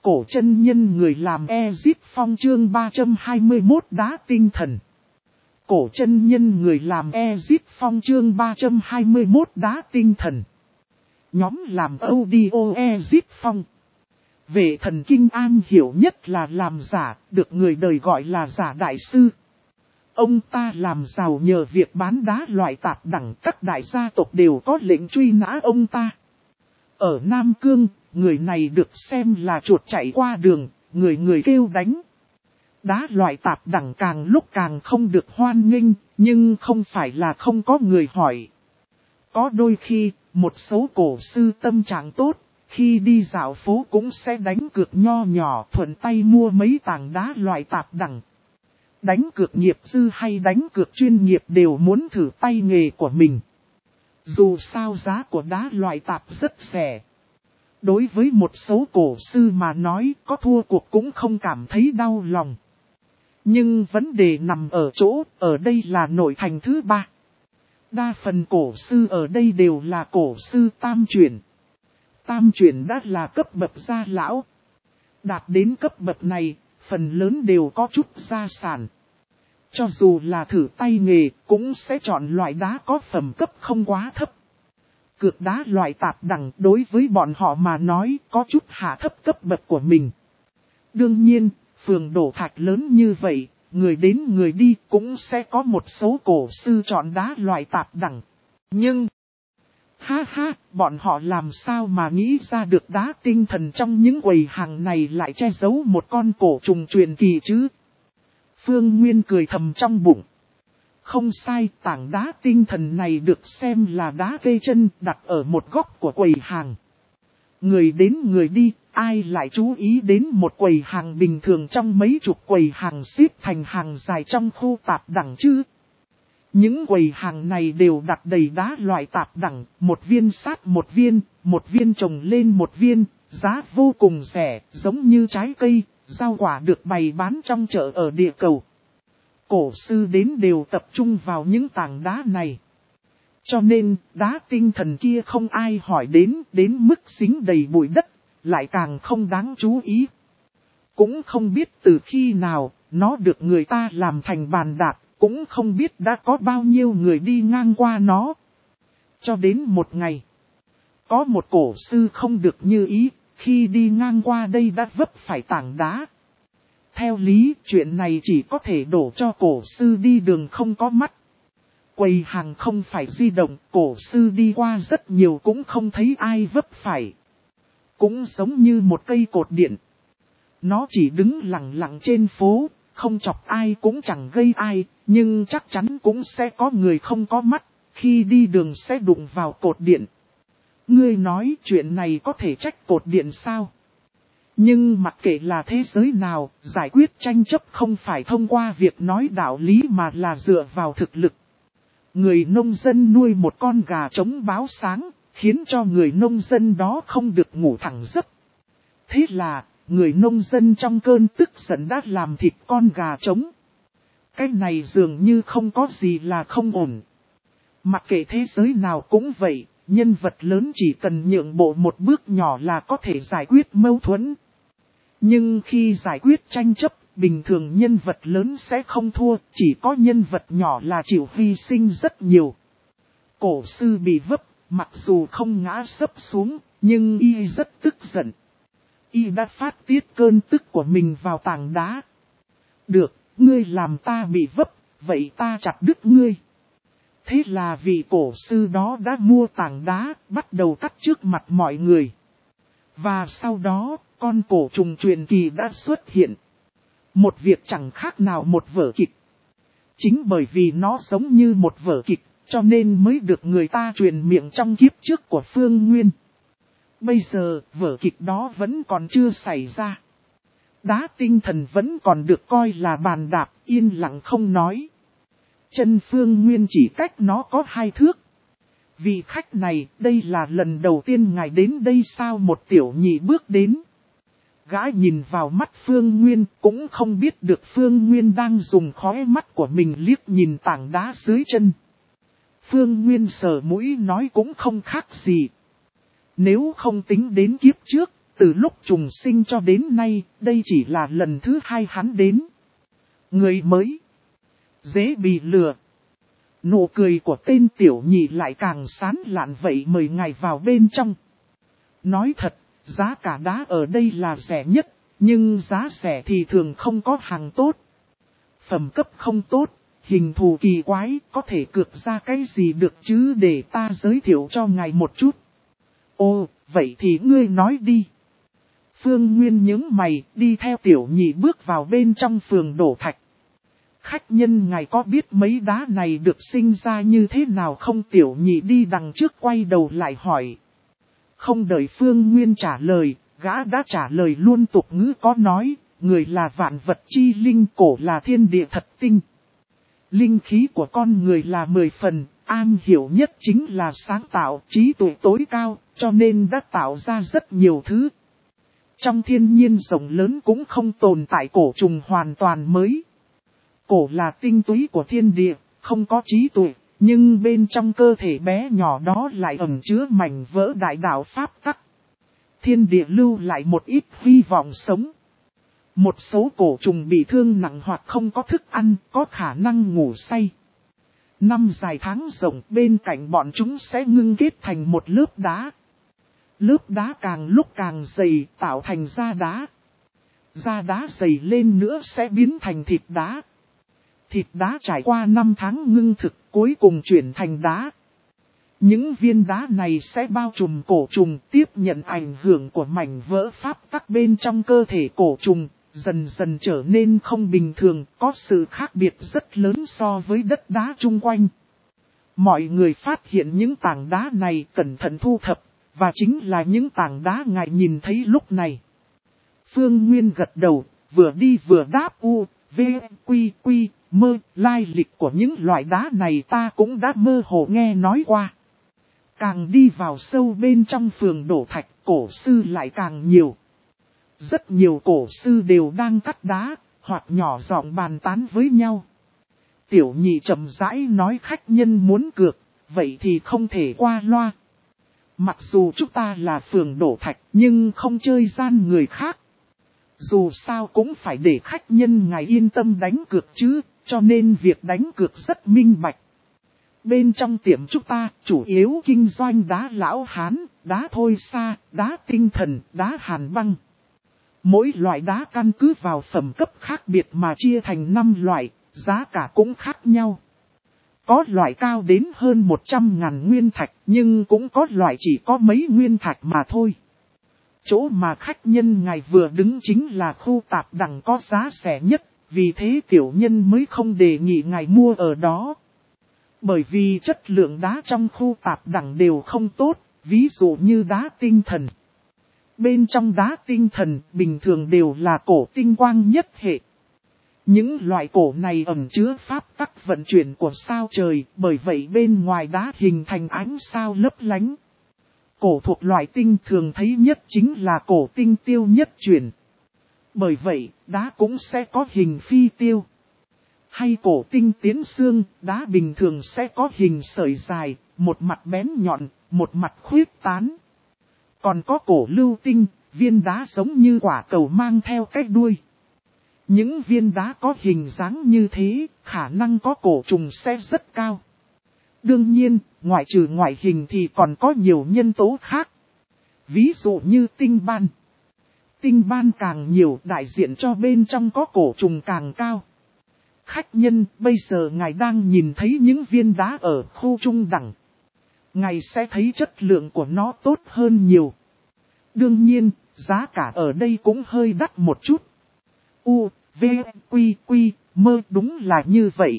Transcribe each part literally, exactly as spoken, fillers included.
Cổ chân nhân người làm Ezip Phong chương ba trăm hai mươi mốt đá tinh thần. Cổ chân nhân người làm Ezip Phong chương ba trăm hai mươi mốt đá tinh thần. Nhóm làm audio Ezip Phong. Về thần kinh an hiểu nhất là làm giả, được người đời gọi là giả đại sư. Ông ta làm giàu nhờ việc bán đá loại tạp đẳng, các đại gia tộc đều có lệnh truy nã ông ta. Ở Nam Cương, người này được xem là chuột chạy qua đường, người người kêu đánh. Đá loại tạp đẳng càng lúc càng không được hoan nghênh, nhưng không phải là không có người hỏi. Có đôi khi, một số cổ sư tâm trạng tốt, khi đi dạo phố cũng sẽ đánh cược nho nhỏ thuận tay mua mấy tảng đá loại tạp đẳng. Đánh cược nghiệp dư hay đánh cược chuyên nghiệp đều muốn thử tay nghề của mình. Dù sao giá của đá loại tạp rất rẻ. Đối với một số cổ sư mà nói có thua cuộc cũng không cảm thấy đau lòng. Nhưng vấn đề nằm ở chỗ, ở đây là nội thành thứ ba. Đa phần cổ sư ở đây đều là cổ sư tam chuyển. Tam chuyển đã là cấp bậc gia lão. Đạt đến cấp bậc này, phần lớn đều có chút gia sản. Cho dù là thử tay nghề, cũng sẽ chọn loại đá có phẩm cấp không quá thấp. Cược đá loại tạp đẳng đối với bọn họ mà nói có chút hạ thấp cấp bậc của mình. Đương nhiên, phường đổ thạch lớn như vậy, người đến người đi cũng sẽ có một số cổ sư chọn đá loại tạp đẳng. Nhưng, ha ha, bọn họ làm sao mà nghĩ ra được đá tinh thần trong những quầy hàng này lại che giấu một con cổ trùng truyền kỳ chứ? Phương Nguyên cười thầm trong bụng. Không sai, tảng đá tinh thần này được xem là đá cây chân đặt ở một góc của quầy hàng. Người đến người đi, ai lại chú ý đến một quầy hàng bình thường trong mấy chục quầy hàng xếp thành hàng dài trong khu tạp đẳng chứ? Những quầy hàng này đều đặt đầy đá loại tạp đẳng, một viên sát một viên, một viên trồng lên một viên, giá vô cùng rẻ, giống như trái cây, rau quả được bày bán trong chợ ở địa cầu. Cổ sư đến đều tập trung vào những tảng đá này. Cho nên, đá tinh thần kia không ai hỏi đến, đến mức dính đầy bụi đất, lại càng không đáng chú ý. Cũng không biết từ khi nào, nó được người ta làm thành bàn đạp, cũng không biết đã có bao nhiêu người đi ngang qua nó. Cho đến một ngày, có một cổ sư không được như ý, khi đi ngang qua đây đã vấp phải tảng đá. Theo lý, chuyện này chỉ có thể đổ cho cổ sư đi đường không có mắt. Quầy hàng không phải di động, cổ sư đi qua rất nhiều cũng không thấy ai vấp phải. Cũng giống như một cây cột điện. Nó chỉ đứng lặng lặng trên phố, không chọc ai cũng chẳng gây ai, nhưng chắc chắn cũng sẽ có người không có mắt, khi đi đường sẽ đụng vào cột điện. Ngươi nói chuyện này có thể trách cột điện sao? Nhưng mặc kệ là thế giới nào, giải quyết tranh chấp không phải thông qua việc nói đạo lý mà là dựa vào thực lực. Người nông dân nuôi một con gà trống báo sáng, khiến cho người nông dân đó không được ngủ thẳng giấc. Thế là, người nông dân trong cơn tức giận đã làm thịt con gà trống. Cái này dường như không có gì là không ổn. Mặc kệ thế giới nào cũng vậy, nhân vật lớn chỉ cần nhượng bộ một bước nhỏ là có thể giải quyết mâu thuẫn. Nhưng khi giải quyết tranh chấp, bình thường nhân vật lớn sẽ không thua, chỉ có nhân vật nhỏ là chịu hy sinh rất nhiều. Cổ sư bị vấp, mặc dù không ngã sấp xuống, nhưng y rất tức giận. Y đã phát tiết cơn tức của mình vào tảng đá. Được, ngươi làm ta bị vấp, vậy ta chặt đứt ngươi. Thế là vị cổ sư đó đã mua tảng đá, bắt đầu cắt trước mặt mọi người. Và sau đó, con cổ trùng truyền kỳ đã xuất hiện. Một việc chẳng khác nào một vở kịch. Chính bởi vì nó giống như một vở kịch, cho nên mới được người ta truyền miệng trong kiếp trước của Phương Nguyên. Bây giờ, vở kịch đó vẫn còn chưa xảy ra. Đá tinh thần vẫn còn được coi là bàn đạp, yên lặng không nói. Chân Phương Nguyên chỉ cách nó có hai thước. Vị khách này, đây là lần đầu tiên ngài đến đây sao? Một tiểu nhị bước đến. Gã nhìn vào mắt Phương Nguyên, cũng không biết được Phương Nguyên đang dùng khóe mắt của mình liếc nhìn tảng đá dưới chân. Phương Nguyên sờ mũi nói cũng không khác gì. Nếu không tính đến kiếp trước, Từ lúc trùng sinh cho đến nay, đây chỉ là lần thứ hai hắn đến. Người mới. Dễ bị lừa. Nụ cười của tên tiểu nhị lại càng sán lạn vậy, mời ngài vào bên trong. Nói thật, giá cả đá ở đây là rẻ nhất, nhưng giá rẻ thì thường không có hàng tốt. Phẩm cấp không tốt, hình thù kỳ quái, có thể cược ra cái gì được chứ, để ta giới thiệu cho ngài một chút. Ồ, vậy thì ngươi nói đi. Phương Nguyên nhướng mày, đi theo tiểu nhị bước vào bên trong phường đổ thạch. Khách nhân ngài có biết mấy đá này được sinh ra như thế nào không? Tiểu nhị đi đằng trước quay đầu lại hỏi. Không đợi Phương Nguyên trả lời, gã đã trả lời luôn tục ngữ có nói, người là vạn vật chi linh, cổ là thiên địa thật tinh. Linh khí của con người là mười phần, am hiểu nhất chính là sáng tạo, trí tuệ tối cao, cho nên đã tạo ra rất nhiều thứ. Trong thiên nhiên rộng lớn cũng không tồn tại cổ trùng hoàn toàn mới. Cổ là tinh túy của thiên địa, không có trí tuệ, nhưng bên trong cơ thể bé nhỏ đó lại ẩn chứa mảnh vỡ đại đạo pháp tắc. Thiên địa lưu lại một ít hy vọng sống. Một số cổ trùng bị thương nặng hoặc không có thức ăn, có khả năng ngủ say. Năm dài tháng rộng, bên cạnh bọn chúng sẽ ngưng kết thành một lớp đá. Lớp đá càng lúc càng dày, tạo thành da đá. Da đá dày lên nữa sẽ biến thành thịt đá. Thịt đá trải qua năm tháng ngưng thực, cuối cùng chuyển thành đá. Những viên đá này sẽ bao trùm cổ trùng, tiếp nhận ảnh hưởng của mảnh vỡ pháp tắc bên trong cơ thể cổ trùng, dần dần trở nên không bình thường, có sự khác biệt rất lớn so với đất đá chung quanh. Mọi người phát hiện những tảng đá này cẩn thận thu thập, và chính là những tảng đá ngài nhìn thấy lúc này. Phương Nguyên gật đầu, vừa đi vừa đáp u, v, quy, quy, mơ, lai lịch của những loại đá này ta cũng đã mơ hồ nghe nói qua. Càng đi vào sâu bên trong phường đổ thạch, cổ sư lại càng nhiều. Rất nhiều cổ sư đều đang cắt đá, hoặc nhỏ giọng bàn tán với nhau. Tiểu nhị chậm rãi nói khách nhân muốn cược, vậy thì không thể qua loa. Mặc dù chúng ta là phường đổ thạch, nhưng không chơi gian người khác. Dù sao cũng phải để khách nhân ngài yên tâm đánh cược chứ, cho nên việc đánh cược rất minh bạch. Bên trong tiệm chúng ta chủ yếu kinh doanh đá lão hán, đá thôi xa, đá tinh thần, đá hàn băng. Mỗi loại đá căn cứ vào phẩm cấp khác biệt mà chia thành năm loại, giá cả cũng khác nhau. Có loại cao đến hơn một trăm ngàn nguyên thạch, nhưng cũng có loại chỉ có mấy nguyên thạch mà thôi. Chỗ mà khách nhân ngài vừa đứng chính là khu tạp đẳng có giá rẻ nhất, vì thế tiểu nhân mới không đề nghị ngài mua ở đó. Bởi vì chất lượng đá trong khu tạp đẳng đều không tốt, ví dụ như đá tinh thần. Bên trong đá tinh thần bình thường đều là cổ tinh quang nhất hệ. Những loại cổ này ẩn chứa pháp tắc vận chuyển của sao trời, bởi vậy bên ngoài đá hình thành ánh sao lấp lánh. Cổ thuộc loại tinh thường thấy nhất chính là cổ tinh tiêu nhất chuyển. Bởi vậy, đá cũng sẽ có hình phi tiêu. Hay cổ tinh tiến xương, đá bình thường sẽ có hình sợi dài, một mặt bén nhọn, một mặt khuyết tán. Còn có cổ lưu tinh, viên đá giống như quả cầu mang theo cái đuôi. Những viên đá có hình dáng như thế, khả năng có cổ trùng sẽ rất cao. Đương nhiên, ngoại trừ ngoại hình thì còn có nhiều nhân tố khác. Ví dụ như tinh ban. Tinh ban càng nhiều, đại diện cho bên trong có cổ trùng càng cao. Khách nhân, bây giờ ngài đang nhìn thấy những viên đá ở khu trung đẳng. Ngài sẽ thấy chất lượng của nó tốt hơn nhiều. Đương nhiên, giá cả ở đây cũng hơi đắt một chút. U, V, Quy, Quy, mơ đúng là như vậy.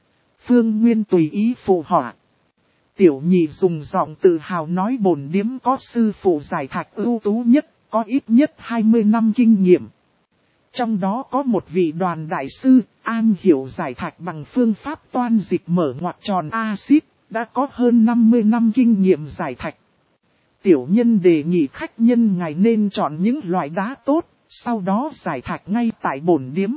Phương Nguyên tùy ý phụ họa. Tiểu nhị dùng giọng tự hào nói bổn điếm có sư phụ giải thạch ưu tú nhất, có ít nhất hai mươi năm kinh nghiệm. Trong đó có một vị đoàn đại sư, an hiểu giải thạch bằng phương pháp toan dịch mở ngoặc tròn axit, đã có hơn năm mươi năm kinh nghiệm giải thạch. Tiểu nhân đề nghị khách nhân ngài nên chọn những loại đá tốt, sau đó giải thạch ngay tại bổn điếm.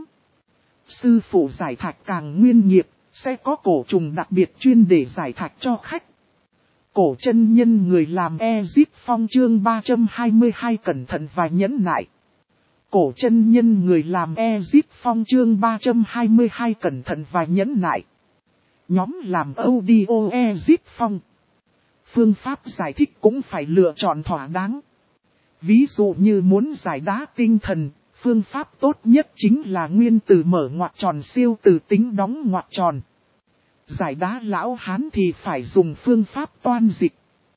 Sư phụ giải thạch càng nguyên nghiệp, sẽ có cổ trùng đặc biệt chuyên để giải thạch cho khách. Cổ chân nhân người làm Ezip Phong chương ba trăm hai mươi hai cẩn thận và nhẫn nại. Cổ chân nhân người làm Ezip Phong chương ba trăm hai mươi hai cẩn thận và nhẫn nại. Nhóm làm audio Ezip Phong. Phương pháp giải thích cũng phải lựa chọn thỏa đáng. Ví dụ như muốn giải đá tinh thần, phương pháp tốt nhất chính là nguyên từ mở ngoặc tròn siêu từ tính đóng ngoặc tròn. Giải đá lão Hán thì phải dùng phương pháp toan dịch.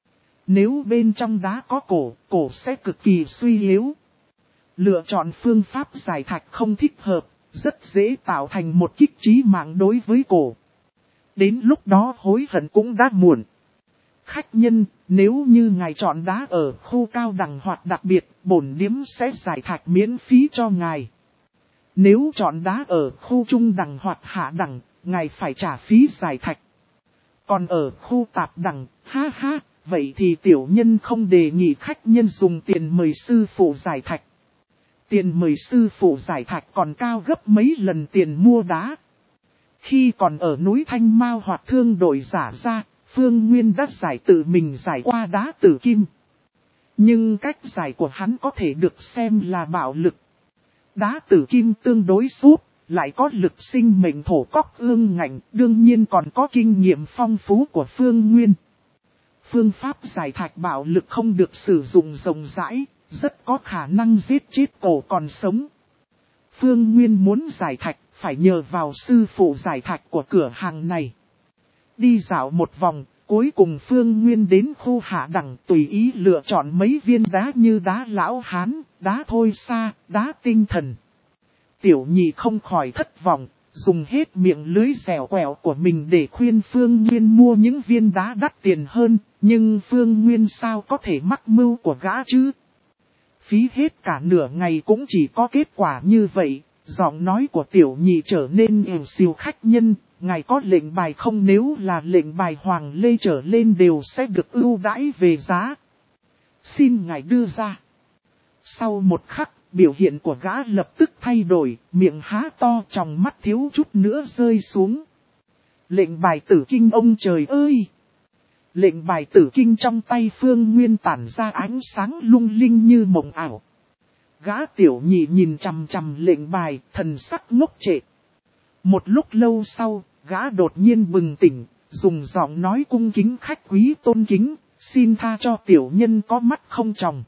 Nếu bên trong đá có cổ, cổ sẽ cực kỳ suy yếu. Lựa chọn phương pháp giải thạch không thích hợp, rất dễ tạo thành một kích trí mạng đối với cổ. Đến lúc đó hối hận cũng đã muộn. Khách nhân, nếu như ngài chọn đá ở khu cao đẳng hoặc đặc biệt, bổn điếm sẽ giải thạch miễn phí cho ngài. Nếu chọn đá ở khu trung đẳng hoặc hạ đẳng, ngài phải trả phí giải thạch. Còn ở khu tạp đẳng, ha ha, vậy thì tiểu nhân không đề nghị khách nhân dùng tiền mời sư phụ giải thạch. Tiền mời sư phụ giải thạch còn cao gấp mấy lần tiền mua đá. Khi còn ở núi Thanh Mao hoặc thương đội giả ra, Phương Nguyên đã giải tự mình giải qua đá tử kim. Nhưng cách giải của hắn có thể được xem là bạo lực. Đá tử kim tương đối súp, lại có lực sinh mệnh thổ cóc ương ngạnh, đương nhiên còn có kinh nghiệm phong phú của Phương Nguyên. Phương pháp giải thạch bạo lực không được sử dụng rộng rãi, rất có khả năng giết chết cổ còn sống. Phương Nguyên muốn giải thạch, phải nhờ vào sư phụ giải thạch của cửa hàng này. Đi dạo một vòng, cuối cùng Phương Nguyên đến khu hạ đẳng tùy ý lựa chọn mấy viên đá như đá lão Hán, đá thôi xa, đá tinh thần. Tiểu nhị không khỏi thất vọng, dùng hết miệng lưới dẻo quẹo của mình để khuyên Phương Nguyên mua những viên đá đắt tiền hơn, nhưng Phương Nguyên sao có thể mắc mưu của gã chứ? Phí hết cả nửa ngày cũng chỉ có kết quả như vậy, giọng nói của tiểu nhị trở nên ỉu xìu. Khách nhân, ngài có lệnh bài không? Nếu là lệnh bài hoàng lê trở lên đều sẽ được ưu đãi về giá. Xin ngài đưa ra. Sau một khắc, biểu hiện của gã lập tức thay đổi, miệng há to tròng mắt thiếu chút nữa rơi xuống. Lệnh bài tử kinh ông trời ơi! Lệnh bài tử kinh trong tay Phương Nguyên tản ra ánh sáng lung linh như mộng ảo. Gã tiểu nhị nhìn chằm chằm lệnh bài, thần sắc ngốc trệ. Một lúc lâu sau, gã đột nhiên bừng tỉnh, dùng giọng nói cung kính khách quý tôn kính, xin tha cho tiểu nhân có mắt không tròng.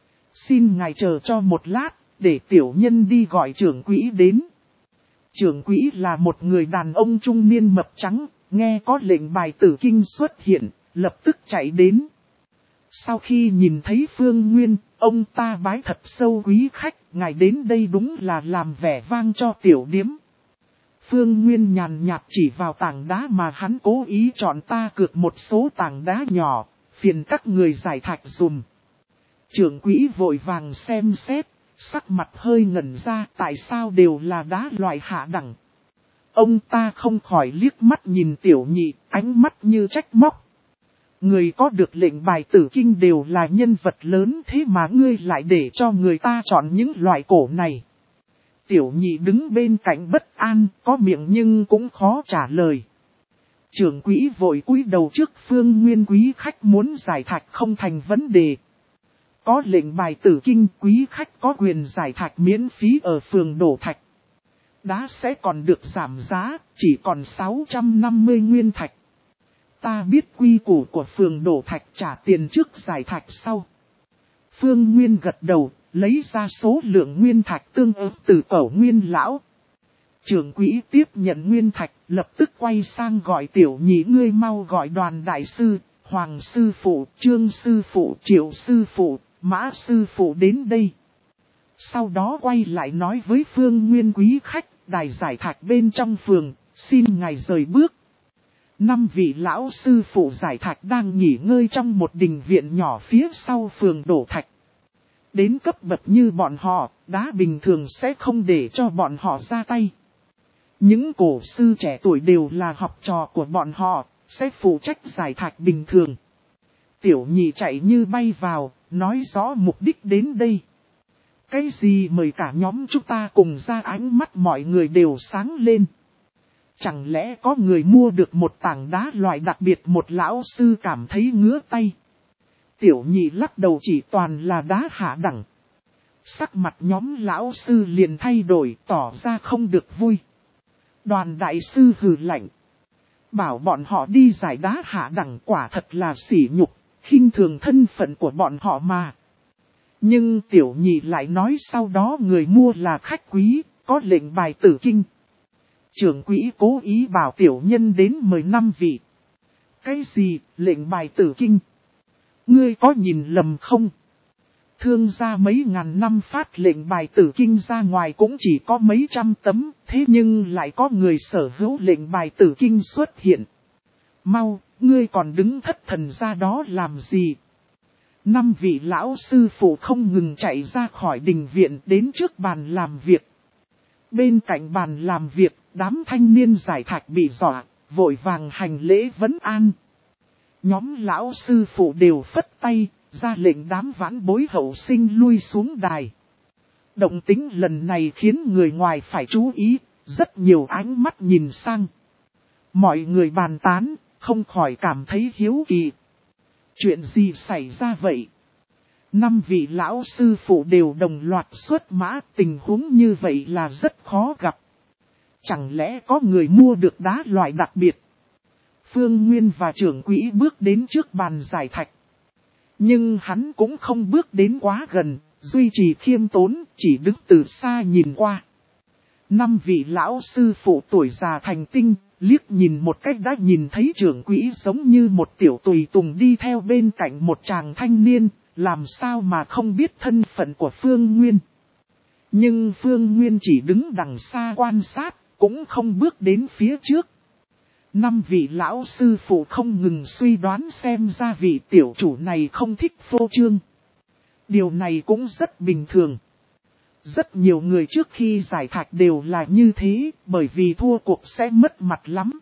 Xin ngài chờ cho một lát, để tiểu nhân đi gọi trưởng quỹ đến. Trưởng quỹ là một người đàn ông trung niên mập trắng, nghe có lệnh bài tử kinh xuất hiện, lập tức chạy đến. Sau khi nhìn thấy Phương Nguyên, ông ta bái thật sâu: quý khách, ngài đến đây đúng là làm vẻ vang cho tiểu điếm. Phương Nguyên nhàn nhạt chỉ vào tảng đá mà hắn cố ý chọn: ta cược một số tảng đá nhỏ, phiền các người giải thạch dùm. Trưởng quỹ vội vàng xem xét, sắc mặt hơi ngẩn ra, tại sao đều là đá loại hạ đẳng. Ông ta không khỏi liếc mắt nhìn tiểu nhị, ánh mắt như trách móc. Người có được lệnh bài tử kinh đều là nhân vật lớn, thế mà ngươi lại để cho người ta chọn những loại cổ này. Tiểu nhị đứng bên cạnh bất an, có miệng nhưng cũng khó trả lời. Trưởng quỹ vội cúi đầu trước Phương Nguyên: quý khách muốn giải thạch không thành vấn đề. Có lệnh bài tử kinh, quý khách có quyền giải thạch miễn phí ở phường đổ thạch. Đá sẽ còn được giảm giá, chỉ còn sáu trăm năm mươi nguyên thạch. Ta biết quy củ của phường đổ thạch, trả tiền trước giải thạch sau. Phương Nguyên gật đầu, lấy ra số lượng nguyên thạch tương ứng từ Cẩu Nguyên lão. Trưởng quỹ tiếp nhận nguyên thạch, lập tức quay sang gọi tiểu nhị: ngươi mau gọi Đoàn đại sư, Hoàng sư phụ, Trương sư phụ, Triệu sư phụ, Mã sư phụ đến đây. Sau đó quay lại nói với Phương Nguyên: quý khách, đài giải thạch bên trong phường, xin ngài rời bước. Năm vị lão sư phụ giải thạch đang nghỉ ngơi trong một đình viện nhỏ phía sau phường đổ thạch. Đến cấp bậc như bọn họ, đá bình thường sẽ không để cho bọn họ ra tay. Những cổ sư trẻ tuổi đều là học trò của bọn họ, sẽ phụ trách giải thạch bình thường. Tiểu nhị chạy như bay vào, nói rõ mục đích đến đây. Cái gì mời cả nhóm chúng ta cùng ra? Ánh mắt mọi người đều sáng lên. Chẳng lẽ có người mua được một tảng đá loại đặc biệt, một lão sư cảm thấy ngứa tay. Tiểu nhị lắc đầu, chỉ toàn là đá hạ đẳng. Sắc mặt nhóm lão sư liền thay đổi, tỏ ra không được vui. Đoàn đại sư hừ lạnh. Bảo bọn họ đi giải đá hạ đẳng quả thật là sỉ nhục, khinh thường thân phận của bọn họ mà. Nhưng tiểu nhị lại nói sau đó người mua là khách quý, có lệnh bài tử kinh. Trưởng quỹ cố ý bảo tiểu nhân đến mời năm vị. Cái gì, lệnh bài tử kinh? Ngươi có nhìn lầm không? Thương gia mấy ngàn năm phát lệnh bài tử kinh ra ngoài cũng chỉ có mấy trăm tấm, thế nhưng lại có người sở hữu lệnh bài tử kinh xuất hiện. Mau, ngươi còn đứng thất thần ra đó làm gì? Năm vị lão sư phụ không ngừng chạy ra khỏi đình viện đến trước bàn làm việc. Bên cạnh bàn làm việc, đám thanh niên giải thạch bị dọa, vội vàng hành lễ vấn an. Nhóm lão sư phụ đều phất tay, ra lệnh đám vãn bối hậu sinh lui xuống đài. Động tính lần này khiến người ngoài phải chú ý, rất nhiều ánh mắt nhìn sang. Mọi người bàn tán, không khỏi cảm thấy hiếu kỳ. Chuyện gì xảy ra vậy? Năm vị lão sư phụ đều đồng loạt xuất mã, tình huống như vậy là rất khó gặp. Chẳng lẽ có người mua được đá loại đặc biệt? Phương Nguyên và trưởng quỹ bước đến trước bàn giải thạch. Nhưng hắn cũng không bước đến quá gần, duy trì khiêm tốn, chỉ đứng từ xa nhìn qua. Năm vị lão sư phụ tuổi già thành tinh, liếc nhìn một cách đã nhìn thấy trưởng quỹ giống như một tiểu tùy tùng đi theo bên cạnh một chàng thanh niên, làm sao mà không biết thân phận của Phương Nguyên. Nhưng Phương Nguyên chỉ đứng đằng xa quan sát, cũng không bước đến phía trước. Năm vị lão sư phụ không ngừng suy đoán xem ra vị tiểu chủ này không thích phô trương. Điều này cũng rất bình thường. Rất nhiều người trước khi giải thạch đều là như thế, bởi vì thua cuộc sẽ mất mặt lắm.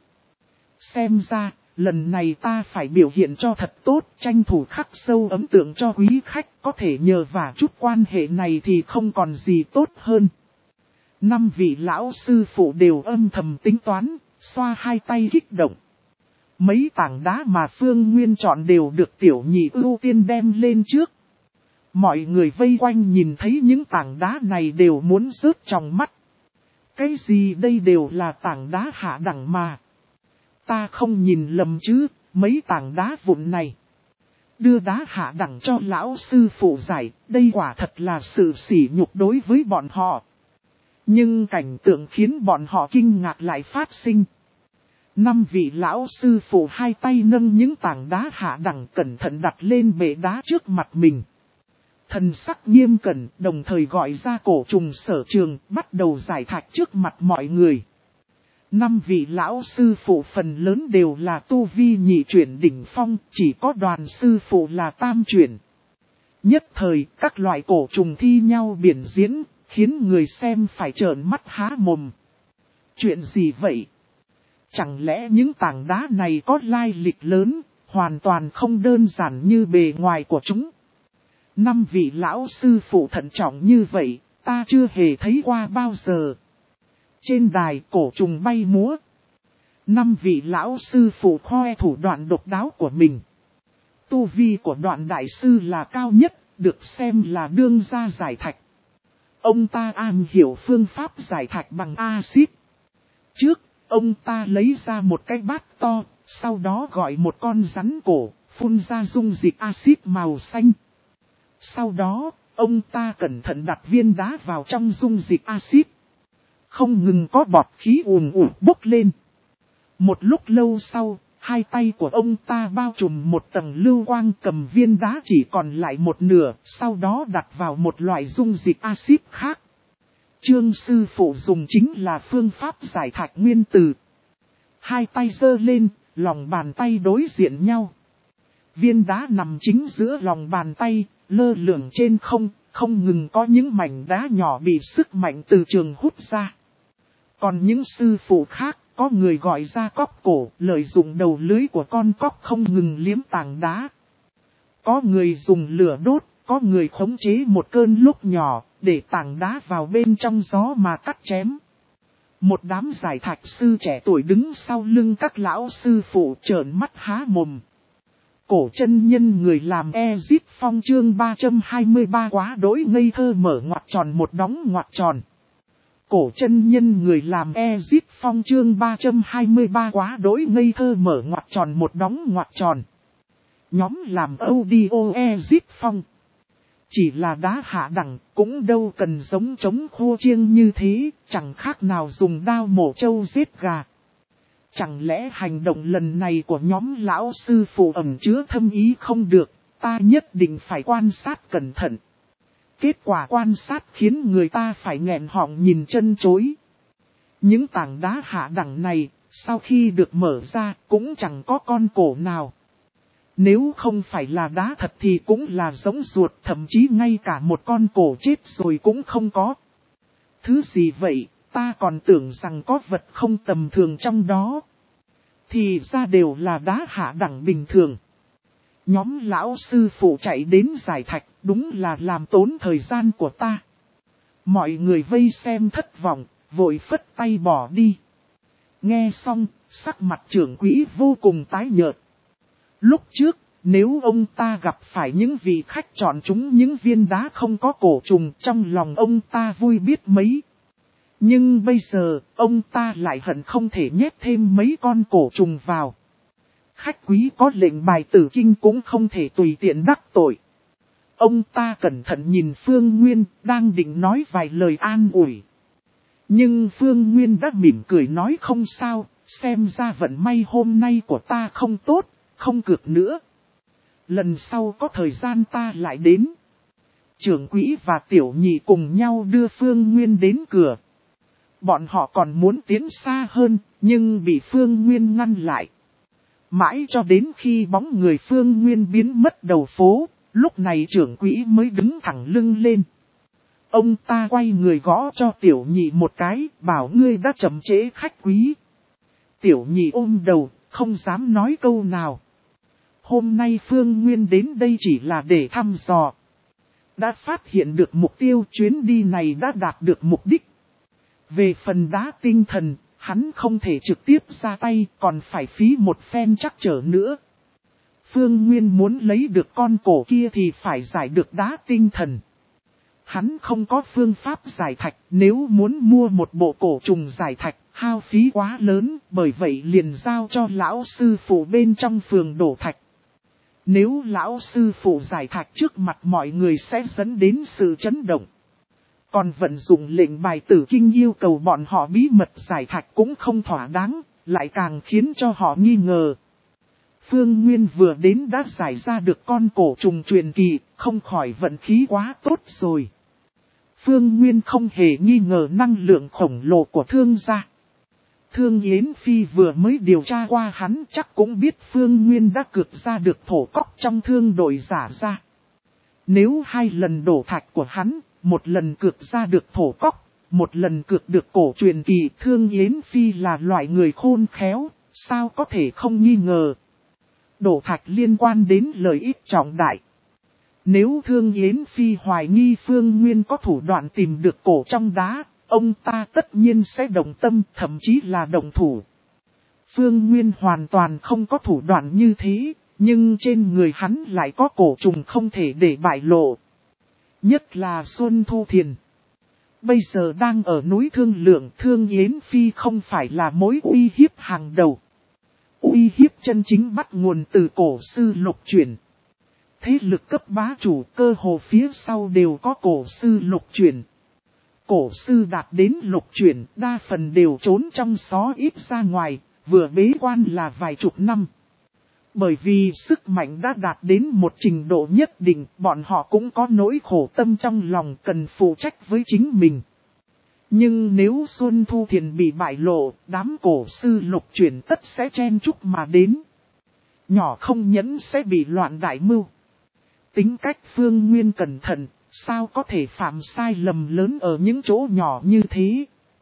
Xem ra, lần này ta phải biểu hiện cho thật tốt, tranh thủ khắc sâu ấn tượng cho quý khách, có thể nhờ vả chút quan hệ này thì không còn gì tốt hơn. Năm vị lão sư phụ đều âm thầm tính toán, xoa hai tay kích động. Mấy tảng đá mà Phương Nguyên chọn đều được tiểu nhị ưu tiên đem lên trước. Mọi người vây quanh nhìn thấy những tảng đá này đều muốn rớt trong mắt. Cái gì đây, đều là tảng đá hạ đẳng mà. Ta không nhìn lầm chứ, mấy tảng đá vụn này. Đưa đá hạ đẳng cho lão sư phụ giải, đây quả thật là sự sỉ nhục đối với bọn họ. Nhưng cảnh tượng khiến bọn họ kinh ngạc lại phát sinh. Năm vị lão sư phụ hai tay nâng những tảng đá hạ đẳng cẩn thận đặt lên bệ đá trước mặt mình. Thần sắc nghiêm cẩn, đồng thời gọi ra cổ trùng sở trường, bắt đầu giải thạch trước mặt mọi người. Năm vị lão sư phụ phần lớn đều là tu vi nhị chuyển đỉnh phong, chỉ có đoàn sư phụ là tam chuyển. Nhất thời, các loại cổ trùng thi nhau biển diễn, khiến người xem phải trợn mắt há mồm. Chuyện gì vậy? Chẳng lẽ những tảng đá này có lai lịch lớn, hoàn toàn không đơn giản như bề ngoài của chúng? Năm vị lão sư phụ thận trọng như vậy, ta chưa hề thấy qua bao giờ. Trên đài cổ trùng bay múa. Năm vị lão sư phụ khoe thủ đoạn độc đáo của mình. Tu vi của đoạn đại sư là cao nhất, được xem là đương gia giải thạch. Ông ta am hiểu phương pháp giải thạch bằng axit. Trước, ông ta lấy ra một cái bát to, sau đó gọi một con rắn cổ, phun ra dung dịch axit màu xanh. Sau đó, ông ta cẩn thận đặt viên đá vào trong dung dịch axit. Không ngừng có bọt khí ùn ùn bốc lên. Một lúc lâu sau, hai tay của ông ta bao trùm một tầng lưu quang, cầm viên đá chỉ còn lại một nửa, sau đó đặt vào một loại dung dịch axit khác. Trương sư phụ dùng chính là phương pháp giải thạch nguyên tử. Hai tay giơ lên, lòng bàn tay đối diện nhau. Viên đá nằm chính giữa lòng bàn tay, lơ lửng trên không, không ngừng có những mảnh đá nhỏ bị sức mạnh từ trường hút ra. Còn những sư phụ khác, có người gọi ra cóc cổ, lợi dụng đầu lưới của con cóc không ngừng liếm tảng đá. Có người dùng lửa đốt, có người khống chế một cơn lốc nhỏ, để tảng đá vào bên trong gió mà cắt chém. Một đám giải thạch sư trẻ tuổi đứng sau lưng các lão sư phụ trợn mắt há mồm. Cổ chân nhân người làm Ezip Phong chương ba trăm hai mươi ba quá đỗi ngây thơ mở ngoặc tròn một đóng ngoặc tròn. Cổ chân nhân người làm Ezip Phong chương ba trăm hai mươi ba quá đỗi ngây thơ mở ngoặc tròn một đóng ngoặc tròn. Nhóm làm audio Ezip Phong. Chỉ là đá hạ đẳng, cũng đâu cần giống trống khô chiêng như thế, chẳng khác nào dùng đao mổ trâu giết gà. Chẳng lẽ hành động lần này của nhóm lão sư phụ ẩn chứa thâm ý không được, ta nhất định phải quan sát cẩn thận. Kết quả quan sát khiến người ta phải nghẹn họng nhìn chân chối. Những tảng đá hạ đẳng này, sau khi được mở ra, cũng chẳng có con cổ nào. Nếu không phải là đá thật thì cũng là giống ruột, thậm chí ngay cả một con cổ chết rồi cũng không có. Thứ gì vậy, ta còn tưởng rằng có vật không tầm thường trong đó. Thì ra đều là đá hạ đẳng bình thường. Nhóm lão sư phụ chạy đến giải thạch, đúng là làm tốn thời gian của ta. Mọi người vây xem thất vọng, vội phất tay bỏ đi. Nghe xong, sắc mặt trưởng quỹ vô cùng tái nhợt. Lúc trước, nếu ông ta gặp phải những vị khách chọn chúng những viên đá không có cổ trùng, trong lòng ông ta vui biết mấy. Nhưng bây giờ, ông ta lại hận không thể nhét thêm mấy con cổ trùng vào. Khách quý có lệnh bài tử kinh cũng không thể tùy tiện đắc tội. Ông ta cẩn thận nhìn Phương Nguyên, đang định nói vài lời an ủi. Nhưng Phương Nguyên đã mỉm cười nói không sao, xem ra vận may hôm nay của ta không tốt, không cược nữa. Lần sau có thời gian ta lại đến. Trưởng quỹ và tiểu nhị cùng nhau đưa Phương Nguyên đến cửa. Bọn họ còn muốn tiến xa hơn, nhưng bị Phương Nguyên ngăn lại. Mãi cho đến khi bóng người Phương Nguyên biến mất đầu phố, lúc này trưởng quỹ mới đứng thẳng lưng lên. Ông ta quay người gõ cho tiểu nhị một cái, bảo ngươi đã chậm trễ khách quý. Tiểu nhị ôm đầu, không dám nói câu nào. Hôm nay Phương Nguyên đến đây chỉ là để thăm dò. Đã phát hiện được mục tiêu, chuyến đi này đã đạt được mục đích. Về phần đá tinh thần, hắn không thể trực tiếp ra tay, còn phải phí một phen trắc trở nữa. Phương Nguyên muốn lấy được con cổ kia thì phải giải được đá tinh thần. Hắn không có phương pháp giải thạch, nếu muốn mua một bộ cổ trùng giải thạch, hao phí quá lớn, bởi vậy liền giao cho lão sư phụ bên trong phường đổ thạch. Nếu lão sư phụ giải thạch trước mặt mọi người sẽ dẫn đến sự chấn động. Còn vận dụng lệnh bài tử kinh yêu cầu bọn họ bí mật giải thạch cũng không thỏa đáng, lại càng khiến cho họ nghi ngờ. Phương Nguyên vừa đến đã giải ra được con cổ trùng truyền kỳ, không khỏi vận khí quá tốt rồi. Phương Nguyên không hề nghi ngờ năng lượng khổng lồ của thương gia. Thương Yến Phi vừa mới điều tra qua hắn chắc cũng biết Phương Nguyên đã cược ra được thổ cóc trong thương đội giả ra. Nếu hai lần đổ thạch của hắn, một lần cược ra được thổ cóc, một lần cược được cổ truyền kỳ, Thương Yến Phi là loại người khôn khéo, sao có thể không nghi ngờ. Đổ thạch liên quan đến lợi ích trọng đại. Nếu Thương Yến Phi hoài nghi Phương Nguyên có thủ đoạn tìm được cổ trong đá, ông ta tất nhiên sẽ đồng tâm, thậm chí là đồng thủ. Phương Nguyên hoàn toàn không có thủ đoạn như thế, nhưng trên người hắn lại có cổ trùng không thể để bại lộ. Nhất là Xuân Thu Thiền. Bây giờ đang ở núi Thương Lượng, Thương Yến Phi không phải là mối uy hiếp hàng đầu. Uy hiếp chân chính bắt nguồn từ cổ sư lục chuyển. Thế lực cấp bá chủ cơ hồ phía sau đều có cổ sư lục chuyển. Cổ sư đạt đến lục chuyển, đa phần đều trốn trong xó ít ra ngoài, vừa bế quan là vài chục năm. Bởi vì sức mạnh đã đạt đến một trình độ nhất định, bọn họ cũng có nỗi khổ tâm trong lòng cần phụ trách với chính mình. Nhưng nếu Xuân Thu Thiền bị bại lộ, đám cổ sư lục chuyển tất sẽ chen chúc mà đến. Nhỏ không nhẫn sẽ bị loạn đại mưu. Tính cách Phương Nguyên cẩn thận, sao có thể phạm sai lầm lớn ở những chỗ nhỏ như thế.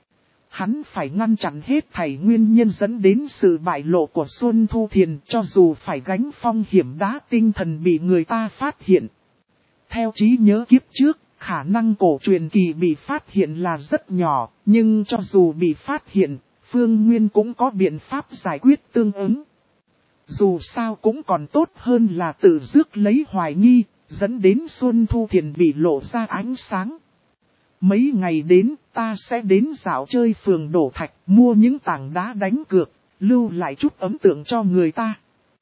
Hắn phải ngăn chặn hết thảy nguyên nhân dẫn đến sự bại lộ của Xuân Thu Thiền, cho dù phải gánh phong hiểm đá tinh thần bị người ta phát hiện. Theo trí nhớ kiếp trước, khả năng cổ truyền kỳ bị phát hiện là rất nhỏ, nhưng cho dù bị phát hiện, Phương Nguyên cũng có biện pháp giải quyết tương ứng. Dù sao cũng còn tốt hơn là tự rước lấy hoài nghi, dẫn đến Xuân Thu Thiền bị lộ ra ánh sáng. Mấy ngày đến, ta sẽ đến dạo chơi phường Đổ Thạch, mua những tảng đá đánh cược, lưu lại chút ấn tượng cho người ta.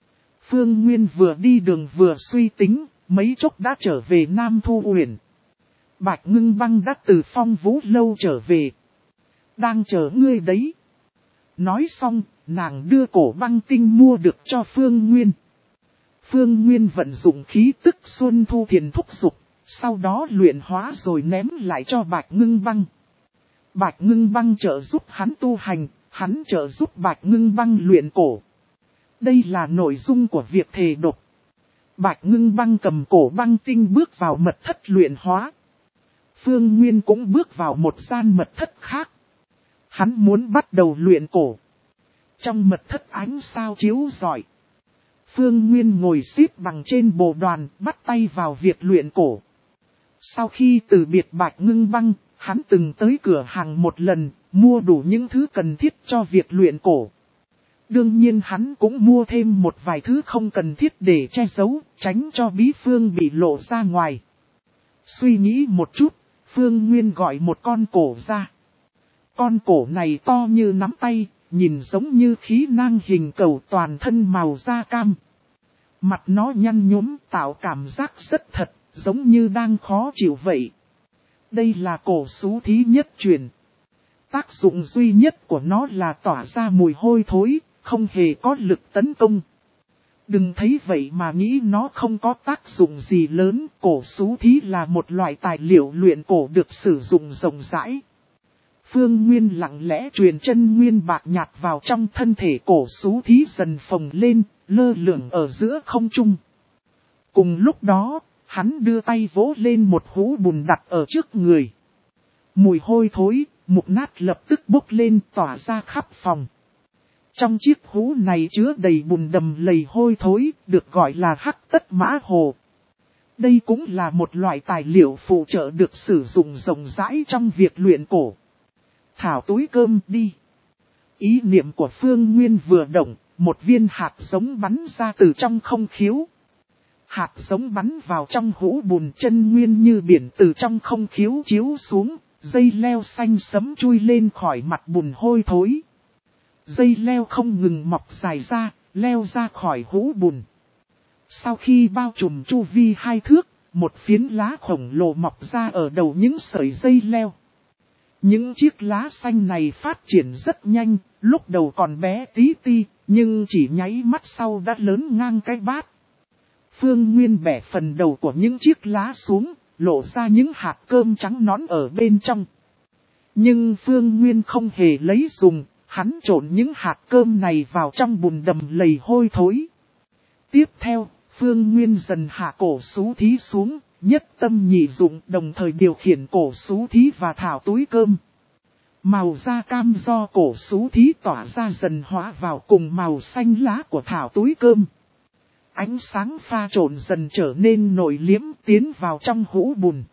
Phương Nguyên vừa đi đường vừa suy tính, mấy chốc đã trở về Nam Thu Uyển. Bạch Ngưng Băng đã từ Phong Vũ Lâu trở về. Đang chờ ngươi đấy. Nói xong, nàng đưa cổ băng tinh mua được cho Phương Nguyên. Phương Nguyên vận dụng khí tức Xuân Thu Thiền thúc dục, sau đó luyện hóa rồi ném lại cho Bạch Ngưng Băng. Bạch Ngưng Băng trợ giúp hắn tu hành, hắn trợ giúp Bạch Ngưng Băng luyện cổ. Đây là nội dung của việc thề độc. Bạch Ngưng Băng cầm cổ băng tinh bước vào mật thất luyện hóa. Phương Nguyên cũng bước vào một gian mật thất khác. Hắn muốn bắt đầu luyện cổ. Trong mật thất ánh sao chiếu rọi. Phương Nguyên ngồi xếp bằng trên bồ đoàn, bắt tay vào việc luyện cổ. Sau khi từ biệt Bạch Ngưng Băng, hắn từng tới cửa hàng một lần, mua đủ những thứ cần thiết cho việc luyện cổ. Đương nhiên hắn cũng mua thêm một vài thứ không cần thiết để che giấu, tránh cho bí phương bị lộ ra ngoài. Suy nghĩ một chút, Phương Nguyên gọi một con cổ ra. Con cổ này to như nắm tay, nhìn giống như khí nang hình cầu, toàn thân màu da cam. Mặt nó nhăn nhúm tạo cảm giác rất thật, giống như đang khó chịu vậy. Đây là cổ xú thí nhất truyền. Tác dụng duy nhất của nó là tỏa ra mùi hôi thối, không hề có lực tấn công. Đừng thấy vậy mà nghĩ nó không có tác dụng gì lớn, cổ xú thí là một loại tài liệu luyện cổ được sử dụng rộng rãi. Phương Nguyên lặng lẽ truyền chân nguyên bạc nhạt vào trong thân thể cổ xú thí, dần phồng lên, lơ lửng ở giữa không trung. Cùng lúc đó, hắn đưa tay vỗ lên một hũ bùn đặt ở trước người. Mùi hôi thối, mục nát lập tức bốc lên tỏa ra khắp phòng. Trong chiếc hũ này chứa đầy bùn đầm lầy hôi thối, được gọi là hắc tất mã hồ. Đây cũng là một loại tài liệu phụ trợ được sử dụng rộng rãi trong việc luyện cổ. Thảo túi cơm đi. Ý niệm của Phương Nguyên vừa động, một viên hạt giống bắn ra từ trong không khiếu. Hạt giống bắn vào trong hũ bùn, chân nguyên như biển từ trong không khiếu chiếu xuống, dây leo xanh sẫm chui lên khỏi mặt bùn hôi thối. Dây leo không ngừng mọc dài ra, leo ra khỏi hũ bùn. Sau khi bao trùm chu vi hai thước, một phiến lá khổng lồ mọc ra ở đầu những sợi dây leo. Những chiếc lá xanh này phát triển rất nhanh, lúc đầu còn bé tí ti, nhưng chỉ nháy mắt sau đã lớn ngang cái bát. Phương Nguyên bẻ phần đầu của những chiếc lá xuống, lộ ra những hạt cơm trắng nõn ở bên trong. Nhưng Phương Nguyên không hề lấy dùng, hắn trộn những hạt cơm này vào trong bùn đầm lầy hôi thối. Tiếp theo, Phương Nguyên dần hạ cổ xú thí xuống, nhất tâm nhị dụng, đồng thời điều khiển cổ xú thí và thảo túi cơm. Màu da cam do cổ xú thí tỏa ra dần hóa vào cùng màu xanh lá của thảo túi cơm. Ánh sáng pha trộn dần trở nên nội liếm, tiến vào trong hũ bùn.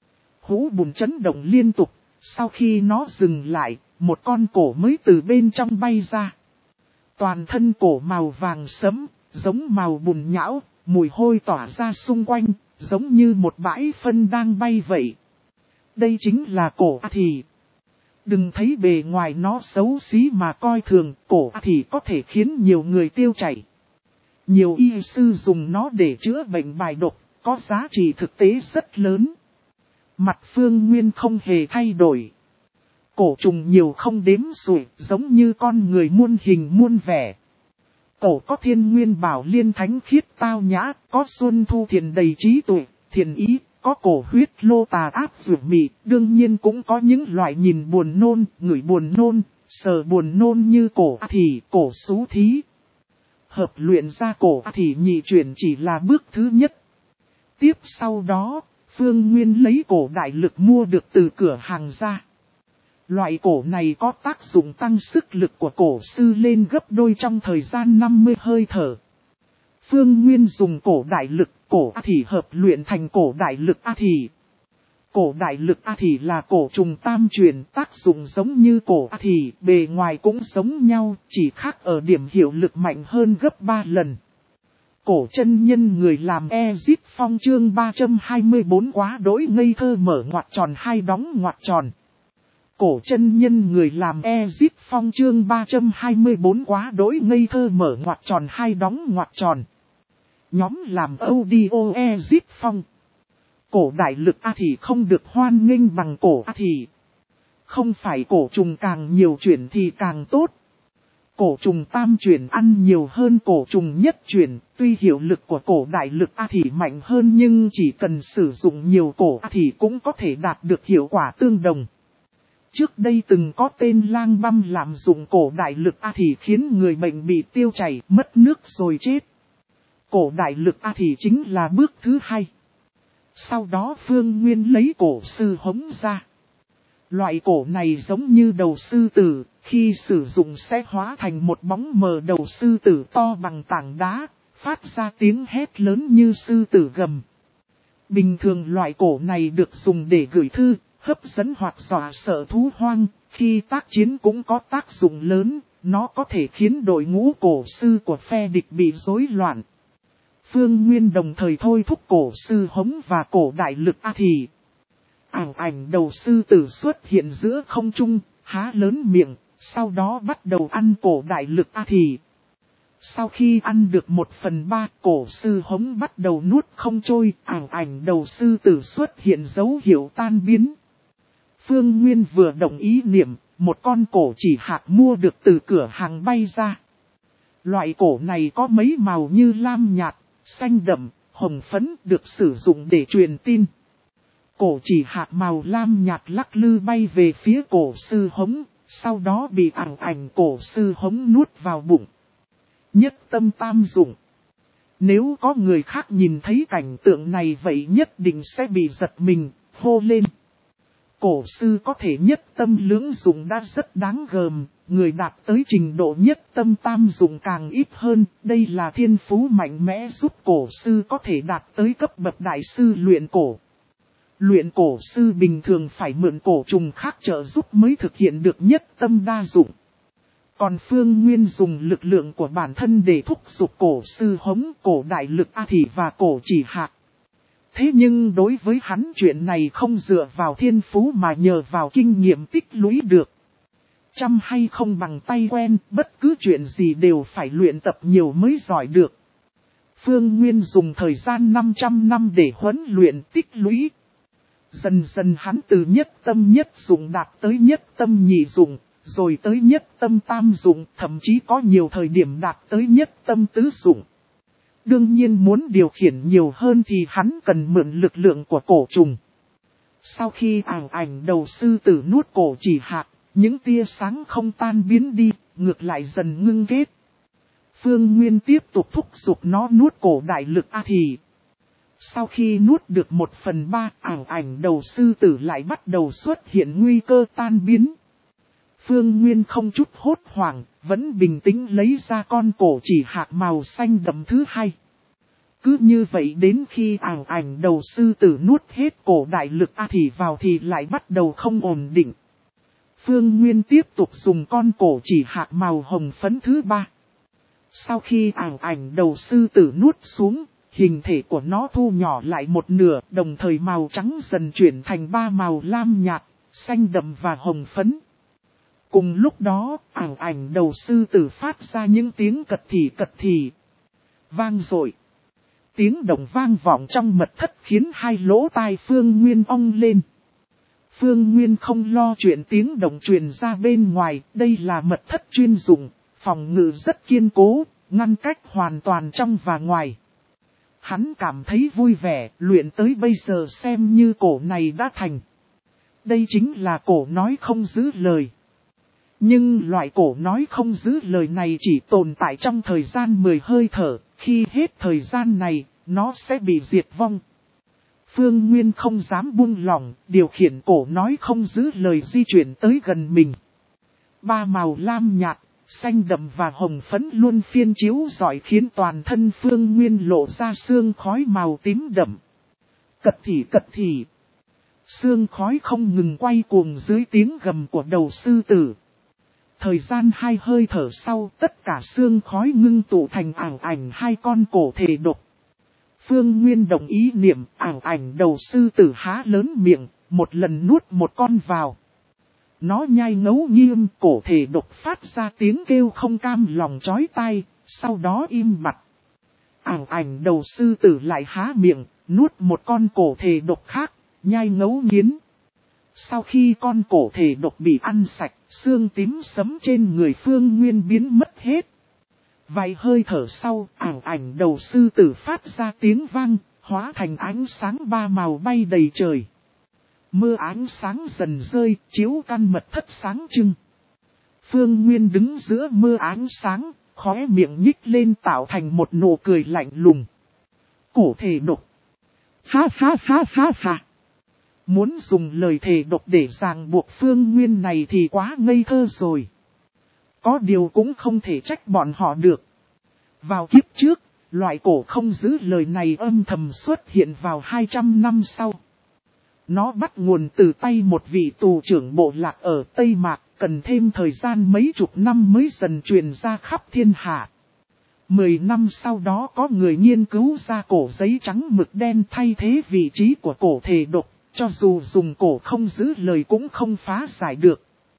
Hũ bùn chấn động liên tục, sau khi nó dừng lại, một con cổ mới từ bên trong bay ra. Toàn thân cổ màu vàng sẫm, giống màu bùn nhão, mùi hôi tỏa ra xung quanh, giống như một bãi phân đang bay vậy. Đây chính là cổ A Thì. Đừng thấy bề ngoài nó xấu xí mà coi thường, cổ A Thì có thể khiến nhiều người tiêu chảy. Nhiều y sư dùng nó để chữa bệnh bài độc, có giá trị thực tế rất lớn. Mặt Phương Nguyên không hề thay đổi. Cổ trùng nhiều không đếm xuể, giống như con người muôn hình muôn vẻ. Cổ có thiên nguyên bảo liên thánh khiết tao nhã, có Xuân Thu Thiền đầy trí tuệ, thiền ý, có cổ huyết lô tà áp dụ mị, đương nhiên cũng có những loại nhìn buồn nôn, ngửi buồn nôn, sờ buồn nôn như cổ A Thì, cổ xú thí. Hợp luyện ra cổ A Thì nhị chuyển chỉ là bước thứ nhất. Tiếp sau đó, Phương Nguyên lấy cổ đại lực mua được từ cửa hàng ra. Loại cổ này có tác dụng tăng sức lực của cổ sư lên gấp đôi trong thời gian năm mươi hơi thở. Phương Nguyên dùng cổ đại lực, cổ A Thì hợp luyện thành cổ đại lực A Thì. Cổ đại lực A Thị là cổ trùng tam chuyển, tác dụng giống như cổ A Thị, bề ngoài cũng giống nhau, chỉ khác ở điểm hiệu lực mạnh hơn gấp ba lần. Cổ chân nhân người làm Exit Phong chương ba trăm hai mươi tư quá đỗi ngây thơ mở ngoặc tròn hai đóng ngoặc tròn. Cổ chân nhân người làm Exit Phong chương ba trăm hai mươi tư quá đỗi ngây thơ mở ngoặc tròn hai đóng ngoặc tròn. Nhóm làm audio Exit Phong. Cổ đại lực A Thị không được hoan nghênh bằng cổ A Thị. Không phải cổ trùng càng nhiều chuyển thì càng tốt. Cổ trùng tam chuyển ăn nhiều hơn cổ trùng nhất chuyển, tuy hiệu lực của cổ đại lực A Thị mạnh hơn nhưng chỉ cần sử dụng nhiều cổ A Thị cũng có thể đạt được hiệu quả tương đồng. Trước đây từng có tên lang băm lạm dụng cổ đại lực A Thị khiến người bệnh bị tiêu chảy, mất nước rồi chết. Cổ đại lực A Thị chính là bước thứ hai. Sau đó Phương Nguyên lấy cổ sư hống ra. Loại cổ này giống như đầu sư tử, khi sử dụng sẽ hóa thành một bóng mờ đầu sư tử to bằng tảng đá, phát ra tiếng hét lớn như sư tử gầm. Bình thường loại cổ này được dùng để gửi thư, hấp dẫn hoặc dọa sợ thú hoang, khi tác chiến cũng có tác dụng lớn, nó có thể khiến đội ngũ cổ sư của phe địch bị rối loạn. Phương Nguyên đồng thời thôi thúc cổ sư hống và cổ đại lực A Thị. Ảng ảnh đầu sư tử xuất hiện giữa không trung, há lớn miệng, sau đó bắt đầu ăn cổ đại lực A Thị. Sau khi ăn được một phần ba, cổ sư hống bắt đầu nuốt không trôi, ảng ảnh đầu sư tử xuất hiện dấu hiệu tan biến. Phương Nguyên vừa đồng ý niệm, một con cổ chỉ hạc mua được từ cửa hàng bay ra. Loại cổ này có mấy màu như lam nhạt, xanh đậm, hồng phấn được sử dụng để truyền tin. Cổ chỉ hạc màu lam nhạt lắc lư bay về phía cổ sư hống, sau đó bị ảng ảnh cổ sư hống nuốt vào bụng. Nhất tâm tam dụng. Nếu có người khác nhìn thấy cảnh tượng này vậy nhất định sẽ bị giật mình, hô lên. Cổ sư có thể nhất tâm lưỡng dụng đã rất đáng gờm, người đạt tới trình độ nhất tâm tam dụng càng ít hơn, đây là thiên phú mạnh mẽ giúp cổ sư có thể đạt tới cấp bậc đại sư luyện cổ. Luyện cổ sư bình thường phải mượn cổ trùng khác trợ giúp mới thực hiện được nhất tâm đa dụng. Còn Phương Nguyên dùng lực lượng của bản thân để thúc giục cổ sư hống, cổ đại lực A Thị và cổ chỉ hạc. Thế nhưng đối với hắn chuyện này không dựa vào thiên phú mà nhờ vào kinh nghiệm tích lũy được. Chăm hay không bằng tay quen, bất cứ chuyện gì đều phải luyện tập nhiều mới giỏi được. Phương Nguyên dùng thời gian năm trăm năm để huấn luyện tích lũy. Dần dần hắn từ nhất tâm nhất dụng đạt tới nhất tâm nhị dụng, rồi tới nhất tâm tam dụng, thậm chí có nhiều thời điểm đạt tới nhất tâm tứ dụng. Đương nhiên muốn điều khiển nhiều hơn thì hắn cần mượn lực lượng của cổ trùng. Sau khi ảng ảnh đầu sư tử nuốt cổ chỉ hạc, những tia sáng không tan biến đi, ngược lại dần ngưng kết. Phương Nguyên tiếp tục thúc giục nó nuốt cổ đại lực A Thị. Sau khi nuốt được một phần ba, ảng ảnh đầu sư tử lại bắt đầu xuất hiện nguy cơ tan biến. Phương Nguyên không chút hốt hoảng, vẫn bình tĩnh lấy ra con cổ chỉ hạc màu xanh đậm thứ hai. Cứ như vậy đến khi ảng ảnh đầu sư tử nuốt hết cổ đại lực A Thị vào thì lại bắt đầu không ổn định. Phương Nguyên tiếp tục dùng con cổ chỉ hạc màu hồng phấn thứ ba. Sau khi ảng ảnh đầu sư tử nuốt xuống, hình thể của nó thu nhỏ lại một nửa, đồng thời màu trắng dần chuyển thành ba màu lam nhạt, xanh đậm và hồng phấn. Cùng lúc đó, ảng ảnh đầu sư tử phát ra những tiếng cật thì cật thì. Vang dội. Tiếng động vang vọng trong mật thất khiến hai lỗ tai Phương Nguyên ong lên. Phương Nguyên không lo chuyện tiếng động truyền ra bên ngoài, đây là mật thất chuyên dụng, phòng ngự rất kiên cố, ngăn cách hoàn toàn trong và ngoài. Hắn cảm thấy vui vẻ, luyện tới bây giờ xem như cổ này đã thành. Đây chính là cổ nói không giữ lời. Nhưng loại cổ nói không giữ lời này chỉ tồn tại trong thời gian mười hơi thở, khi hết thời gian này, nó sẽ bị diệt vong. Phương Nguyên không dám buông lỏng, điều khiển cổ nói không giữ lời di chuyển tới gần mình. Ba màu lam nhạt, xanh đậm và hồng phấn luôn phiên chiếu rọi khiến toàn thân Phương Nguyên lộ ra sương khói màu tím đậm. Cật thì cật thì. Sương khói không ngừng quay cuồng dưới tiếng gầm của đầu sư tử. Thời gian hai hơi thở sau, tất cả sương khói ngưng tụ thành ảo ảnh hai con cổ thể độc. Phương Nguyên đồng ý niệm, ảo ảnh đầu sư tử há lớn miệng, một lần nuốt một con vào. Nó nhai ngấu nghiêm, cổ thể độc phát ra tiếng kêu không cam lòng chói tai, sau đó im bặt. Ảo ảnh đầu sư tử lại há miệng, nuốt một con cổ thể độc khác, nhai ngấu nghiến. Sau khi con cổ thể độc bị ăn sạch, xương tím sấm trên người Phương Nguyên biến mất hết. Vài hơi thở sau, ảo ảnh đầu sư tử phát ra tiếng vang, hóa thành ánh sáng ba màu bay đầy trời. Mưa ánh sáng dần rơi, chiếu căn mật thất sáng trưng. Phương Nguyên đứng giữa mưa ánh sáng, khóe miệng nhích lên tạo thành một nụ cười lạnh lùng. Cổ thể độc. Ha ha ha ha ha. Muốn dùng lời thề độc để ràng buộc Phương Nguyên này thì quá ngây thơ rồi. Có điều cũng không thể trách bọn họ được. Vào kiếp trước, loại cổ không giữ lời này âm thầm xuất hiện vào hai trăm năm sau. Nó bắt nguồn từ tay một vị tù trưởng bộ lạc ở Tây Mạc, cần thêm thời gian mấy chục năm mới dần truyền ra khắp thiên hạ. Mười năm sau đó có người nghiên cứu ra cổ giấy trắng mực đen thay thế vị trí của cổ thể độc, cho dù dùng cổ không giữ lời cũng không phá giải được.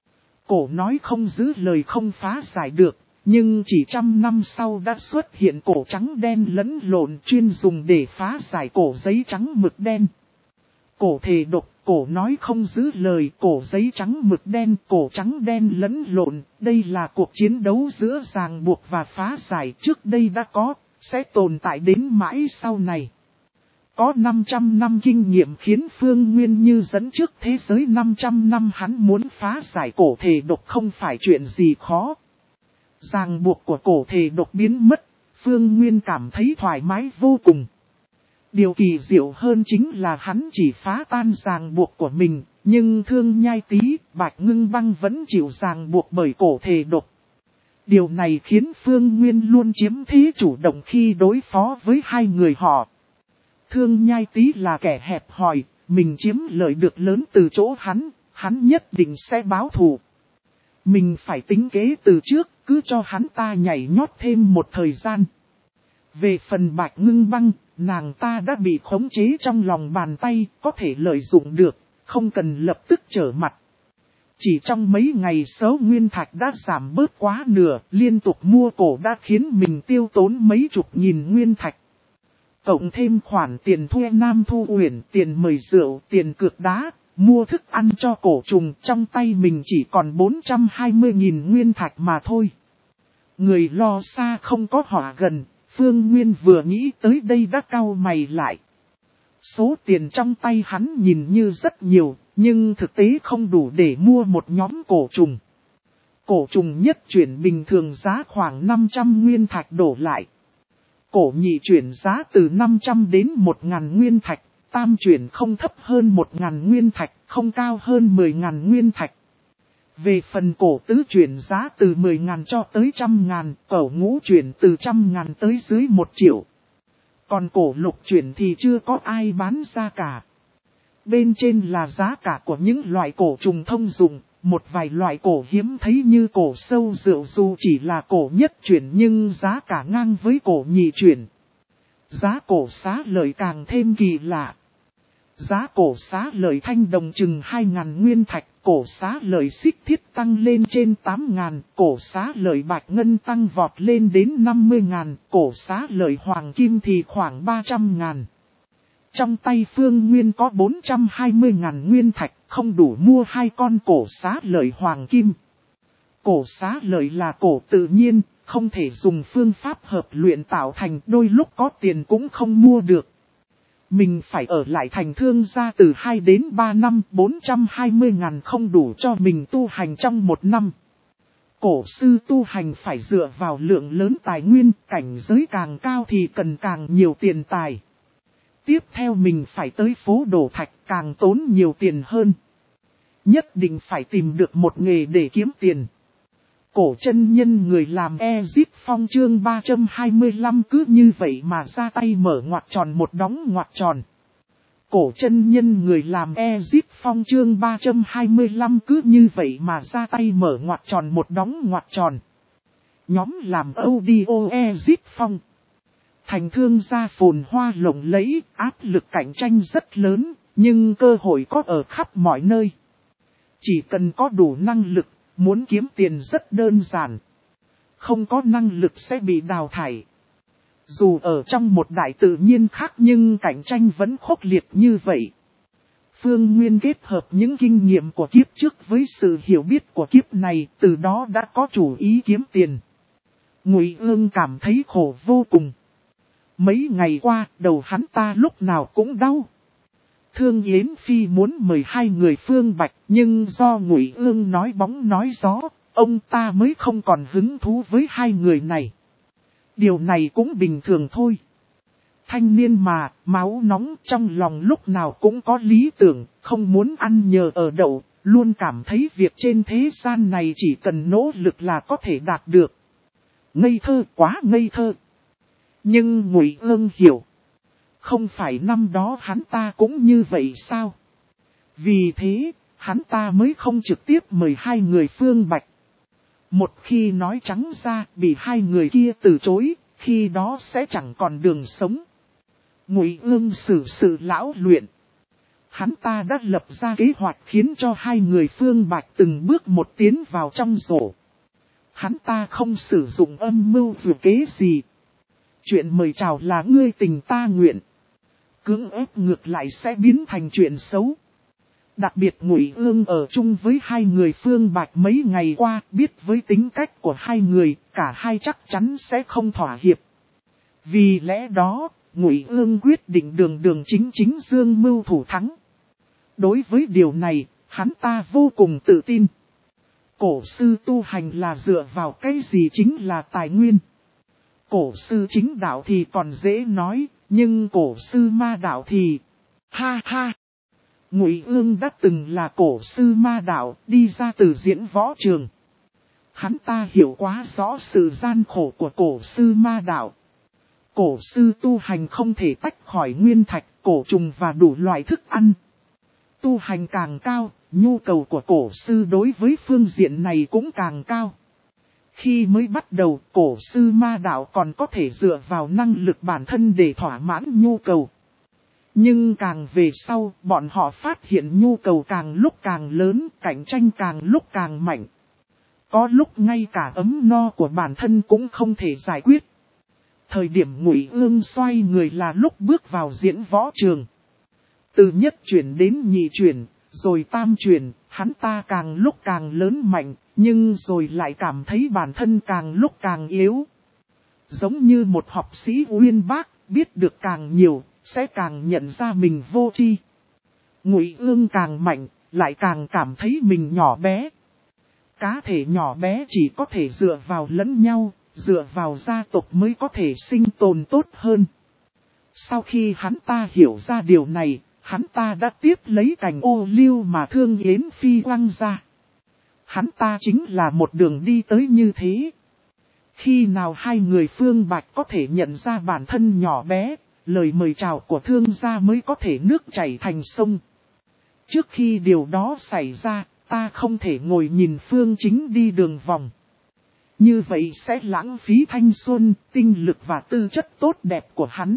Cổ nói không giữ lời không phá giải được, nhưng chỉ trăm năm sau đã xuất hiện cổ trắng đen lẫn lộn chuyên dùng để phá giải cổ giấy trắng mực đen. Cổ thể độc, cổ nói không giữ lời, cổ giấy trắng mực đen, cổ trắng đen lẫn lộn, đây là cuộc chiến đấu giữa ràng buộc và phá giải trước đây đã có, sẽ tồn tại đến mãi sau này. Có năm trăm năm kinh nghiệm khiến Phương Nguyên như dẫn trước thế giới năm trăm năm, hắn muốn phá giải cổ thể độc không phải chuyện gì khó. Ràng buộc của cổ thể độc biến mất, Phương Nguyên cảm thấy thoải mái vô cùng. Điều kỳ diệu hơn chính là hắn chỉ phá tan ràng buộc của mình, nhưng Thương Nhai Tý, Bạch Ngưng Băng vẫn chịu ràng buộc bởi cổ thể độc. Điều này khiến Phương Nguyên luôn chiếm thế chủ động khi đối phó với hai người họ. Thương Nhai Tý là kẻ hẹp hòi, mình chiếm lợi được lớn từ chỗ hắn, hắn nhất định sẽ báo thù. Mình phải tính kế từ trước, cứ cho hắn ta nhảy nhót thêm một thời gian. Về phần Bạch Ngưng Băng, nàng ta đã bị khống chế trong lòng bàn tay, có thể lợi dụng được, không cần lập tức trở mặt. Chỉ trong mấy ngày số nguyên thạch đã giảm bớt quá nửa, liên tục mua cổ đã khiến mình tiêu tốn mấy chục nghìn nguyên thạch. Cộng thêm khoản tiền thuê Nam Thu Uyển, tiền mời rượu, tiền cược đá, mua thức ăn cho cổ trùng, trong tay mình chỉ còn bốn trăm hai mươi nghìn nguyên thạch mà thôi. Người lo xa không có họa gần, Phương Nguyên vừa nghĩ tới đây đã cau mày lại. Số tiền trong tay hắn nhìn như rất nhiều, nhưng thực tế không đủ để mua một nhóm cổ trùng. Cổ trùng nhất chuyển bình thường giá khoảng năm trăm nguyên thạch đổ lại. Cổ nhị chuyển giá từ năm trăm đến một nghìn nguyên thạch, tam chuyển không thấp hơn một nghìn nguyên thạch, không cao hơn mười nghìn nguyên thạch. Về phần cổ tứ chuyển giá từ mười nghìn cho tới trăm ngàn, cổ ngũ chuyển từ trăm ngàn tới dưới một triệu. Còn cổ lục chuyển thì chưa có ai bán ra cả. Bên trên là giá cả của những loại cổ trùng thông dụng, một vài loại cổ hiếm thấy như cổ sâu rượu dù chỉ là cổ nhất chuyển nhưng giá cả ngang với cổ nhị chuyển. Giá cổ xá lợi càng thêm kỳ lạ. Giá cổ xá lợi thanh đồng chừng hai nghìn nguyên thạch, cổ xá lợi xích thiết tăng lên trên tám nghìn, cổ xá lợi bạch ngân tăng vọt lên đến năm mươi nghìn, cổ xá lợi hoàng kim thì khoảng ba trăm nghìn. Trong tay Phương Nguyên có bốn trăm hai mươi nghìn nguyên thạch, không đủ mua hai con cổ xá lợi hoàng kim. Cổ xá lợi là cổ tự nhiên, không thể dùng phương pháp hợp luyện tạo thành, đôi lúc có tiền cũng không mua được. Mình phải ở lại thành thương gia từ hai đến ba năm, bốn trăm hai mươi ngàn không đủ cho mình tu hành trong một năm. Cổ sư tu hành phải dựa vào lượng lớn tài nguyên, cảnh giới càng cao thì cần càng nhiều tiền tài. Tiếp theo mình phải tới phố đổ thạch càng tốn nhiều tiền hơn. Nhất định phải tìm được một nghề để kiếm tiền. Cổ chân nhân người làm Ezip Phong chương ba trăm hai mươi lăm cứ như vậy mà ra tay mở ngoặc tròn một đóng ngoặc tròn. Cổ chân nhân người làm Ezic Phong chương ba trăm hai mươi lăm cứ như vậy mà ra tay mở ngoặc tròn một đóng ngoặc tròn. Nhóm làm audio Ezic Phong. Thành thương gia phồn hoa lộng lẫy, áp lực cạnh tranh rất lớn, nhưng cơ hội có ở khắp mọi nơi. Chỉ cần có đủ năng lực, muốn kiếm tiền rất đơn giản. Không có năng lực sẽ bị đào thải. Dù ở trong một đại tự nhiên khác nhưng cạnh tranh vẫn khốc liệt như vậy. Phương Nguyên kết hợp những kinh nghiệm của kiếp trước với sự hiểu biết của kiếp này, từ đó đã có chủ ý kiếm tiền. Ngụy Ương cảm thấy khổ vô cùng. Mấy ngày qua, đầu hắn ta lúc nào cũng đau. Thương Yến Phi muốn mời hai người Phương Bạch, nhưng do Ngụy Ương nói bóng nói gió, ông ta mới không còn hứng thú với hai người này. Điều này cũng bình thường thôi. Thanh niên mà, máu nóng trong lòng lúc nào cũng có lý tưởng, không muốn ăn nhờ ở đậu, luôn cảm thấy việc trên thế gian này chỉ cần nỗ lực là có thể đạt được. Ngây thơ, quá ngây thơ. Nhưng Ngụy Ương hiểu. Không phải năm đó hắn ta cũng như vậy sao? Vì thế, hắn ta mới không trực tiếp mời hai người Phương Bạch. Một khi nói trắng ra, bị hai người kia từ chối, khi đó sẽ chẳng còn đường sống. Ngụy Ương xử sự lão luyện. Hắn ta đã lập ra kế hoạch khiến cho hai người Phương Bạch từng bước một tiến vào trong rổ. Hắn ta không sử dụng âm mưu dù kế gì. Chuyện mời chào là ngươi tình ta nguyện. Cưỡng ép ngược lại sẽ biến thành chuyện xấu. Đặc biệt Ngụy Ương ở chung với hai người Phương Bạch mấy ngày qua, biết với tính cách của hai người, cả hai chắc chắn sẽ không thỏa hiệp. Vì lẽ đó, Ngụy Ương quyết định đường đường chính chính dương mưu thủ thắng. Đối với điều này, hắn ta vô cùng tự tin. Cổ sư tu hành là dựa vào cái gì chính là tài nguyên. Cổ sư chính đạo thì còn dễ nói, nhưng cổ sư ma đạo thì... Ha ha! Ngụy Ương đã từng là cổ sư ma đạo, đi ra từ diễn võ trường. Hắn ta hiểu quá rõ sự gian khổ của cổ sư ma đạo. Cổ sư tu hành không thể tách khỏi nguyên thạch, cổ trùng và đủ loại thức ăn. Tu hành càng cao, nhu cầu của cổ sư đối với phương diện này cũng càng cao. Khi mới bắt đầu, cổ sư ma đạo còn có thể dựa vào năng lực bản thân để thỏa mãn nhu cầu. Nhưng càng về sau, bọn họ phát hiện nhu cầu càng lúc càng lớn, cạnh tranh càng lúc càng mạnh. Có lúc ngay cả ấm no của bản thân cũng không thể giải quyết. Thời điểm Ngụy Ương xoay người là lúc bước vào diễn võ trường. Từ nhất chuyển đến nhị chuyển, rồi tam chuyển, hắn ta càng lúc càng lớn mạnh, nhưng rồi lại cảm thấy bản thân càng lúc càng yếu. Giống như một học sĩ uyên bác, biết được càng nhiều, sẽ càng nhận ra mình vô tri. Ngụy Ương càng mạnh, lại càng cảm thấy mình nhỏ bé. Cá thể nhỏ bé chỉ có thể dựa vào lẫn nhau, dựa vào gia tộc mới có thể sinh tồn tốt hơn. Sau khi hắn ta hiểu ra điều này, hắn ta đã tiếp lấy cành ô liu mà Thương Yến Phi quăng ra. Hắn ta chính là một đường đi tới như thế. Khi nào hai người Phương Bạch có thể nhận ra bản thân nhỏ bé, lời mời chào của thương gia mới có thể nước chảy thành sông. Trước khi điều đó xảy ra, ta không thể ngồi nhìn Phương Chính đi đường vòng. Như vậy sẽ lãng phí thanh xuân, tinh lực và tư chất tốt đẹp của hắn.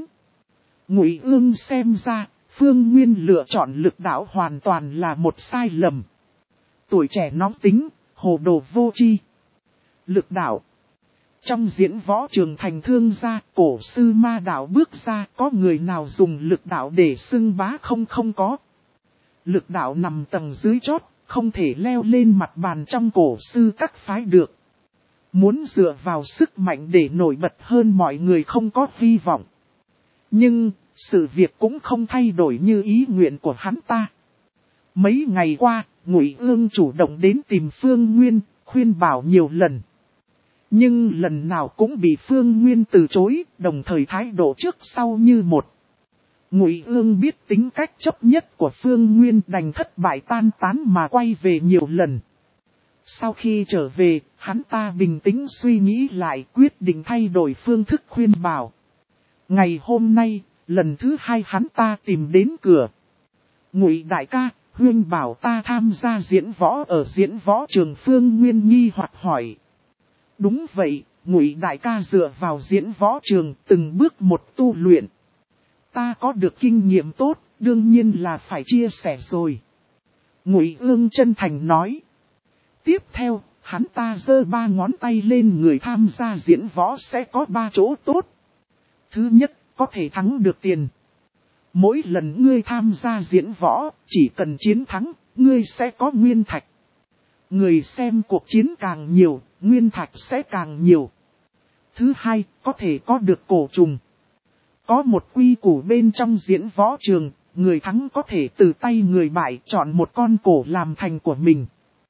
Ngụy Ương xem ra, Phương Nguyên lựa chọn lực đạo hoàn toàn là một sai lầm. Tuổi trẻ nóng tính, hồ đồ vô tri. Lực đạo. Trong diễn võ trường thành thương gia, cổ sư ma đạo bước ra, có người nào dùng lực đạo để xưng bá không không có. Lực đạo nằm tầng dưới chót, không thể leo lên mặt bàn trong cổ sư các phái được. Muốn dựa vào sức mạnh để nổi bật hơn mọi người không có hy vọng. Nhưng, sự việc cũng không thay đổi như ý nguyện của hắn ta. Mấy ngày qua, Ngụy Ương chủ động đến tìm Phương Nguyên, khuyên bảo nhiều lần. Nhưng lần nào cũng bị Phương Nguyên từ chối, đồng thời thái độ trước sau như một. Ngụy Ương biết tính cách chấp nhất của Phương Nguyên, đành thất bại tan tán mà quay về nhiều lần. Sau khi trở về, hắn ta bình tĩnh suy nghĩ lại, quyết định thay đổi phương thức khuyên bảo. Ngày hôm nay, lần thứ hai hắn ta tìm đến cửa. Ngụy đại ca, huynh bảo ta tham gia diễn võ ở diễn võ trường. Phương Nguyên nghi hoặc hỏi. Đúng vậy, Ngụy đại ca dựa vào diễn võ trường từng bước một tu luyện. Ta có được kinh nghiệm tốt, đương nhiên là phải chia sẻ rồi. Ngụy Ương chân thành nói. Tiếp theo, hắn ta giơ ba ngón tay lên, người tham gia diễn võ sẽ có ba chỗ tốt. Thứ nhất, có thể thắng được tiền. Mỗi lần ngươi tham gia diễn võ, chỉ cần chiến thắng, ngươi sẽ có nguyên thạch. Người xem cuộc chiến càng nhiều, nguyên thạch sẽ càng nhiều. Thứ hai, có thể có được cổ trùng. Có một quy củ bên trong diễn võ trường, người thắng có thể từ tay người bại chọn một con cổ làm thành của mình.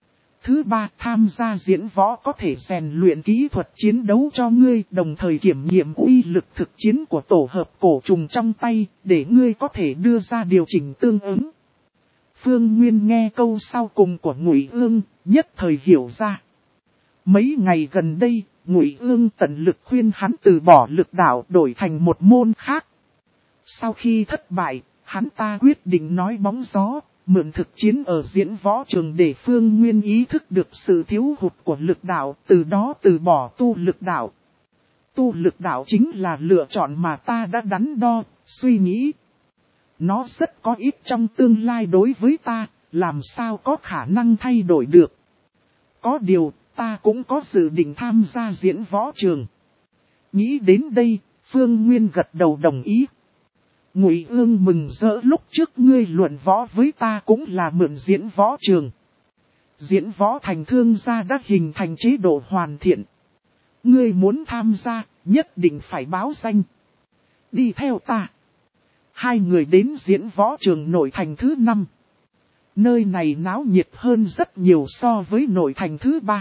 Thứ ba, tham gia diễn võ có thể rèn luyện kỹ thuật chiến đấu cho ngươi, đồng thời kiểm nghiệm uy lực thực chiến của tổ hợp cổ trùng trong tay, để ngươi có thể đưa ra điều chỉnh tương ứng. Phương Nguyên nghe câu sau cùng của Ngụy Ương, nhất thời hiểu ra. Mấy ngày gần đây, Ngụy Ương tận lực khuyên hắn từ bỏ lực đạo đổi thành một môn khác. Sau khi thất bại, hắn ta quyết định nói bóng gió, mượn thực chiến ở diễn võ trường để Phương Nguyên ý thức được sự thiếu hụt của lực đạo, từ đó từ bỏ tu lực đạo. Tu lực đạo chính là lựa chọn mà ta đã đắn đo, suy nghĩ. Nó rất có ích trong tương lai đối với ta, làm sao có khả năng thay đổi được. Có điều, ta cũng có dự định tham gia diễn võ trường. Nghĩ đến đây, Phương Nguyên gật đầu đồng ý. Ngụy Ương mừng rỡ, lúc trước ngươi luận võ với ta cũng là mượn diễn võ trường. Diễn võ thành thương gia đã hình thành chế độ hoàn thiện. Ngươi muốn tham gia, nhất định phải báo danh. Đi theo ta. Hai người đến diễn võ trường nội thành thứ năm. Nơi này náo nhiệt hơn rất nhiều so với nội thành thứ ba.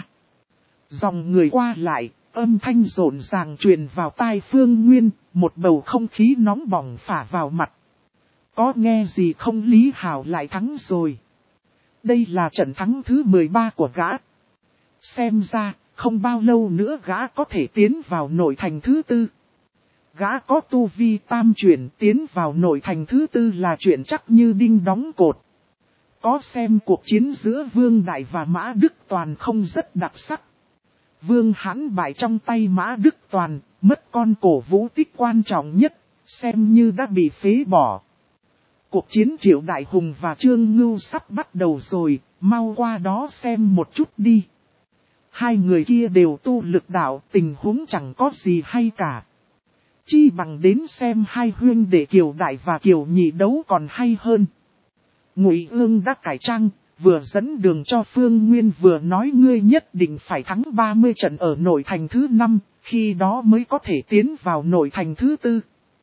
Dòng người qua lại, âm thanh rộn ràng truyền vào tai Phương Nguyên, một bầu không khí nóng bỏng phả vào mặt. Có nghe gì không, Lý Hào lại thắng rồi. Đây là trận thắng thứ mười ba của gã. Xem ra, không bao lâu nữa gã có thể tiến vào nội thành thứ tư. Gã có tu vi tam chuyển, tiến vào nội thành thứ tư là chuyện chắc như đinh đóng cột. Có xem cuộc chiến giữa Vương Đại và Mã Đức Toàn không rất đặc sắc. Vương Hãn bại trong tay Mã Đức Toàn, mất con cổ vũ tích quan trọng nhất, xem như đã bị phế bỏ. Cuộc chiến Triệu Đại Hùng và Trương Ngưu sắp bắt đầu rồi, mau qua đó xem một chút đi. Hai người kia đều tu lực đạo, tình huống chẳng có gì hay cả. Chi bằng đến xem hai huynh đệ Kiều Đại và Kiều Nhị đấu còn hay hơn. Ngụy Ương đã cải trang, vừa dẫn đường cho Phương Nguyên vừa nói ngươi nhất định phải thắng ba mươi trận ở nội thành thứ năm, khi đó mới có thể tiến vào nội thành thứ tư.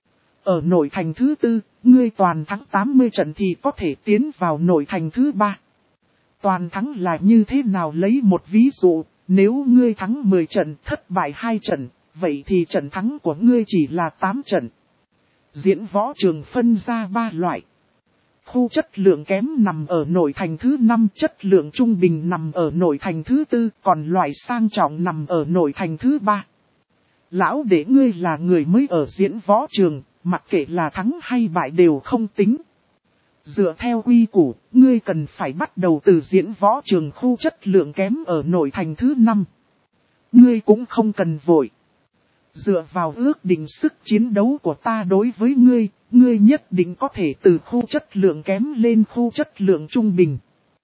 Ở nội thành thứ tư, ngươi toàn thắng tám mươi trận thì có thể tiến vào nội thành thứ ba. Toàn thắng là như thế nào, lấy một ví dụ, nếu ngươi thắng mười trận thất bại hai trận, vậy thì trận thắng của ngươi chỉ là tám trận. Diễn võ trường phân ra ba loại. Khu chất lượng kém nằm ở nội thành thứ năm, chất lượng trung bình nằm ở nội thành thứ tư, còn loại sang trọng nằm ở nội thành thứ ba. Lão để ngươi là người mới ở diễn võ trường, mặc kệ là thắng hay bại đều không tính. Dựa theo quy củ, ngươi cần phải bắt đầu từ diễn võ trường khu chất lượng kém ở nội thành thứ năm. Ngươi cũng không cần vội. Dựa vào ước định sức chiến đấu của ta đối với ngươi, ngươi nhất định có thể từ khu chất lượng kém lên khu chất lượng trung bình.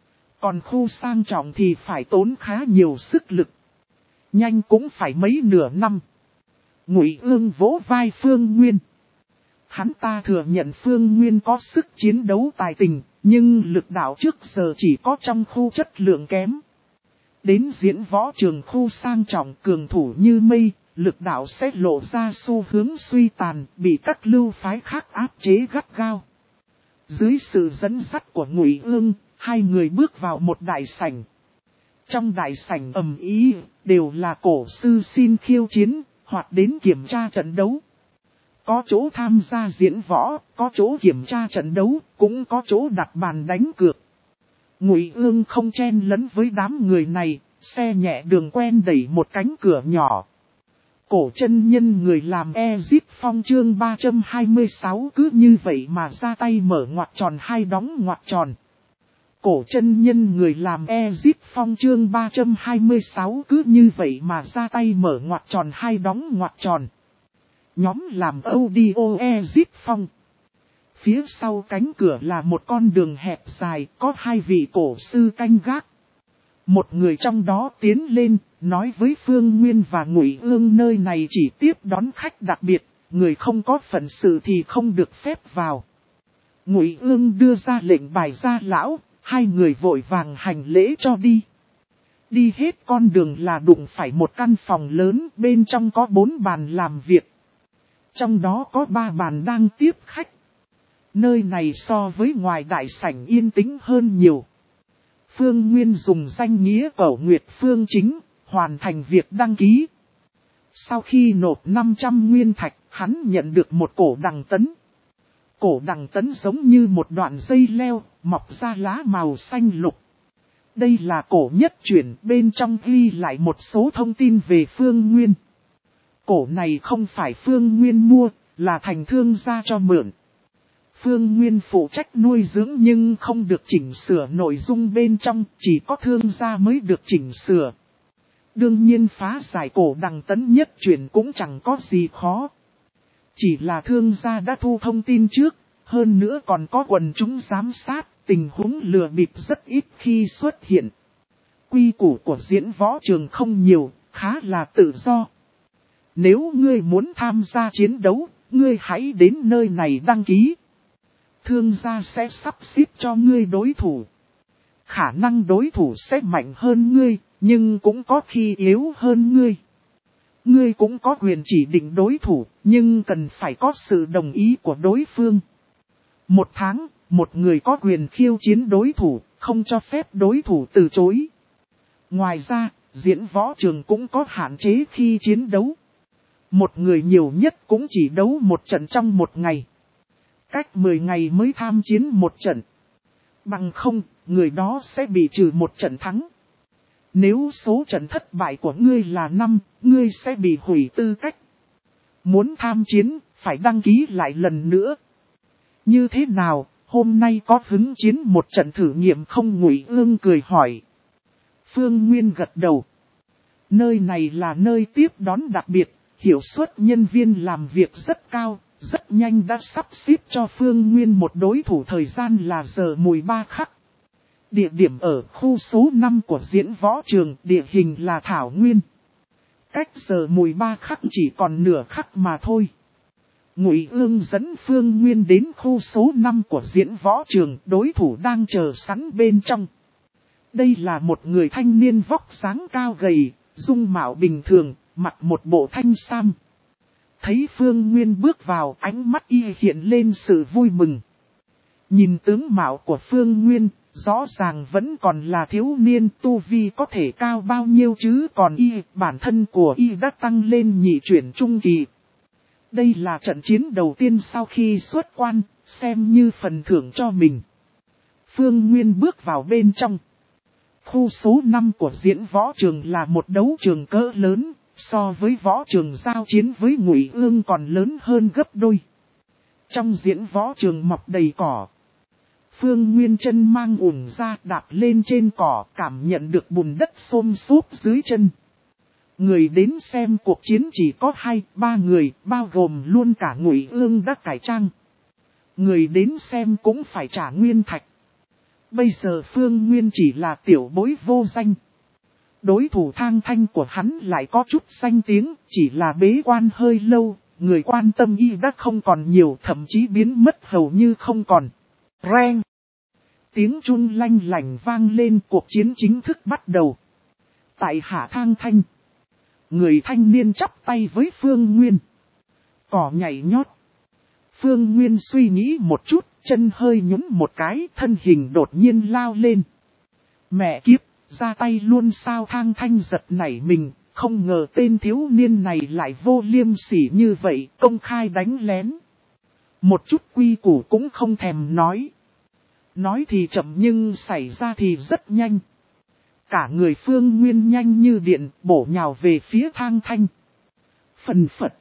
Còn khu sang trọng thì phải tốn khá nhiều sức lực. Nhanh cũng phải mấy nửa năm. Ngụy Ương vỗ vai Phương Nguyên. Hắn ta thừa nhận Phương Nguyên có sức chiến đấu tài tình, nhưng lực đạo trước giờ chỉ có trong khu chất lượng kém. Đến diễn võ trường khu sang trọng cường thủ như mây, lực đạo sẽ lộ ra xu hướng suy tàn, bị các lưu phái khác áp chế gắt gao. Dưới sự dẫn dắt của Ngụy Ương, hai người bước vào một đại sảnh. Trong đại sảnh ầm ĩ, đều là cổ sư xin khiêu chiến, hoặc đến kiểm tra trận đấu. Có chỗ tham gia diễn võ, có chỗ kiểm tra trận đấu, cũng có chỗ đặt bàn đánh cược. Ngụy Ương không chen lấn với đám người này, xe nhẹ đường quen đẩy một cánh cửa nhỏ. Cổ chân nhân người làm Ezip Phong chương ba trăm hai mươi sáu cứ như vậy mà ra tay mở ngoặc tròn hai đóng ngoặc tròn. Cổ chân nhân người làm Ezip Phong chương ba trăm hai mươi sáu cứ như vậy mà ra tay mở ngoặc tròn hai đóng ngoặc tròn. Nhóm làm audio Ezip Phong. Phía sau cánh cửa là một con đường hẹp dài, có hai vị cổ sư canh gác. Một người trong đó tiến lên, nói với Phương Nguyên và Ngụy Ương nơi này chỉ tiếp đón khách đặc biệt, người không có phận sự thì không được phép vào. Ngụy Ương đưa ra lệnh bài gia lão, hai người vội vàng hành lễ cho đi. Đi hết con đường là đụng phải một căn phòng lớn, bên trong có bốn bàn làm việc. Trong đó có ba bàn đang tiếp khách. Nơi này so với ngoài đại sảnh yên tĩnh hơn nhiều. Phương Nguyên dùng danh nghĩa Cẩu Nguyệt Phương Chính, hoàn thành việc đăng ký. Sau khi nộp năm trăm nguyên thạch, hắn nhận được một cổ đằng tấn. Cổ đằng tấn giống như một đoạn dây leo, mọc ra lá màu xanh lục. Đây là cổ nhất chuyển, bên trong ghi lại một số thông tin về Phương Nguyên. Cổ này không phải Phương Nguyên mua, là thành thương gia cho mượn. Phương Nguyên phụ trách nuôi dưỡng nhưng không được chỉnh sửa nội dung bên trong, chỉ có thương gia mới được chỉnh sửa. Đương nhiên phá giải cổ đằng tấn nhất chuyển cũng chẳng có gì khó. Chỉ là thương gia đã thu thông tin trước, hơn nữa còn có quần chúng giám sát, tình huống lừa bịp rất ít khi xuất hiện. Quy củ của diễn võ trường không nhiều, khá là tự do. Nếu ngươi muốn tham gia chiến đấu, ngươi hãy đến nơi này đăng ký. Thương gia sẽ sắp xếp cho ngươi đối thủ. Khả năng đối thủ sẽ mạnh hơn ngươi, nhưng cũng có khi yếu hơn ngươi. Ngươi cũng có quyền chỉ định đối thủ, nhưng cần phải có sự đồng ý của đối phương. Một tháng, một người có quyền khiêu chiến đối thủ, không cho phép đối thủ từ chối. Ngoài ra, diễn võ trường cũng có hạn chế khi chiến đấu. Một người nhiều nhất cũng chỉ đấu một trận trong một ngày. Cách mười ngày mới tham chiến một trận. Bằng không, người đó sẽ bị trừ một trận thắng. Nếu số trận thất bại của ngươi là năm, ngươi sẽ bị hủy tư cách. Muốn tham chiến, phải đăng ký lại lần nữa. Như thế nào, hôm nay có hứng chiến một trận thử nghiệm không? Ngụy Ương cười hỏi. Phương Nguyên gật đầu. Nơi này là nơi tiếp đón đặc biệt, hiệu suất nhân viên làm việc rất cao. Rất nhanh đã sắp xếp cho Phương Nguyên một đối thủ, thời gian là giờ mùi ba khắc. Địa điểm ở khu số năm của diễn võ trường, địa hình là thảo nguyên. Cách giờ mùi ba khắc chỉ còn nửa khắc mà thôi. Ngụy Ương dẫn Phương Nguyên đến khu số năm của diễn võ trường, đối thủ đang chờ sẵn bên trong. Đây là một người thanh niên vóc dáng cao gầy, dung mạo bình thường, mặc một bộ thanh sam. Thấy Phương Nguyên bước vào, ánh mắt y hiện lên sự vui mừng. Nhìn tướng mạo của Phương Nguyên, rõ ràng vẫn còn là thiếu niên, tu vi có thể cao bao nhiêu chứ, còn y, bản thân của y đã tăng lên nhị chuyển trung kỳ. Đây là trận chiến đầu tiên sau khi xuất quan, xem như phần thưởng cho mình. Phương Nguyên bước vào bên trong. Khu số năm của diễn võ trường là một đấu trường cỡ lớn. So với võ trường giao chiến với Ngụy Ương còn lớn hơn gấp đôi. Trong diễn võ trường mọc đầy cỏ. Phương Nguyên chân mang ủng ra đạp lên trên cỏ, cảm nhận được bùn đất xôm xốp dưới chân. Người đến xem cuộc chiến chỉ có hai, ba người, bao gồm luôn cả Ngụy Ương đã cải trang. Người đến xem cũng phải trả nguyên thạch. Bây giờ Phương Nguyên chỉ là tiểu bối vô danh. Đối thủ Thang Thanh của hắn lại có chút danh tiếng, chỉ là bế quan hơi lâu, người quan tâm y đã không còn nhiều, thậm chí biến mất hầu như không còn. Reng! Tiếng chun lanh lành vang lên, cuộc chiến chính thức bắt đầu. Tại hạ Thang Thanh. Người thanh niên chắp tay với Phương Nguyên. Cỏ nhảy nhót. Phương Nguyên suy nghĩ một chút, chân hơi nhún một cái, thân hình đột nhiên lao lên. Mẹ kiếp! Ra tay luôn sao? Thang Thanh giật nảy mình, không ngờ tên thiếu niên này lại vô liêm sỉ như vậy, công khai đánh lén. Một chút quy củ cũng không thèm nói. Nói thì chậm nhưng xảy ra thì rất nhanh. Cả người Phương Nguyên nhanh như điện, bổ nhào về phía Thang Thanh. Phần phật.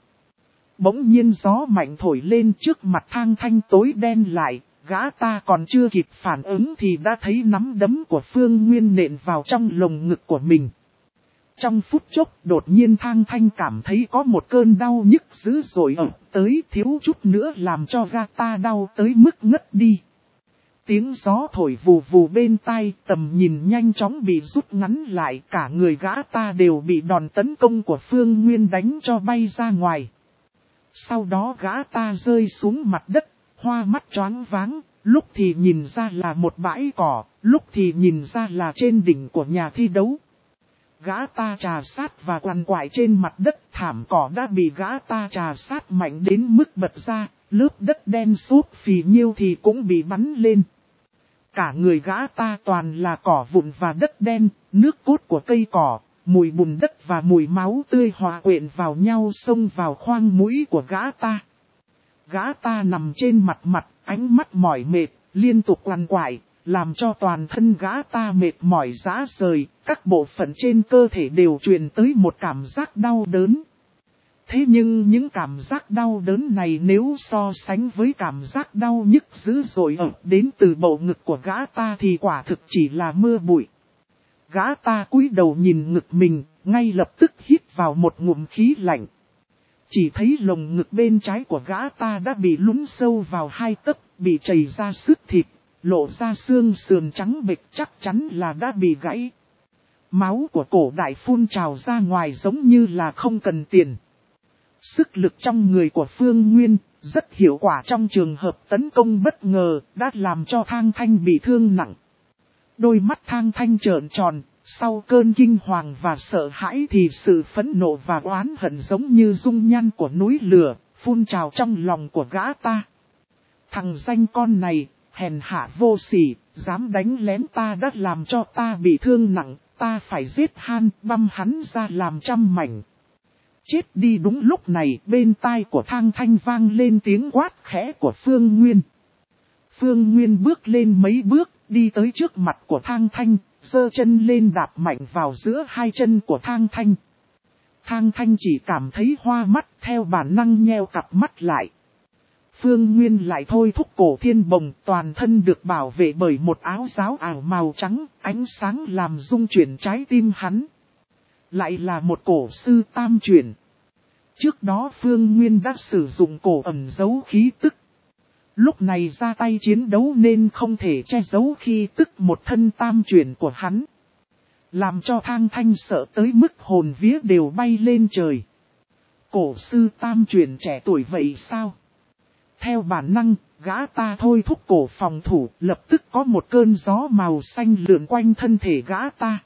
Bỗng nhiên gió mạnh thổi lên trước mặt Thang Thanh tối đen lại, gã ta còn chưa kịp phản ứng thì đã thấy nắm đấm của Phương Nguyên nện vào trong lồng ngực của mình. Trong phút chốc đột nhiên Thang Thanh cảm thấy có một cơn đau nhức dữ dội ập tới, thiếu chút nữa làm cho gã ta đau tới mức ngất đi. Tiếng gió thổi vù vù bên tai, tầm nhìn nhanh chóng bị rút ngắn lại, cả người gã ta đều bị đòn tấn công của Phương Nguyên đánh cho bay ra ngoài. Sau đó gã ta rơi xuống mặt đất, hoa mắt choáng váng, lúc thì nhìn ra là một bãi cỏ, lúc thì nhìn ra là trên đỉnh của nhà thi đấu. Gã ta trà sát và quằn quại trên mặt đất, thảm cỏ đã bị gã ta trà sát mạnh đến mức bật ra, lớp đất đen xốp phì nhiêu thì cũng bị bắn lên. Cả người gã ta toàn là cỏ vụn và đất đen, nước cốt của cây cỏ, mùi bùn đất và mùi máu tươi hòa quyện vào nhau xông vào khoang mũi của gã ta. Gã ta nằm trên mặt mặt, ánh mắt mỏi mệt, liên tục quằn quại, làm cho toàn thân gã ta mệt mỏi rã rời, các bộ phận trên cơ thể đều truyền tới một cảm giác đau đớn. Thế nhưng những cảm giác đau đớn này nếu so sánh với cảm giác đau nhức dữ dội ập đến từ bầu ngực của gã ta thì quả thực chỉ là mưa bụi. Gã ta cúi đầu nhìn ngực mình, ngay lập tức hít vào một ngụm khí lạnh. Chỉ thấy lồng ngực bên trái của gã ta đã bị lún sâu vào hai tấc, bị chảy ra sức thịt, lộ ra xương sườn trắng bệch, chắc chắn là đã bị gãy. Máu của cổ đại phun trào ra ngoài giống như là không cần tiền. Sức lực trong người của Phương Nguyên rất hiệu quả trong trường hợp tấn công bất ngờ đã làm cho Thang Thanh bị thương nặng. Đôi mắt Thang Thanh trợn tròn, sau cơn kinh hoàng và sợ hãi thì sự phẫn nộ và oán hận giống như dung nham của núi lửa, phun trào trong lòng của gã ta. Thằng danh con này, hèn hạ vô sỉ, dám đánh lén ta đã làm cho ta bị thương nặng, ta phải giết han, băm hắn ra làm trăm mảnh. Chết đi. Đúng lúc này bên tai của Thang Thanh vang lên tiếng quát khẽ của Phương Nguyên. Phương Nguyên bước lên mấy bước, đi tới trước mặt của Thang Thanh, giơ chân lên đạp mạnh vào giữa hai chân của Thang Thanh. Thang Thanh chỉ cảm thấy hoa mắt, theo bản năng nheo cặp mắt lại. Phương Nguyên lại thôi thúc cổ thiên bồng, toàn thân được bảo vệ bởi một áo giáo ảo màu trắng, ánh sáng làm rung chuyển trái tim hắn. Lại là một cổ sư tam chuyển. Trước đó Phương Nguyên đã sử dụng cổ ẩn giấu khí tức. Lúc này ra tay chiến đấu nên không thể che giấu khí tức một thân tam chuyển của hắn. Làm cho Thang Thanh sợ tới mức hồn vía đều bay lên trời. Cổ sư tam chuyển trẻ tuổi vậy sao? Theo bản năng, gã ta thôi thúc cổ phòng thủ, lập tức có một cơn gió màu xanh lượn quanh thân thể gã ta.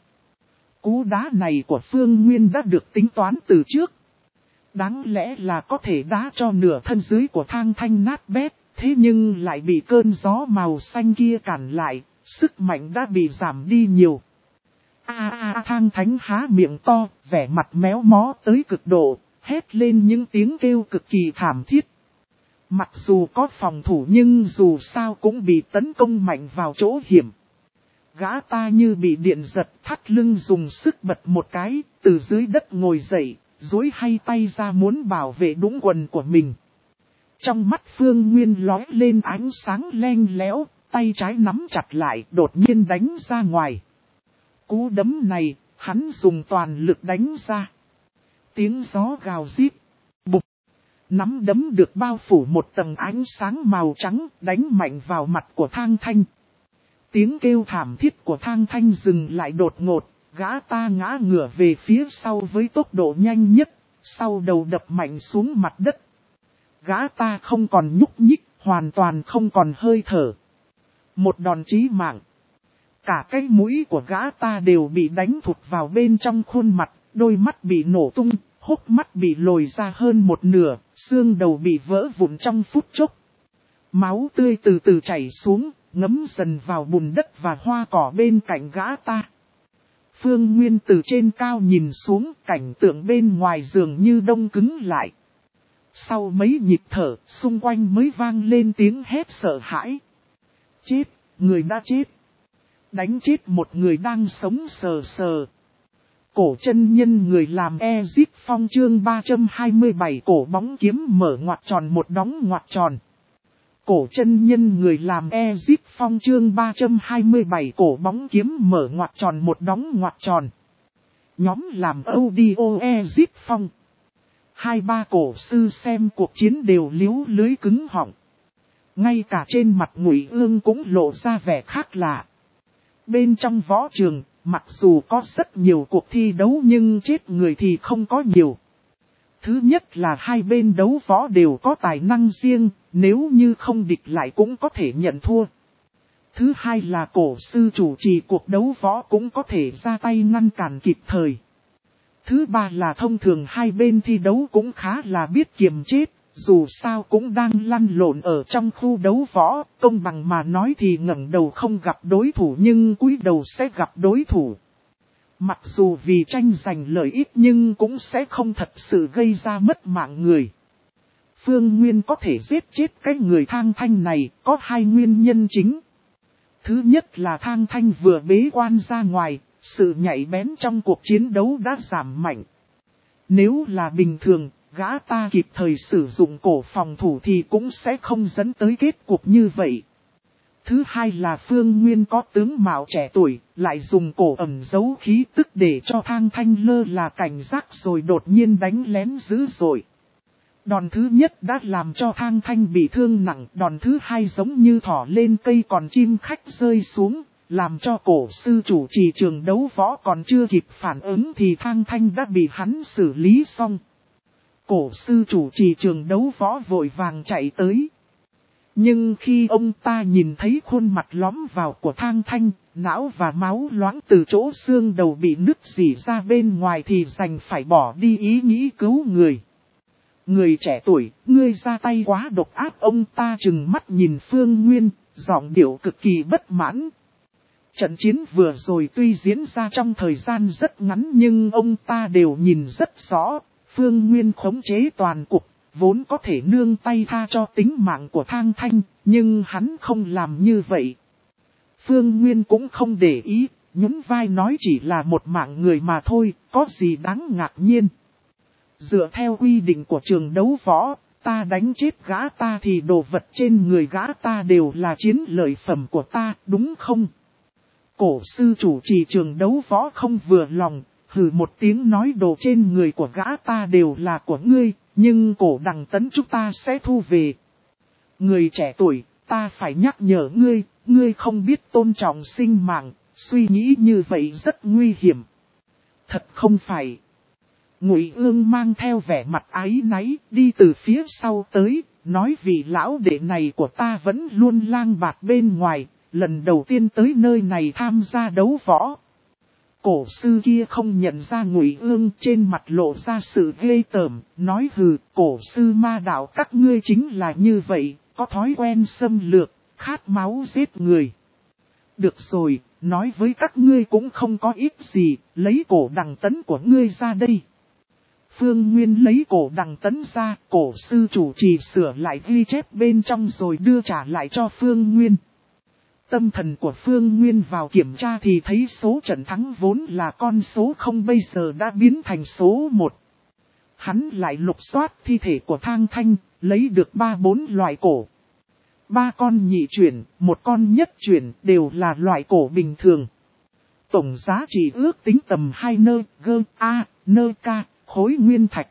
Cú đá này của Phương Nguyên đã được tính toán từ trước. Đáng lẽ là có thể đá cho nửa thân dưới của Thang Thanh nát bét, thế nhưng lại bị cơn gió màu xanh kia cản lại, sức mạnh đã bị giảm đi nhiều. A a a Thang Thanh há miệng to, vẻ mặt méo mó tới cực độ, hét lên những tiếng kêu cực kỳ thảm thiết. Mặc dù có phòng thủ nhưng dù sao cũng bị tấn công mạnh vào chỗ hiểm. Gã ta như bị điện giật, thắt lưng dùng sức bật một cái, từ dưới đất ngồi dậy, duỗi hai tay ra muốn bảo vệ đũng quần của mình. Trong mắt Phương Nguyên lóe lên ánh sáng leng lẽo, tay trái nắm chặt lại, đột nhiên đánh ra ngoài. Cú đấm này, hắn dùng toàn lực đánh ra. Tiếng gió gào rít, bụp. Nắm đấm được bao phủ một tầng ánh sáng màu trắng, đánh mạnh vào mặt của Thang Thanh. Tiếng kêu thảm thiết của Thang Thanh dừng lại đột ngột, gã ta ngã ngửa về phía sau với tốc độ nhanh nhất, sau đầu đập mạnh xuống mặt đất. Gã ta không còn nhúc nhích, hoàn toàn không còn hơi thở. Một đòn chí mạng. Cả cái mũi của gã ta đều bị đánh thụt vào bên trong khuôn mặt, đôi mắt bị nổ tung, hốc mắt bị lồi ra hơn một nửa, xương đầu bị vỡ vụn trong phút chốc. Máu tươi từ từ chảy xuống, ngấm dần vào bùn đất và hoa cỏ bên cạnh gã ta. Phương Nguyên từ trên cao nhìn xuống, cảnh tượng bên ngoài dường như đông cứng lại. Sau mấy nhịp thở, xung quanh mới vang lên tiếng hét sợ hãi. Chết, người đã chết. Đánh chết một người đang sống sờ sờ. Cổ chân nhân người làm Ezip Phong chương ba trăm hai mươi bảy cổ bóng kiếm mở ngoặc tròn một đóng ngoặc tròn. Cổ chân nhân người làm Ezip Phong chương ba trăm hai mươi bảy cổ bóng kiếm mở ngoặc tròn một đóng ngoặc tròn. Nhóm làm audio Ezip Phong. Hai ba cổ sư xem cuộc chiến đều liếu lưới cứng họng. Ngay cả trên mặt Ngụy Ương cũng lộ ra vẻ khác lạ. Bên trong võ trường, mặc dù có rất nhiều cuộc thi đấu nhưng chết người thì không có nhiều. Thứ nhất là hai bên đấu võ đều có tài năng riêng, nếu như không địch lại cũng có thể nhận thua. Thứ hai là cổ sư chủ trì cuộc đấu võ cũng có thể ra tay ngăn cản kịp thời. Thứ ba là thông thường hai bên thi đấu cũng khá là biết kiềm chết, dù sao cũng đang lăn lộn ở trong khu đấu võ, công bằng mà nói thì ngẩng đầu không gặp đối thủ nhưng cúi đầu sẽ gặp đối thủ. Mặc dù vì tranh giành lợi ích nhưng cũng sẽ không thật sự gây ra mất mạng người. Phương Nguyên có thể giết chết cái người Thang Thanh này có hai nguyên nhân chính. Thứ nhất là Thang Thanh vừa bế quan ra ngoài, sự nhạy bén trong cuộc chiến đấu đã giảm mạnh. Nếu là bình thường, gã ta kịp thời sử dụng cổ phòng thủ thì cũng sẽ không dẫn tới kết cục như vậy. Thứ hai là Phương Nguyên có tướng mạo trẻ tuổi, lại dùng cổ ẩn giấu khí tức để cho Thang Thanh lơ là cảnh giác rồi đột nhiên đánh lén dữ dội. Đòn thứ nhất đã làm cho Thang Thanh bị thương nặng, đòn thứ hai giống như thỏ lên cây còn chim khách rơi xuống, làm cho cổ sư chủ trì trường đấu võ còn chưa kịp phản ứng thì Thang Thanh đã bị hắn xử lý xong. Cổ sư chủ trì trường đấu võ vội vàng chạy tới. Nhưng khi ông ta nhìn thấy khuôn mặt lõm vào của Thang Thanh, não và máu loãng từ chỗ xương đầu bị nứt rỉ ra bên ngoài thì đành phải bỏ đi ý nghĩ cứu người. Người trẻ tuổi, ngươi ra tay quá độc ác, ông ta trừng mắt nhìn Phương Nguyên, giọng điệu cực kỳ bất mãn. Trận chiến vừa rồi tuy diễn ra trong thời gian rất ngắn nhưng ông ta đều nhìn rất rõ, Phương Nguyên khống chế toàn cục, vốn có thể nương tay tha cho tính mạng của Thang Thanh, nhưng hắn không làm như vậy. Phương Nguyên cũng không để ý, nhún vai nói chỉ là một mạng người mà thôi, có gì đáng ngạc nhiên. Dựa theo quy định của trường đấu võ, ta đánh chết gã ta thì đồ vật trên người gã ta đều là chiến lợi phẩm của ta, đúng không? Cổ sư chủ trì trường đấu võ không vừa lòng, hừ một tiếng nói đồ trên người của gã ta đều là của ngươi, nhưng cổ Đằng Tấn chúng ta sẽ thu về. Người trẻ tuổi, ta phải nhắc nhở ngươi, ngươi không biết tôn trọng sinh mạng, suy nghĩ như vậy rất nguy hiểm. Thật không phải. Ngụy Ương mang theo vẻ mặt áy náy, đi từ phía sau tới, nói vì lão đệ này của ta vẫn luôn lang bạt bên ngoài, lần đầu tiên tới nơi này tham gia đấu võ. Cổ sư kia không nhận ra Ngụy Ương, trên mặt lộ ra sự ghê tởm, nói hừ, cổ sư ma đạo các ngươi chính là như vậy, có thói quen xâm lược, khát máu giết người. Được rồi, nói với các ngươi cũng không có ích gì, lấy cổ Đằng Tấn của ngươi ra đây. Phương Nguyên lấy cổ Đằng Tấn ra, cổ sư chủ trì sửa lại ghi chép bên trong rồi đưa trả lại cho Phương Nguyên. Tâm thần của Phương Nguyên vào kiểm tra thì thấy số trận thắng vốn là con số không bây giờ đã biến thành số một. Hắn lại lục soát thi thể của Thang Thanh, lấy được ba bốn loại cổ. Ba con nhị chuyển, một con nhất chuyển đều là loại cổ bình thường. Tổng giá trị ước tính tầm hai nơ, gơ, a, nơ ca, khối nguyên thạch.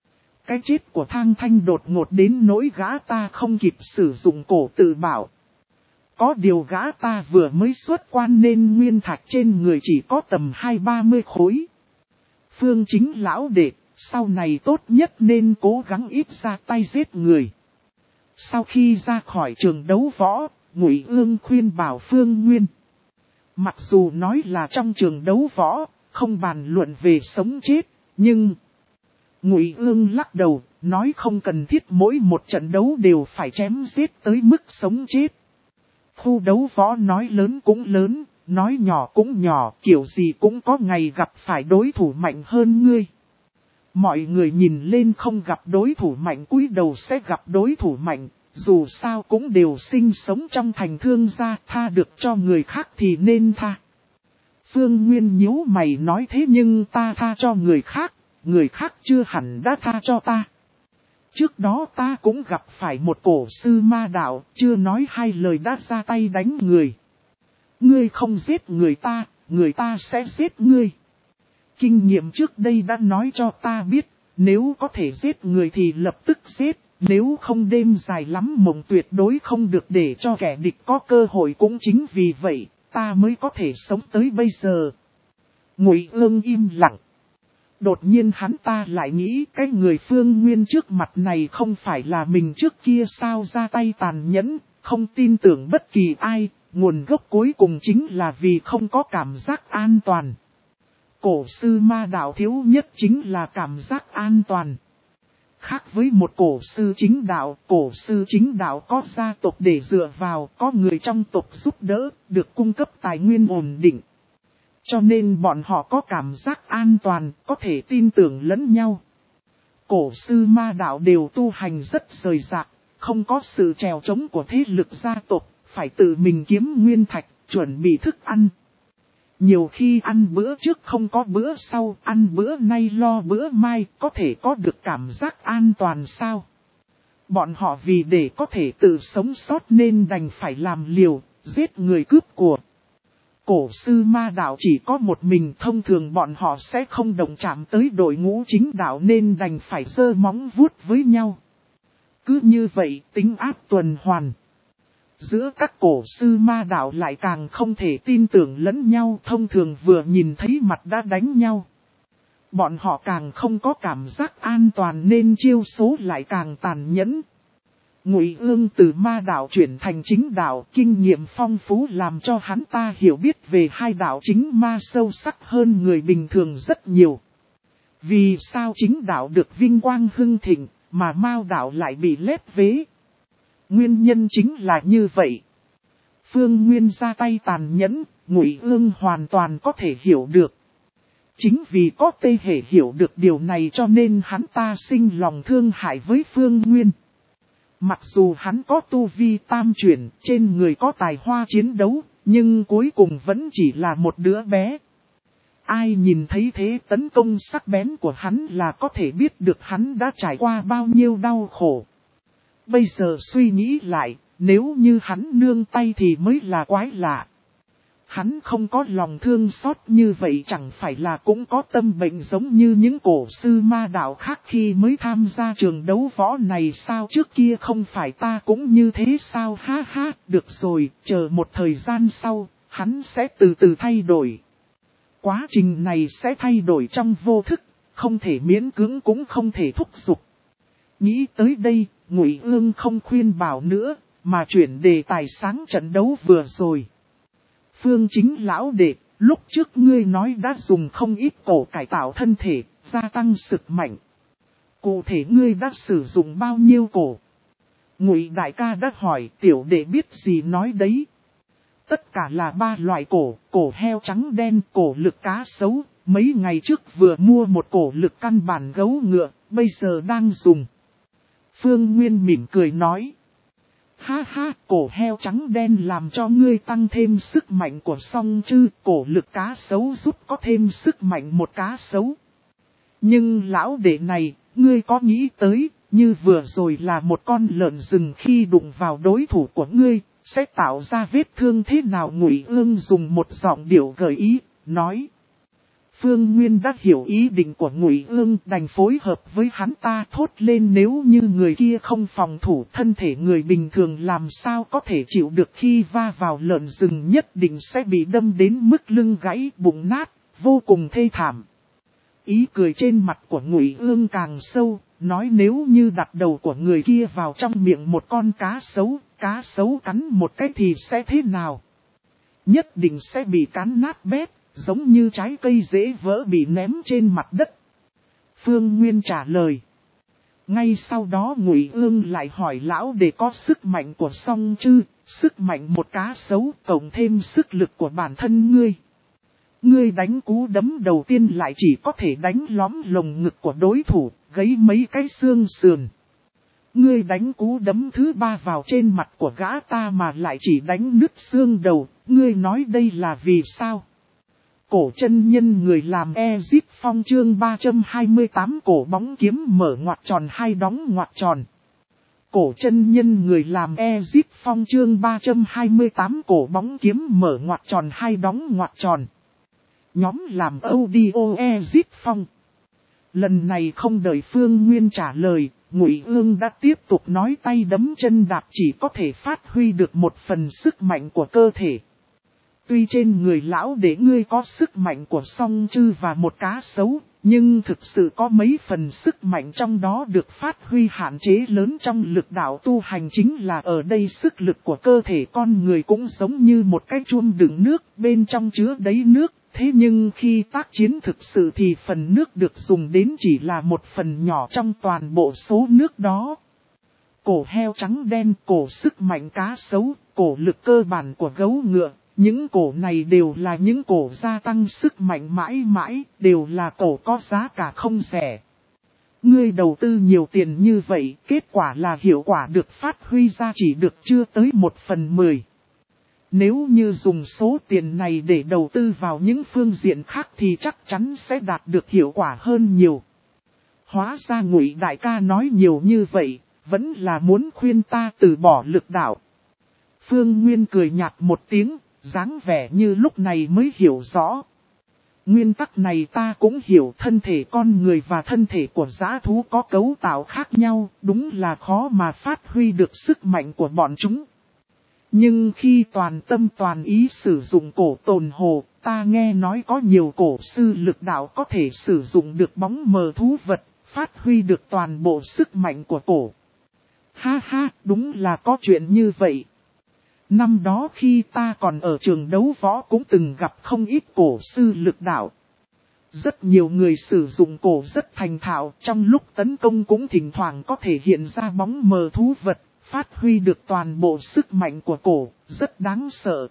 Cái chết của Thang Thanh đột ngột đến nỗi gã ta không kịp sử dụng cổ tự bảo. Có điều gã ta vừa mới xuất quan nên nguyên thạch trên người chỉ có tầm hai ba mươi khối. Phương Chính lão đệ, sau này tốt nhất nên cố gắng ít ra tay giết người. Sau khi ra khỏi trường đấu võ, Ngụy Ương khuyên bảo Phương Nguyên. Mặc dù nói là trong trường đấu võ, không bàn luận về sống chết, nhưng Ngụy Ương lắc đầu, nói không cần thiết mỗi một trận đấu đều phải chém giết tới mức sống chết. Khu đấu võ nói lớn cũng lớn, nói nhỏ cũng nhỏ, kiểu gì cũng có ngày gặp phải đối thủ mạnh hơn ngươi. Mọi người nhìn lên không gặp đối thủ mạnh cúi đầu sẽ gặp đối thủ mạnh, dù sao cũng đều sinh sống trong thành thương gia, tha được cho người khác thì nên tha. Phương Nguyên nhíu mày nói thế nhưng ta tha cho người khác, người khác chưa hẳn đã tha cho ta. Trước đó ta cũng gặp phải một cổ sư ma đạo, chưa nói hai lời đã ra tay đánh người. Ngươi không giết người ta, người ta sẽ giết ngươi. Kinh nghiệm trước đây đã nói cho ta biết, nếu có thể giết người thì lập tức giết, nếu không đêm dài lắm mộng tuyệt đối không được để cho kẻ địch có cơ hội. Cũng chính vì vậy, ta mới có thể sống tới bây giờ. Ngụy Ương im lặng. Đột nhiên hắn ta lại nghĩ cái người Phương Nguyên trước mặt này không phải là mình trước kia sao ra tay tàn nhẫn, không tin tưởng bất kỳ ai, nguồn gốc cuối cùng chính là vì không có cảm giác an toàn. Cổ sư ma đạo thiếu nhất chính là cảm giác an toàn. Khác với một cổ sư chính đạo, cổ sư chính đạo có gia tộc để dựa vào, có người trong tộc giúp đỡ, được cung cấp tài nguyên ổn định. Cho nên bọn họ có cảm giác an toàn, có thể tin tưởng lẫn nhau. Cổ sư ma đạo đều tu hành rất rời rạc, không có sự trèo trống của thế lực gia tộc, phải tự mình kiếm nguyên thạch, chuẩn bị thức ăn. Nhiều khi ăn bữa trước không có bữa sau, ăn bữa nay lo bữa mai, có thể có được cảm giác an toàn sao? Bọn họ vì để có thể tự sống sót nên đành phải làm liều, giết người cướp của. Cổ sư ma đạo chỉ có một mình, thông thường bọn họ sẽ không động chạm tới đội ngũ chính đạo nên đành phải giơ móng vuốt với nhau. Cứ như vậy tính áp tuần hoàn. Giữa các cổ sư ma đạo lại càng không thể tin tưởng lẫn nhau, thông thường vừa nhìn thấy mặt đã đánh nhau. Bọn họ càng không có cảm giác an toàn nên chiêu số lại càng tàn nhẫn. Ngụy Ương từ ma đạo chuyển thành chính đạo, kinh nghiệm phong phú làm cho hắn ta hiểu biết về hai đạo chính ma sâu sắc hơn người bình thường rất nhiều. Vì sao chính đạo được vinh quang hưng thịnh, mà mao đạo lại bị lép vế? Nguyên nhân chính là như vậy. Phương Nguyên ra tay tàn nhẫn, Ngụy Ương hoàn toàn có thể hiểu được. Chính vì có tê hệ hiểu được điều này cho nên hắn ta sinh lòng thương hại với Phương Nguyên. Mặc dù hắn có tu vi tam chuyển, trên người có tài hoa chiến đấu, nhưng cuối cùng vẫn chỉ là một đứa bé. Ai nhìn thấy thế tấn công sắc bén của hắn là có thể biết được hắn đã trải qua bao nhiêu đau khổ. Bây giờ suy nghĩ lại, nếu như hắn nương tay thì mới là quái lạ. Hắn không có lòng thương xót như vậy chẳng phải là cũng có tâm bệnh giống như những cổ sư ma đạo khác khi mới tham gia trường đấu võ này sao? Trước kia không phải ta cũng như thế sao? Ha ha, được rồi, chờ một thời gian sau, hắn sẽ từ từ thay đổi. Quá trình này sẽ thay đổi trong vô thức, không thể miễn cưỡng cũng không thể thúc giục. Nghĩ tới đây, Ngụy Ương không khuyên bảo nữa, mà chuyển đề tài sáng trận đấu vừa rồi. Phương Chính lão đệ, lúc trước ngươi nói đã dùng không ít cổ cải tạo thân thể, gia tăng sức mạnh. Cụ thể ngươi đã sử dụng bao nhiêu cổ? Ngụy đại ca đã hỏi, tiểu đệ biết gì nói đấy. Tất cả là ba loại cổ, cổ heo trắng đen, cổ lực cá sấu. Mấy ngày trước vừa mua một cổ lực căn bản gấu ngựa, bây giờ đang dùng. Phương Nguyên mỉm cười nói. Ha ha, cổ heo trắng đen làm cho ngươi tăng thêm sức mạnh của song chư, cổ lực cá sấu giúp có thêm sức mạnh một cá sấu. Nhưng lão đệ này, ngươi có nghĩ tới, như vừa rồi là một con lợn rừng khi đụng vào đối thủ của ngươi, sẽ tạo ra vết thương thế nào? Ngụy Ương dùng một giọng điệu gợi ý, nói. Phương Nguyên đã hiểu ý định của Ngụy Ương, đành phối hợp với hắn ta thốt lên, nếu như người kia không phòng thủ, thân thể người bình thường làm sao có thể chịu được khi va vào lợn rừng, nhất định sẽ bị đâm đến mức lưng gãy bụng nát, vô cùng thê thảm. Ý cười trên mặt của Ngụy Ương càng sâu, nói nếu như đặt đầu của người kia vào trong miệng một con cá sấu, cá sấu cắn một cái thì sẽ thế nào? Nhất định sẽ bị cắn nát bét, giống như trái cây dễ vỡ bị ném trên mặt đất. Phương Nguyên trả lời. Ngay sau đó Ngụy Ương lại hỏi lão để có sức mạnh của song chư, sức mạnh một cá sấu, cộng thêm sức lực của bản thân ngươi. Ngươi đánh cú đấm đầu tiên lại chỉ có thể đánh lõm lồng ngực của đối thủ, gãy mấy cái xương sườn. Ngươi đánh cú đấm thứ ba vào trên mặt của gã ta mà lại chỉ đánh nứt xương đầu, ngươi nói đây là vì sao? Cổ chân nhân người làm Ezic Phong chương ba trăm hai mươi tám cổ bóng kiếm mở ngoặc tròn hai đóng ngoặc tròn. Cổ chân nhân người làm Ezic Phong chương ba trăm hai mươi tám cổ bóng kiếm mở ngoặc tròn hai đóng ngoặc tròn. Nhóm làm audio Ezic Phong. Lần này không đợi Phương Nguyên trả lời, Ngụy Ương đã tiếp tục nói tay đấm chân đạp chỉ có thể phát huy được một phần sức mạnh của cơ thể. Tuy trên người lão để ngươi có sức mạnh của song chư và một cá sấu, nhưng thực sự có mấy phần sức mạnh trong đó được phát huy hạn chế lớn trong lực đạo tu hành chính là ở đây sức lực của cơ thể con người cũng giống như một cái chuông đựng nước bên trong chứa đầy nước. Thế nhưng khi tác chiến thực sự thì phần nước được dùng đến chỉ là một phần nhỏ trong toàn bộ số nước đó. Cổ heo trắng đen, cổ sức mạnh cá sấu, cổ lực cơ bản của gấu ngựa. Những cổ này đều là những cổ gia tăng sức mạnh mãi mãi, đều là cổ có giá cả không rẻ. Ngươi đầu tư nhiều tiền như vậy, kết quả là hiệu quả được phát huy ra chỉ được chưa tới một phần mười. Nếu như dùng số tiền này để đầu tư vào những phương diện khác thì chắc chắn sẽ đạt được hiệu quả hơn nhiều. Hóa ra Ngụy đại ca nói nhiều như vậy, vẫn là muốn khuyên ta từ bỏ lực đạo. Phương Nguyên cười nhạt một tiếng, dáng vẻ như lúc này mới hiểu rõ. Nguyên tắc này ta cũng hiểu, thân thể con người và thân thể của dã thú có cấu tạo khác nhau, đúng là khó mà phát huy được sức mạnh của bọn chúng. Nhưng khi toàn tâm toàn ý sử dụng cổ tồn hồ, ta nghe nói có nhiều cổ sư lực đạo có thể sử dụng được bóng mờ thú vật, phát huy được toàn bộ sức mạnh của cổ. Ha ha, đúng là có chuyện như vậy. Năm đó khi ta còn ở trường đấu võ cũng từng gặp không ít cổ sư lực đạo. Rất nhiều người sử dụng cổ rất thành thạo, trong lúc tấn công cũng thỉnh thoảng có thể hiện ra bóng mờ thú vật, phát huy được toàn bộ sức mạnh của cổ, rất đáng sợ.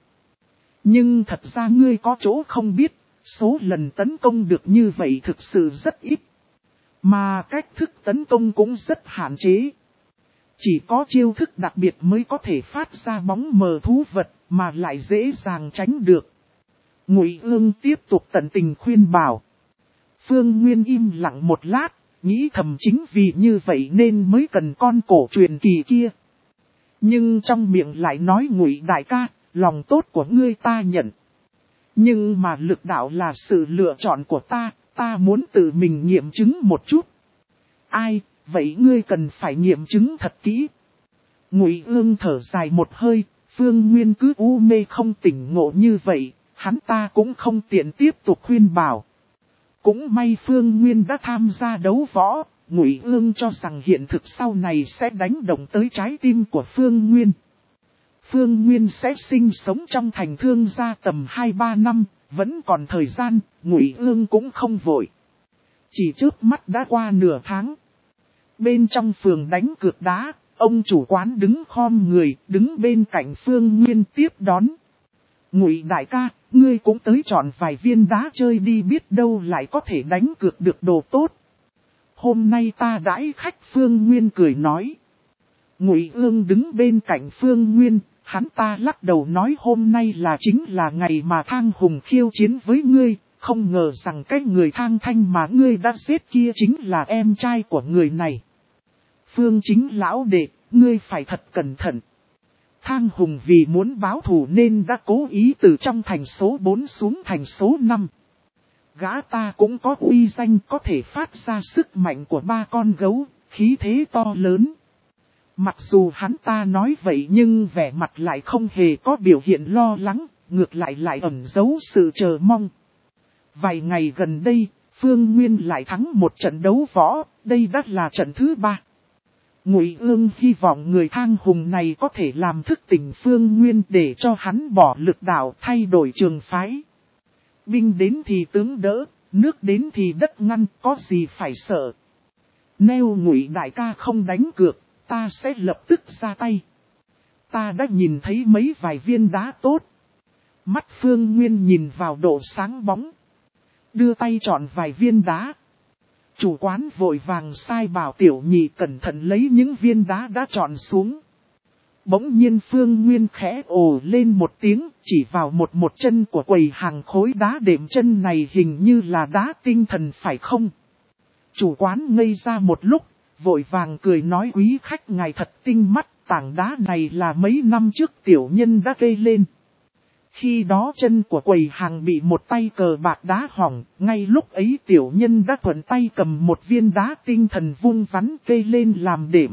Nhưng thật ra ngươi có chỗ không biết, số lần tấn công được như vậy thực sự rất ít. Mà cách thức tấn công cũng rất hạn chế. Chỉ có chiêu thức đặc biệt mới có thể phát ra bóng mờ thú vật, mà lại dễ dàng tránh được. Ngụy Ương tiếp tục tận tình khuyên bảo. Phương Nguyên im lặng một lát, nghĩ thầm chính vì như vậy nên mới cần con cổ truyền kỳ kia. Nhưng trong miệng lại nói Ngụy đại ca, lòng tốt của ngươi ta nhận. Nhưng mà lực đạo là sự lựa chọn của ta, ta muốn tự mình nghiệm chứng một chút. Ai, vậy ngươi cần phải nghiệm chứng thật kỹ. Ngụy Ương thở dài một hơi, Phương Nguyên cứ u mê không tỉnh ngộ như vậy, hắn ta cũng không tiện tiếp tục khuyên bảo. Cũng may Phương Nguyên đã tham gia đấu võ, Ngụy Ương cho rằng hiện thực sau này sẽ đánh động tới trái tim của Phương Nguyên. Phương Nguyên sẽ sinh sống trong thành Thương gia tầm hai ba năm, vẫn còn thời gian, Ngụy Ương cũng không vội. Chỉ trước mắt đã qua nửa tháng. Bên trong phường đánh cược đá, ông chủ quán đứng khom người, đứng bên cạnh Phương Nguyên tiếp đón. Ngụy đại ca, ngươi cũng tới chọn vài viên đá chơi đi, biết đâu lại có thể đánh cược được đồ tốt. Hôm nay ta đãi khách, Phương Nguyên cười nói. Ngụy Ương đứng bên cạnh Phương Nguyên, hắn ta lắc đầu nói hôm nay là chính là ngày mà Thang Hùng khiêu chiến với ngươi, không ngờ rằng cái người Thang Thanh mà ngươi đã giết kia chính là em trai của người này. Phương Chính lão đệ, ngươi phải thật cẩn thận. Thang Hùng vì muốn báo thù nên đã cố ý từ trong thành số bốn xuống thành số năm. Gã ta cũng có uy danh, có thể phát ra sức mạnh của ba con gấu, khí thế to lớn. Mặc dù hắn ta nói vậy nhưng vẻ mặt lại không hề có biểu hiện lo lắng, ngược lại lại ẩn giấu sự chờ mong. Vài ngày gần đây, Phương Nguyên lại thắng một trận đấu võ, đây đã là trận thứ ba. Ngụy Ương hy vọng người Thang Hùng này có thể làm thức tỉnh Phương Nguyên để cho hắn bỏ lực đạo, thay đổi trường phái. Binh đến thì tướng đỡ, nước đến thì đất ngăn, có gì phải sợ. Nếu Ngụy đại ca không đánh cược, ta sẽ lập tức ra tay. Ta đã nhìn thấy mấy vài viên đá tốt. Mắt Phương Nguyên nhìn vào độ sáng bóng. Đưa tay chọn vài viên đá. Chủ quán vội vàng sai bảo tiểu nhị cẩn thận lấy những viên đá đã chọn xuống. Bỗng nhiên Phương Nguyên khẽ ồ lên một tiếng, chỉ vào một một chân của quầy hàng khối đá đệm, chân này hình như là đá tinh thần phải không? Chủ quán ngây ra một lúc, vội vàng cười nói quý khách ngài thật tinh mắt, tảng đá này là mấy năm trước tiểu nhân đã gây lên. Khi đó chân của quầy hàng bị một tay cờ bạc đá hỏng, ngay lúc ấy tiểu nhân đã thuận tay cầm một viên đá tinh thần vung vắn cây lên làm đệm.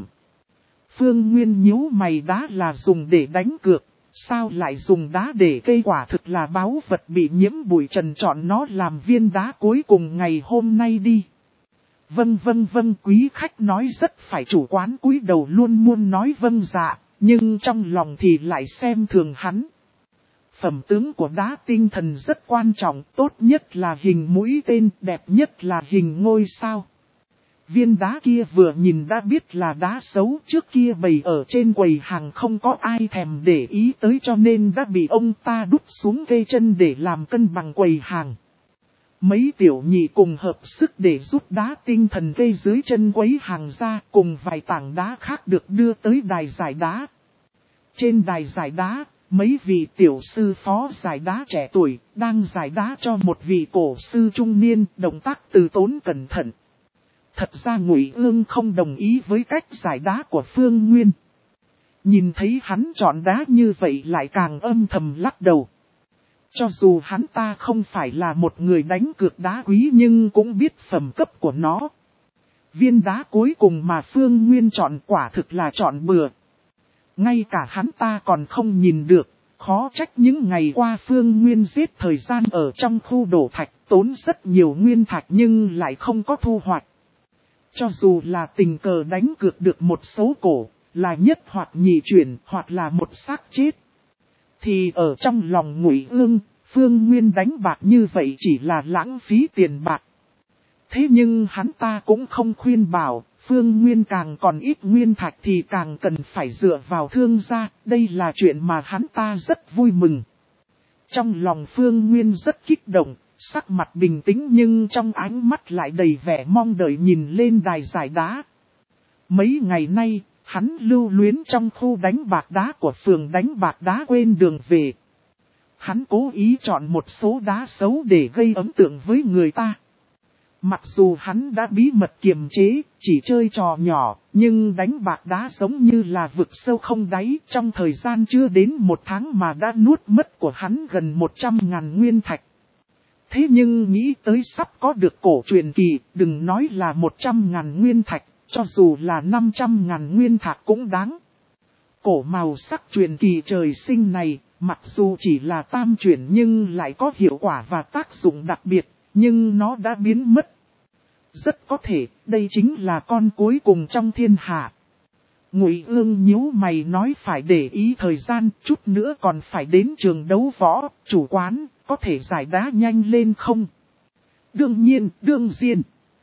Phương Nguyên nhíu mày, đá là dùng để đánh cược, sao lại dùng đá để cây, quả thực là báu vật bị nhiễm bụi trần, chọn nó làm viên đá cuối cùng ngày hôm nay đi. Vâng vâng vâng, quý khách nói rất phải. Chủ quán cúi đầu luôn muốn nói vâng dạ, nhưng trong lòng thì lại xem thường hắn. Phẩm tướng của đá tinh thần rất quan trọng, tốt nhất là hình mũi tên, đẹp nhất là hình ngôi sao. Viên đá kia vừa nhìn đã biết là đá xấu, trước kia bày ở trên quầy hàng không có ai thèm để ý tới, cho nên đã bị ông ta đút xuống cây chân để làm cân bằng quầy hàng. Mấy tiểu nhị cùng hợp sức để rút đá tinh thần cây dưới chân quầy hàng ra, cùng vài tảng đá khác được đưa tới đài giải đá. Trên đài giải đá, mấy vị tiểu sư phó giải đá trẻ tuổi đang giải đá cho một vị cổ sư trung niên, động tác từ tốn cẩn thận. Thật ra Ngụy Ương không đồng ý với cách giải đá của Phương Nguyên. Nhìn thấy hắn chọn đá như vậy lại càng âm thầm lắc đầu. Cho dù hắn ta không phải là một người đánh cược đá quý nhưng cũng biết phẩm cấp của nó. Viên đá cuối cùng mà Phương Nguyên chọn quả thực là chọn bừa. Ngay cả hắn ta còn không nhìn được, khó trách những ngày qua Phương Nguyên giết thời gian ở trong khu đổ thạch, tốn rất nhiều nguyên thạch nhưng lại không có thu hoạch. Cho dù là tình cờ đánh cược được một số cổ, là nhất hoặc nhị chuyển hoặc là một xác chết, thì ở trong lòng Ngụy Ương, Phương Nguyên đánh bạc như vậy chỉ là lãng phí tiền bạc. Thế nhưng hắn ta cũng không khuyên bảo, Phương Nguyên càng còn ít nguyên thạch thì càng cần phải dựa vào thương gia, đây là chuyện mà hắn ta rất vui mừng. Trong lòng Phương Nguyên rất kích động, sắc mặt bình tĩnh nhưng trong ánh mắt lại đầy vẻ mong đợi nhìn lên đài giải đá. Mấy ngày nay, hắn lưu luyến trong khu đánh bạc đá của phường đánh bạc đá quên đường về. Hắn cố ý chọn một số đá xấu để gây ấn tượng với người ta. Mặc dù hắn đã bí mật kiềm chế, chỉ chơi trò nhỏ, nhưng đánh bạc đá giống như là vực sâu không đáy, trong thời gian chưa đến một tháng mà đã nuốt mất của hắn gần một trăm ngàn nguyên thạch. Thế nhưng nghĩ tới sắp có được cổ truyền kỳ, đừng nói là một trăm ngàn nguyên thạch, cho dù là năm trăm ngàn nguyên thạch cũng đáng. Cổ màu sắc truyền kỳ trời sinh này, mặc dù chỉ là tam chuyển nhưng lại có hiệu quả và tác dụng đặc biệt, nhưng nó đã biến mất. Rất có thể, đây chính là con cuối cùng trong thiên hạ. Ngụy Ương nhíu mày nói phải để ý thời gian, chút nữa còn phải đến trường đấu võ, chủ quán, có thể giải đá nhanh lên không? Đương nhiên, đương nhiên.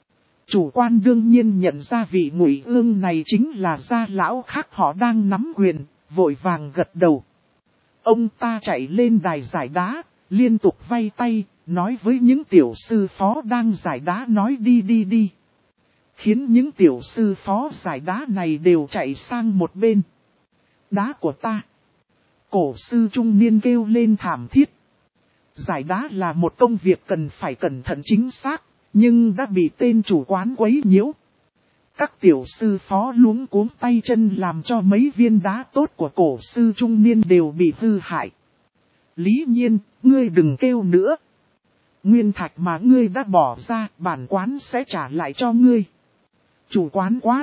Chủ quan đương nhiên nhận ra vị Ngụy Ương này chính là gia lão khác họ đang nắm quyền, vội vàng gật đầu. Ông ta chạy lên đài giải đá, liên tục vay tay, nói với những tiểu sư phó đang giải đá nói đi đi đi. Khiến những tiểu sư phó giải đá này đều chạy sang một bên. Đá của ta. Cổ sư trung niên kêu lên thảm thiết. Giải đá là một công việc cần phải cẩn thận chính xác, nhưng đã bị tên chủ quán quấy nhiễu. Các tiểu sư phó luống cuống tay chân làm cho mấy viên đá tốt của cổ sư trung niên đều bị hư hại. Lý Nhiên, ngươi đừng kêu nữa. Nguyên thạch mà ngươi đã bỏ ra, bản quán sẽ trả lại cho ngươi. Chủ quán quát.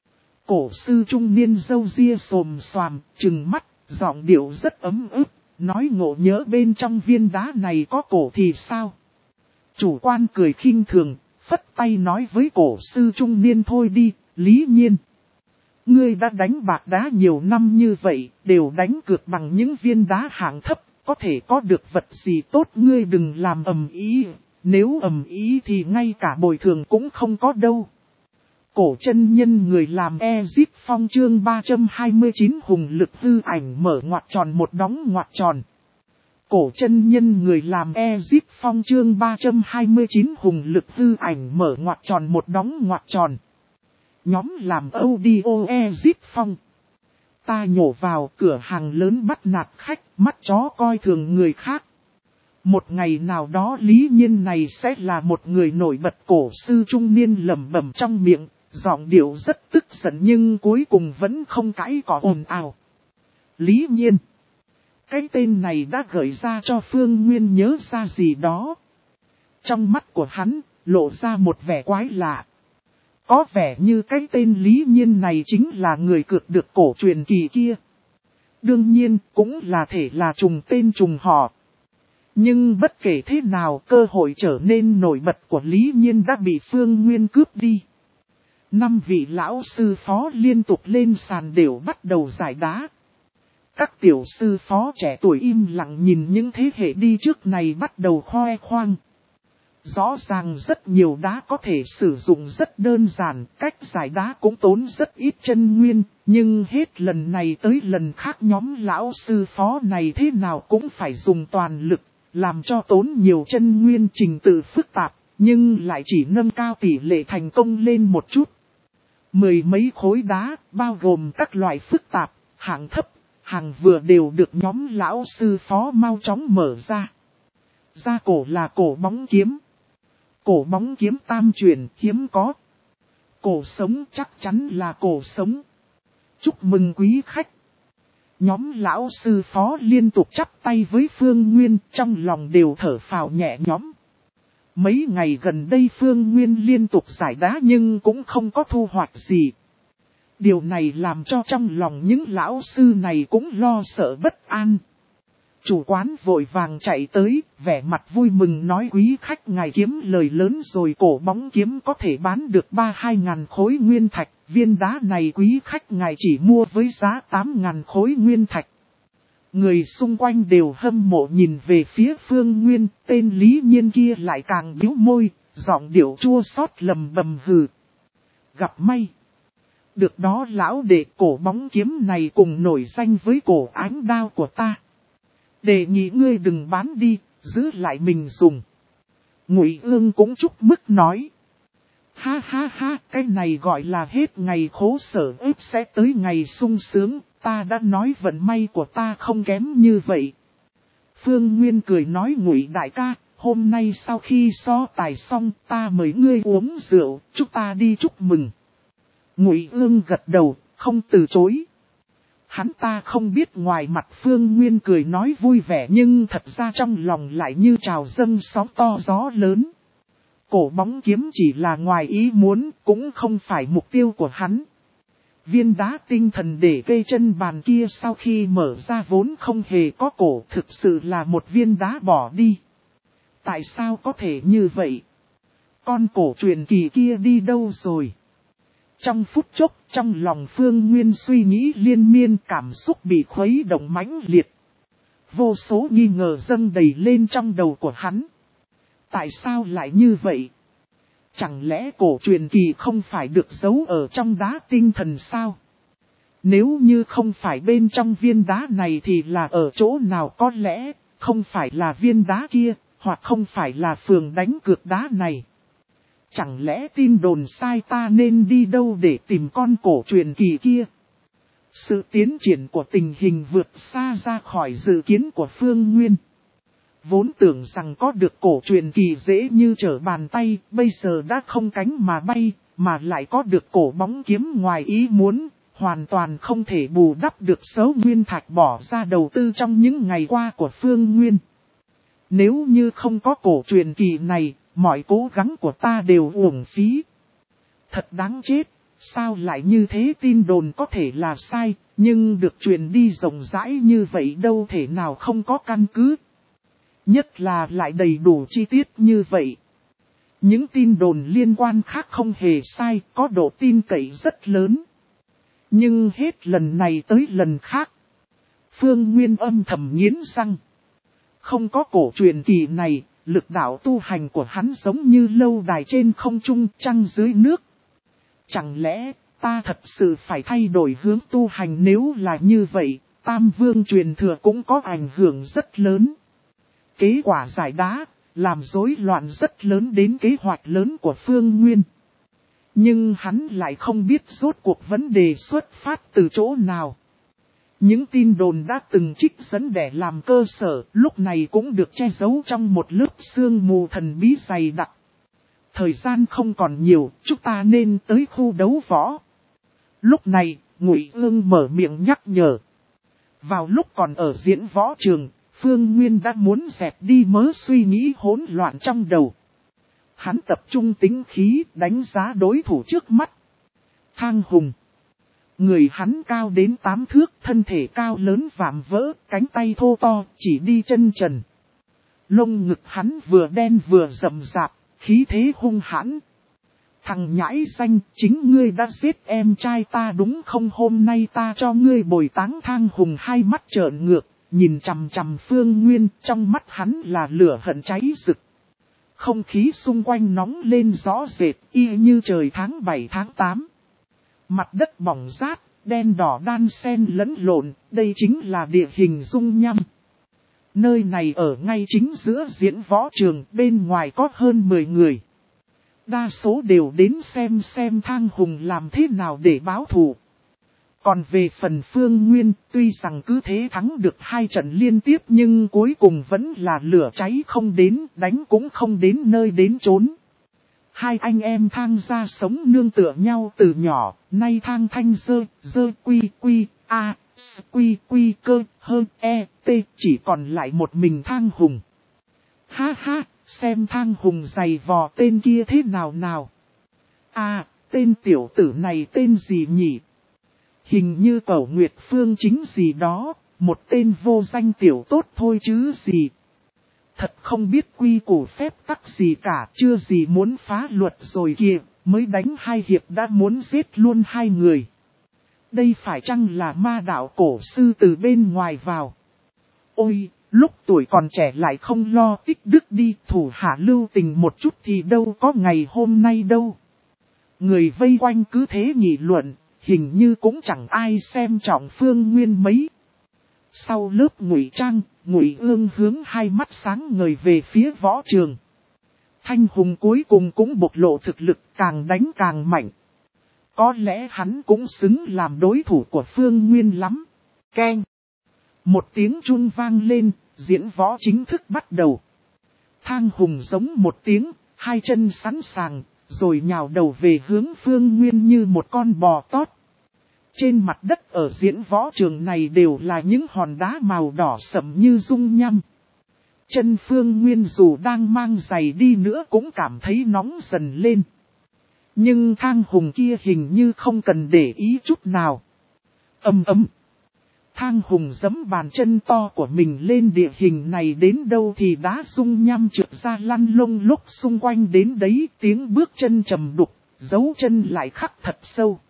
Cổ sư trung niên râu ria xồm xoàm, trừng mắt, giọng điệu rất ấm ức, nói ngộ nhớ bên trong viên đá này có cổ thì sao? Chủ quan cười khinh thường, phất tay nói với cổ sư trung niên thôi đi, Lý Nhiên. Ngươi đã đánh bạc đá nhiều năm như vậy, đều đánh cược bằng những viên đá hạng thấp, có thể có được vật gì tốt, ngươi đừng làm ầm ý, nếu ầm ý thì ngay cả bồi thường cũng không có đâu. Cổ chân nhân người làm Ezip Phong chương ba trăm hai mươi chín hùng lực hư ảnh mở ngoặc tròn một đóng ngoặc tròn. Cổ chân nhân người làm Ezip Phong chương ba trăm hai mươi chín hùng lực hư ảnh mở ngoặc tròn một đóng ngoặc tròn. Nhóm làm audio Ezip Phong. ta nhổ vào cửa hàng lớn bắt nạt khách, mắt chó coi thường người khác. Một ngày nào đó Lý Nhiên này sẽ là một người nổi bật, cổ sư trung niên lẩm bẩm trong miệng, giọng điệu rất tức giận nhưng cuối cùng vẫn không cãi cọ ồn ào. Lý Nhiên. Cái tên này đã gợi ra cho Phương Nguyên nhớ ra gì đó. Trong mắt của hắn, lộ ra một vẻ quái lạ. Có vẻ như cái tên Lý Nhiên này chính là người cược được cổ truyền kỳ kia. Đương nhiên, cũng là thể là trùng tên trùng họ. Nhưng bất kể thế nào, cơ hội trở nên nổi bật của Lý Nhiên đã bị Phương Nguyên cướp đi. Năm vị lão sư phó liên tục lên sàn đều bắt đầu giải đá. Các tiểu sư phó trẻ tuổi im lặng nhìn những thế hệ đi trước này bắt đầu khoe khoang. Rõ ràng rất nhiều đá có thể sử dụng rất đơn giản, cách giải đá cũng tốn rất ít chân nguyên, nhưng hết lần này tới lần khác nhóm lão sư phó này thế nào cũng phải dùng toàn lực, làm cho tốn nhiều chân nguyên, trình tự phức tạp, nhưng lại chỉ nâng cao tỷ lệ thành công lên một chút. Mười mấy khối đá, bao gồm các loại phức tạp, hạng thấp, hàng vừa đều được nhóm lão sư phó mau chóng mở ra. Ra cổ là cổ bóng kiếm. Cổ bóng kiếm tam truyền hiếm có. Cổ sống chắc chắn là cổ sống. Chúc mừng quý khách. Nhóm lão sư phó liên tục chắp tay với Phương Nguyên, trong lòng đều thở phào nhẹ nhõm. Mấy ngày gần đây Phương Nguyên liên tục giải đá nhưng cũng không có thu hoạch gì. Điều này làm cho trong lòng những lão sư này cũng lo sợ bất an. Chủ quán vội vàng chạy tới, vẻ mặt vui mừng nói quý khách ngài kiếm lời lớn rồi, cổ bóng kiếm có thể bán được ba hai ngàn khối nguyên thạch, viên đá này quý khách ngài chỉ mua với giá tám ngàn khối nguyên thạch. Người xung quanh đều hâm mộ nhìn về phía Phương Nguyên, tên Lý Nhiên kia lại càng bĩu môi, giọng điệu chua xót lầm bầm hừ. Gặp may. Được đó lão đệ, cổ bóng kiếm này cùng nổi danh với cổ ánh đao của ta. Đề nghị ngươi đừng bán đi, giữ lại mình dùng. Ngụy Ương cũng chúc mức nói. Ha ha ha, cái này gọi là hết ngày khổ sở ếp sẽ tới ngày sung sướng, ta đã nói vận may của ta không kém như vậy. Phương Nguyên cười nói Ngụy đại ca, hôm nay sau khi so tài xong ta mời ngươi uống rượu, chúng ta đi chúc mừng. Ngụy Ương gật đầu, không từ chối. Hắn ta không biết ngoài mặt Phương Nguyên cười nói vui vẻ nhưng thật ra trong lòng lại như trào dâng sóng to gió lớn. Cổ bóng kiếm chỉ là ngoài ý muốn, cũng không phải mục tiêu của hắn. Viên đá tinh thần để cây chân bàn kia sau khi mở ra vốn không hề có cổ, thực sự là một viên đá bỏ đi. Tại sao có thể như vậy? Con cổ truyền kỳ kia đi đâu rồi? Trong phút chốc, trong lòng Phương Nguyên suy nghĩ liên miên, cảm xúc bị khuấy động mãnh liệt. Vô số nghi ngờ dâng đầy lên trong đầu của hắn. Tại sao lại như vậy? Chẳng lẽ cổ truyền kỳ không phải được giấu ở trong đá tinh thần sao? Nếu như không phải bên trong viên đá này thì là ở chỗ nào, có lẽ không phải là viên đá kia, hoặc không phải là phường đánh cược đá này. Chẳng lẽ tin đồn sai, ta nên đi đâu để tìm con cổ truyền kỳ kia? Sự tiến triển của tình hình vượt xa ra khỏi dự kiến của Phương Nguyên. Vốn tưởng rằng có được cổ truyền kỳ dễ như trở bàn tay, bây giờ đã không cánh mà bay, mà lại có được cổ bóng kiếm ngoài ý muốn, hoàn toàn không thể bù đắp được số nguyên thạch bỏ ra đầu tư trong những ngày qua của Phương Nguyên. Nếu như không có cổ truyền kỳ này, mọi cố gắng của ta đều uổng phí. Thật đáng chết, sao lại như thế? Tin đồn có thể là sai, nhưng được truyền đi rộng rãi như vậy đâu thể nào không có căn cứ. Nhất là lại đầy đủ chi tiết như vậy. Những tin đồn liên quan khác không hề sai, có độ tin cậy rất lớn. Nhưng hết lần này tới lần khác, Phương Nguyên âm thầm nghiến răng. Không có cổ truyền kỳ này, lực đạo tu hành của hắn giống như lâu đài trên không trung, trăng dưới nước. Chẳng lẽ ta thật sự phải thay đổi hướng tu hành? Nếu là như vậy, Tam Vương truyền thừa cũng có ảnh hưởng rất lớn. Kế quả giải đá, làm rối loạn rất lớn đến kế hoạch lớn của Phương Nguyên. Nhưng hắn lại không biết rốt cuộc vấn đề xuất phát từ chỗ nào. Những tin đồn đã từng trích dẫn để làm cơ sở, lúc này cũng được che giấu trong một lớp sương mù thần bí dày đặc. Thời gian không còn nhiều, chúng ta nên tới khu đấu võ. Lúc này, Ngụy Ương mở miệng nhắc nhở. Vào lúc còn ở diễn võ trường, Phương Nguyên đã muốn dẹp đi mớ suy nghĩ hỗn loạn trong đầu. Hắn tập trung tính khí, đánh giá đối thủ trước mắt. Thang Hùng. Người hắn cao đến tám thước, thân thể cao lớn vạm vỡ, cánh tay thô to, chỉ đi chân trần. Lông ngực hắn vừa đen vừa rậm rạp, khí thế hung hãn. Thằng nhãi danh, chính ngươi đã giết em trai ta đúng không? Hôm nay ta cho ngươi bồi táng. Thang Hùng hai mắt trợn ngược, nhìn chằm chằm Phương Nguyên, trong mắt hắn là lửa hận cháy rực. Không khí xung quanh nóng lên rõ rệt, y như trời tháng bảy tháng tám. Mặt đất bỏng rát, đen đỏ đan xen lẫn lộn, đây chính là địa hình dung nham. Nơi này ở ngay chính giữa diễn võ trường, bên ngoài có hơn mười người. Đa số đều đến xem xem Thang Hùng làm thế nào để báo thù. Còn về phần Phương Nguyên, tuy rằng cứ thế thắng được hai trận liên tiếp nhưng cuối cùng vẫn là lửa cháy không đến, đánh cũng không đến nơi đến chốn. Hai anh em Thang gia sống nương tựa nhau từ nhỏ, nay Thang Thanh dơ, dơ quy quy, a, s, quy quy cơ, hơn e, t, chỉ còn lại một mình Thang Hùng. Ha ha, xem Thang Hùng giày vò tên kia thế nào nào. À, tên tiểu tử này tên gì nhỉ? Hình như Cẩu Nguyệt Phương chính gì đó, một tên vô danh tiểu tốt thôi chứ gì. Thật không biết quy củ phép tắc gì cả, chưa gì muốn phá luật rồi kìa, mới đánh hai hiệp đã muốn giết luôn hai người. Đây phải chăng là ma đạo cổ sư từ bên ngoài vào? Ôi, lúc tuổi còn trẻ lại không lo tích đức đi, thủ hạ lưu tình một chút thì đâu có ngày hôm nay đâu. Người vây quanh cứ thế nghị luận, hình như cũng chẳng ai xem trọng Phương Nguyên mấy. Sau lớp ngụy trang, Ngụy Ương hướng hai mắt sáng ngời về phía võ trường. Thanh Hùng cuối cùng cũng bộc lộ thực lực, càng đánh càng mạnh. Có lẽ hắn cũng xứng làm đối thủ của Phương Nguyên lắm. Keng. Một tiếng chuông vang lên, diễn võ chính thức bắt đầu. Thang Hùng giống một tiếng, hai chân sẵn sàng, rồi nhào đầu về hướng Phương Nguyên như một con bò tót. Trên mặt đất ở diễn võ trường này đều là những hòn đá màu đỏ sẫm như dung nham. Chân Phương Nguyên dù đang mang giày đi nữa cũng cảm thấy nóng dần lên. Nhưng Thang Hùng kia hình như không cần để ý chút nào. Ầm ầm. Thang Hùng giẫm bàn chân to của mình lên địa hình này đến đâu thì đá dung nham trượt ra lăn lông lốc xung quanh đến đấy, tiếng bước chân trầm đục, dấu chân lại khắc thật sâu.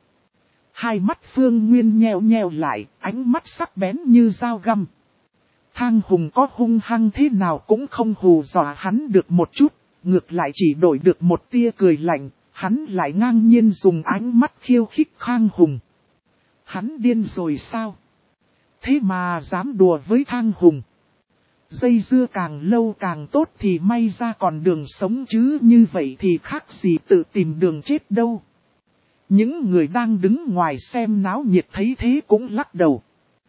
Hai mắt Phương Nguyên nheo nheo lại, ánh mắt sắc bén như dao găm. Thang Hùng có hung hăng thế nào cũng không hù dọa hắn được một chút, ngược lại chỉ đổi được một tia cười lạnh, hắn lại ngang nhiên dùng ánh mắt khiêu khích Thang Hùng. Hắn điên rồi sao? Thế mà dám đùa với Thang Hùng. Dây dưa càng lâu càng tốt thì may ra còn đường sống chứ, như vậy thì khác gì tự tìm đường chết đâu. Những người đang đứng ngoài xem náo nhiệt thấy thế cũng lắc đầu.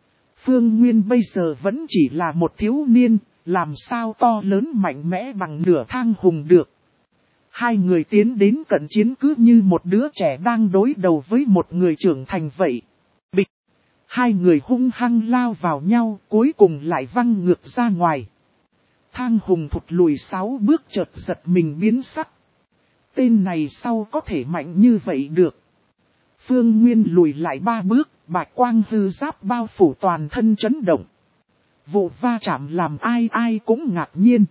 Phương Nguyên bây giờ vẫn chỉ là một thiếu niên, làm sao to lớn mạnh mẽ bằng nửa Thang Hùng được. Hai người tiến đến cận chiến cứ như một đứa trẻ đang đối đầu với một người trưởng thành vậy. Bịch! Hai người hung hăng lao vào nhau, cuối cùng lại văng ngược ra ngoài. Thang Hùng thụt lùi sáu bước, chợt giật mình biến sắc. Tên này sao có thể mạnh như vậy được? Phương Nguyên lùi lại ba bước, bạch quang hư giáp bao phủ toàn thân chấn động. Vụ va chạm làm ai ai cũng ngạc nhiên.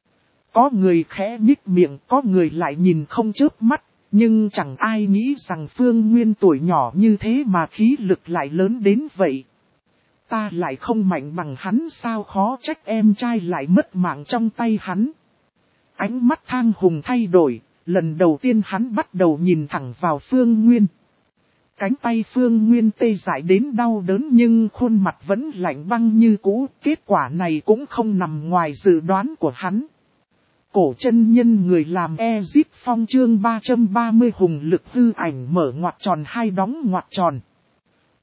Có người khẽ nhích miệng, có người lại nhìn không chớp mắt, nhưng chẳng ai nghĩ rằng Phương Nguyên tuổi nhỏ như thế mà khí lực lại lớn đến vậy. Ta lại không mạnh bằng hắn sao, khó trách em trai lại mất mạng trong tay hắn. Ánh mắt Thang Hùng thay đổi, lần đầu tiên hắn bắt đầu nhìn thẳng vào Phương Nguyên. Cánh tay Phương Nguyên tê dại đến đau đớn nhưng khuôn mặt vẫn lạnh băng như cũ, kết quả này cũng không nằm ngoài dự đoán của hắn. Cổ chân nhân người làm Ezip Phong chương ba trăm ba mươi hùng lực hư ảnh mở ngoặc tròn hai đóng ngoặc tròn.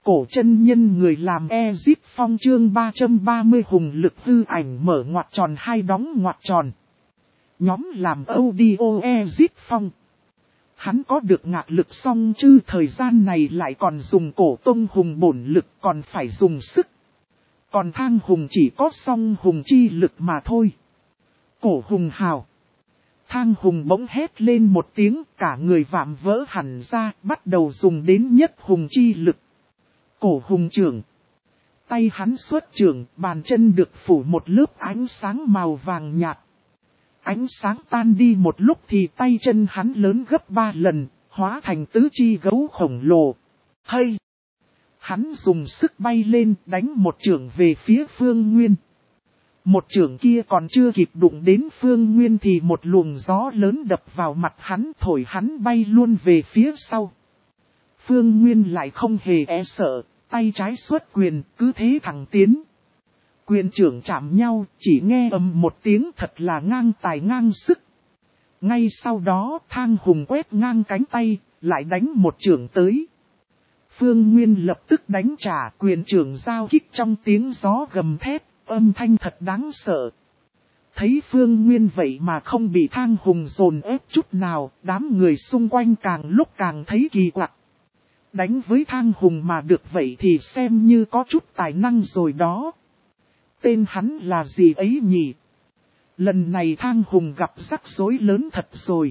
Cổ chân nhân người làm Ezip Phong chương ba trăm ba mươi hùng lực hư ảnh mở ngoặc tròn hai đóng ngoặc tròn. Nhóm làm audio Ezip Phong. Hắn có được ngạc lực song chứ thời gian này lại còn dùng cổ tông hùng bổn lực còn phải dùng sức. Còn thang hùng chỉ có song hùng chi lực mà thôi. Cổ hùng hào. Thang hùng bỗng hét lên một tiếng, cả người vạm vỡ hẳn ra, bắt đầu dùng đến nhất hùng chi lực. Cổ hùng trưởng. Tay hắn xuất trưởng, bàn chân được phủ một lớp ánh sáng màu vàng nhạt. Ánh sáng tan đi một lúc thì tay chân hắn lớn gấp ba lần, hóa thành tứ chi gấu khổng lồ. Hay! Hắn dùng sức bay lên đánh một chưởng về phía Phương Nguyên. Một chưởng kia còn chưa kịp đụng đến Phương Nguyên thì một luồng gió lớn đập vào mặt hắn thổi hắn bay luôn về phía sau. Phương Nguyên lại không hề e sợ, tay trái xuất quyền cứ thế thẳng tiến. Quyền trưởng chạm nhau, chỉ nghe ầm một tiếng thật là ngang tài ngang sức. Ngay sau đó thang hùng quét ngang cánh tay, lại đánh một chưởng tới. Phương Nguyên lập tức đánh trả quyền trưởng giao kích trong tiếng gió gầm thét, âm thanh thật đáng sợ. Thấy Phương Nguyên vậy mà không bị thang hùng dồn ép chút nào, đám người xung quanh càng lúc càng thấy kỳ quặc. Đánh với thang hùng mà được vậy thì xem như có chút tài năng rồi đó. Tên hắn là gì ấy nhỉ? Lần này thang hùng gặp rắc rối lớn thật rồi.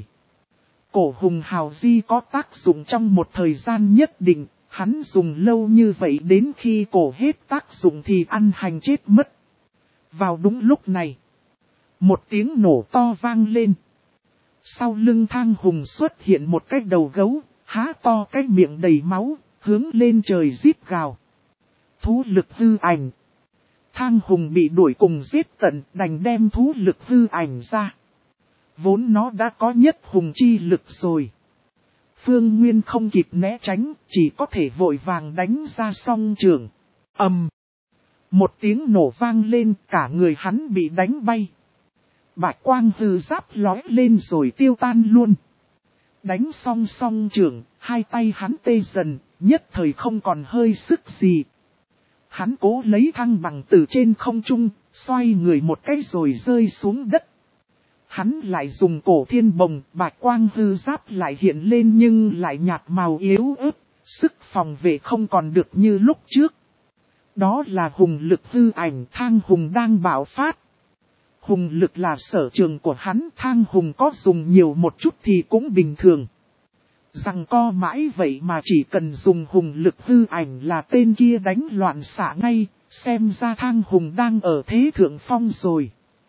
Cổ hùng hào di có tác dụng trong một thời gian nhất định, hắn dùng lâu như vậy đến khi cổ hết tác dụng thì ăn hành chết mất. Vào đúng lúc này, một tiếng nổ to vang lên. Sau lưng thang hùng xuất hiện một cái đầu gấu, há to cái miệng đầy máu, hướng lên trời rít gào. Thú lực hư ảnh. Thang hùng bị đuổi cùng giết tận, đành đem thú lực hư ảnh ra. Vốn nó đã có nhất hùng chi lực rồi. Phương Nguyên không kịp né tránh, chỉ có thể vội vàng đánh ra song trường. Ầm. Một tiếng nổ vang lên, cả người hắn bị đánh bay. Bạch quang hư giáp lói lên rồi tiêu tan luôn. Đánh song song trường, hai tay hắn tê dần, nhất thời không còn hơi sức gì. Hắn cố lấy thăng bằng từ trên không trung, xoay người một cái rồi rơi xuống đất. Hắn lại dùng cổ thiên bồng, bạch quang hư giáp lại hiện lên nhưng lại nhạt màu yếu ớt, sức phòng vệ không còn được như lúc trước. Đó là hùng lực hư ảnh, thang hùng đang bạo phát. Hùng lực là sở trường của hắn, thang hùng có dùng nhiều một chút thì cũng bình thường. Rằng co mãi vậy mà chỉ cần dùng hùng lực hư ảnh là tên kia đánh loạn xạ ngay, xem ra thang hùng đang ở thế thượng phong rồi.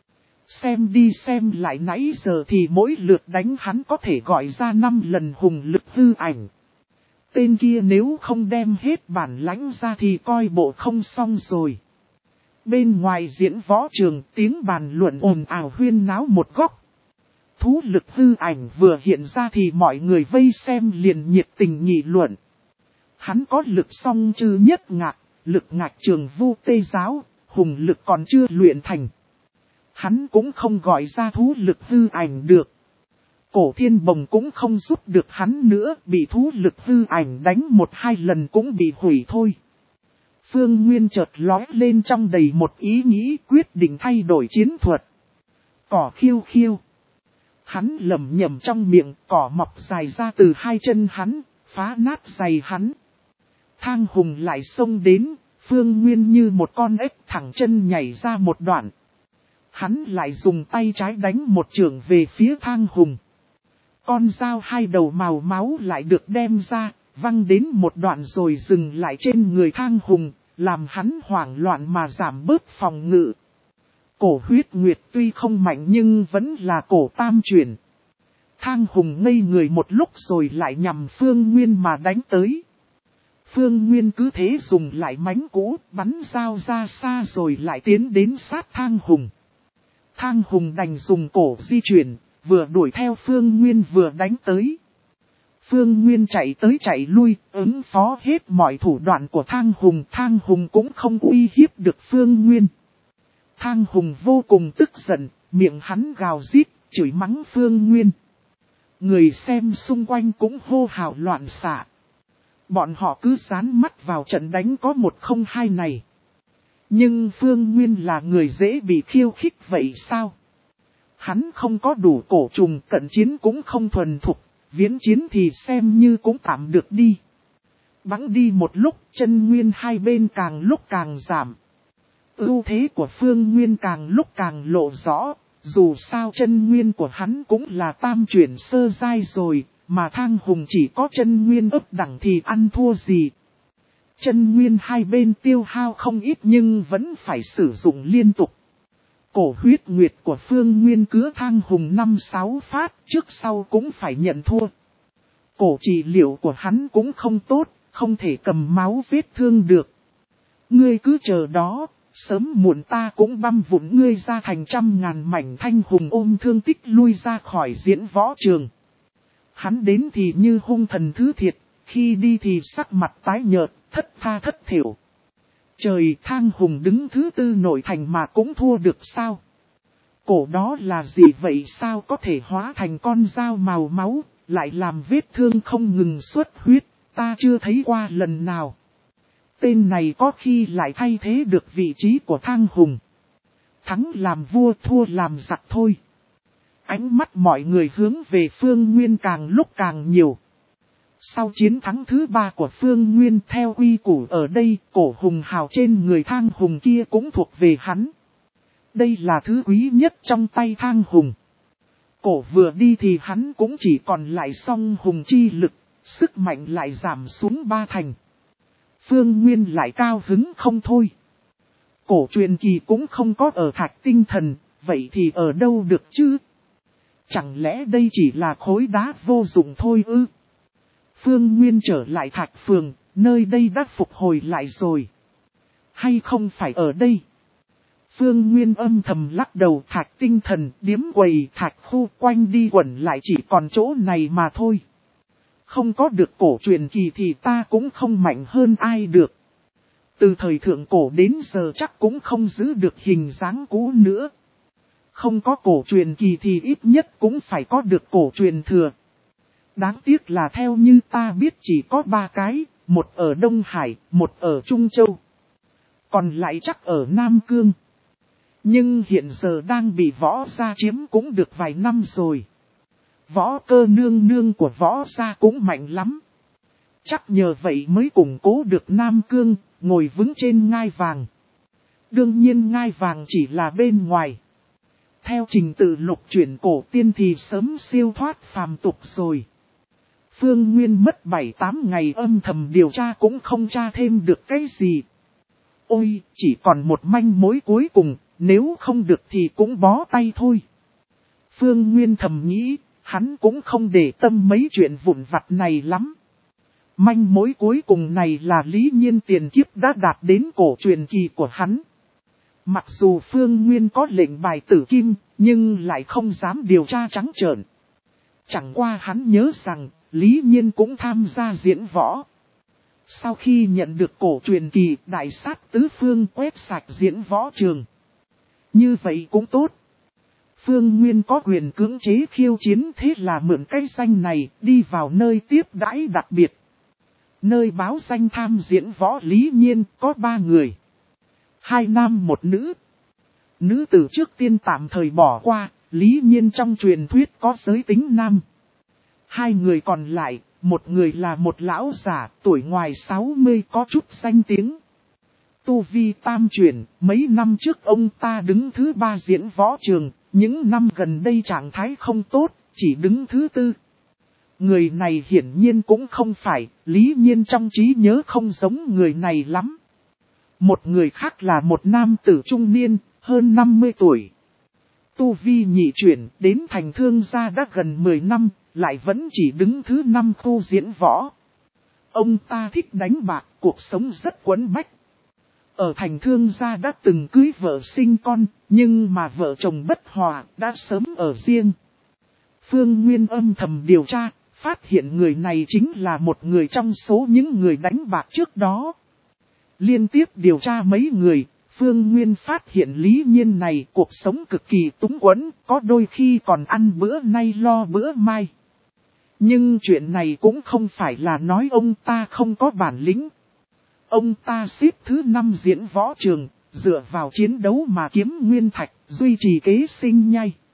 Xem đi xem lại nãy giờ thì mỗi lượt đánh hắn có thể gọi ra năm lần hùng lực hư ảnh. Tên kia nếu không đem hết bản lãnh ra thì coi bộ không xong rồi. Bên ngoài diễn võ trường tiếng bàn luận ồn ào huyên náo một góc. Thú lực hư ảnh vừa hiện ra thì mọi người vây xem liền nhiệt tình nghị luận. Hắn có lực song chư nhất ngạc, lực ngạc trường vu tê giáo, hùng lực còn chưa luyện thành. Hắn cũng không gọi ra thú lực hư ảnh được. Cổ thiên bồng cũng không giúp được hắn nữa, bị thú lực hư ảnh đánh một hai lần cũng bị hủy thôi. Phương Nguyên chợt lói lên trong đầy một ý nghĩ quyết định thay đổi chiến thuật. Cỏ khiêu khiêu. Hắn lẩm nhẩm trong miệng, cỏ mọc dài ra từ hai chân hắn, phá nát giày hắn. Thang hùng lại xông đến, Phương Nguyên như một con ếch thẳng chân nhảy ra một đoạn. Hắn lại dùng tay trái đánh một chưởng về phía thang hùng. Con dao hai đầu màu máu lại được đem ra, văng đến một đoạn rồi dừng lại trên người thang hùng, làm hắn hoảng loạn mà giảm bớt phòng ngự. Cổ huyết nguyệt tuy không mạnh nhưng vẫn là cổ tam chuyển. Thang hùng ngây người một lúc rồi lại nhằm Phương Nguyên mà đánh tới. Phương Nguyên cứ thế dùng lại mánh cũ, bắn dao ra xa rồi lại tiến đến sát thang hùng. Thang hùng đành dùng cổ di chuyển, vừa đuổi theo Phương Nguyên vừa đánh tới. Phương Nguyên chạy tới chạy lui, ứng phó hết mọi thủ đoạn của thang hùng. Thang hùng cũng không uy hiếp được Phương Nguyên. Thang hùng vô cùng tức giận, miệng hắn gào rít, chửi mắng Phương Nguyên. Người xem xung quanh cũng hô hào loạn xạ. Bọn họ cứ dán mắt vào trận đánh có một không hai này. Nhưng Phương Nguyên là người dễ bị khiêu khích vậy sao? Hắn không có đủ cổ trùng, cận chiến cũng không thuần thục, viễn chiến thì xem như cũng tạm được đi. Bắn đi một lúc, chân nguyên hai bên càng lúc càng giảm. Ưu thế của Phương Nguyên càng lúc càng lộ rõ, dù sao chân nguyên của hắn cũng là tam chuyển sơ giai rồi, mà Thang Hùng chỉ có chân nguyên ấp đẳng thì ăn thua gì. Chân nguyên hai bên tiêu hao không ít nhưng vẫn phải sử dụng liên tục. Cổ huyết nguyệt của Phương Nguyên cứa Thang Hùng năm sáu phát, trước sau cũng phải nhận thua. Cổ trị liệu của hắn cũng không tốt, không thể cầm máu vết thương được. Ngươi cứ chờ đó, sớm muộn ta cũng băm vụn ngươi ra thành trăm ngàn mảnh. Thanh Hùng ôm thương tích lui ra khỏi diễn võ trường. Hắn đến thì như hung thần thứ thiệt, khi đi thì sắc mặt tái nhợt, thất tha thất thểu. Trời, Thang Hùng đứng thứ tư nội thành mà cũng thua được sao? Cổ đó là gì vậy, sao có thể hóa thành con dao màu máu, lại làm vết thương không ngừng xuất huyết, ta chưa thấy qua lần nào. Tên này có khi lại thay thế được vị trí của Thang Hùng. Thắng làm vua, thua làm giặc thôi. Ánh mắt mọi người hướng về Phương Nguyên càng lúc càng nhiều. Sau chiến thắng thứ ba của Phương Nguyên, theo quy củ ở đây, cổ hùng hào trên người Thang Hùng kia cũng thuộc về hắn. Đây là thứ quý nhất trong tay Thang Hùng. Cổ vừa đi thì hắn cũng chỉ còn lại song hùng chi lực, sức mạnh lại giảm xuống ba thành. Phương Nguyên lại cao hứng không thôi. Cổ truyền kỳ cũng không có ở Thạch Tinh Thần, vậy thì ở đâu được chứ? Chẳng lẽ đây chỉ là khối đá vô dụng thôi ư? Phương Nguyên trở lại Thạch Phường, nơi đây đã phục hồi lại rồi. Hay không phải ở đây? Phương Nguyên âm thầm lắc đầu. Thạch Tinh Thần, điếm quầy, Thạch khu quanh đi quẩn lại chỉ còn chỗ này mà thôi. Không có được cổ truyền kỳ thì ta cũng không mạnh hơn ai được. Từ thời thượng cổ đến giờ chắc cũng không giữ được hình dáng cũ nữa. Không có cổ truyền kỳ thì ít nhất cũng phải có được cổ truyền thừa. Đáng tiếc là theo như ta biết chỉ có ba cái, một ở Đông Hải, một ở Trung Châu. Còn lại chắc ở Nam Cương. Nhưng hiện giờ đang bị Võ Gia chiếm cũng được vài năm rồi. Võ Cơ nương nương của Võ Gia cũng mạnh lắm. Chắc nhờ vậy mới củng cố được Nam Cương, ngồi vững trên ngai vàng. Đương nhiên ngai vàng chỉ là bên ngoài. Theo trình tự lục chuyển cổ tiên thì sớm siêu thoát phàm tục rồi. Phương Nguyên mất bảy tám ngày âm thầm điều tra cũng không tra thêm được cái gì. Ôi, chỉ còn một manh mối cuối cùng, nếu không được thì cũng bó tay thôi. Phương Nguyên thầm nghĩ, hắn cũng không để tâm mấy chuyện vụn vặt này lắm. Manh mối cuối cùng này là Lý Nhiên tiền kiếp đã đạt đến cổ truyền kỳ của hắn. Mặc dù Phương Nguyên có lệnh bài tử kim, nhưng lại không dám điều tra trắng trợn. Chẳng qua hắn nhớ rằng, Lý Nhiên cũng tham gia diễn võ. Sau khi nhận được cổ truyền kỳ, đại sát tứ phương quét sạch diễn võ trường. Như vậy cũng tốt. Phương Nguyên có quyền cưỡng chế khiêu chiến, thế là mượn cái danh này đi vào nơi tiếp đãi đặc biệt. Nơi báo danh tham diễn võ Lý Nhiên có ba người. Hai nam một nữ. Nữ từ trước tiên tạm thời bỏ qua, Lý Nhiên trong truyền thuyết có giới tính nam. Hai người còn lại, một người là một lão giả tuổi ngoài sáu mươi có chút danh tiếng. Tu vi tam chuyển, mấy năm trước ông ta đứng thứ ba diễn võ trường, những năm gần đây trạng thái không tốt, chỉ đứng thứ tư. Người này hiển nhiên cũng không phải, Lý Nhiên trong trí nhớ không giống người này lắm. Một người khác là một nam tử trung niên, hơn năm mươi tuổi. Tu vi nhị chuyển, đến thành thương gia đã gần mười năm, lại vẫn chỉ đứng thứ năm khu diễn võ. Ông ta thích đánh bạc, cuộc sống rất quấn bách. Ở thành thương gia đã từng cưới vợ sinh con, nhưng mà vợ chồng bất hòa, đã sớm ở riêng. Phương Nguyên âm thầm điều tra, phát hiện người này chính là một người trong số những người đánh bạc trước đó. Liên tiếp điều tra mấy người, Phương Nguyên phát hiện Lý Nhiên này cuộc sống cực kỳ túng quẫn, có đôi khi còn ăn bữa nay lo bữa mai. Nhưng chuyện này cũng không phải là nói ông ta không có bản lĩnh. Ông ta xếp thứ năm diễn võ trường, dựa vào chiến đấu mà kiếm nguyên thạch, duy trì kế sinh nhai.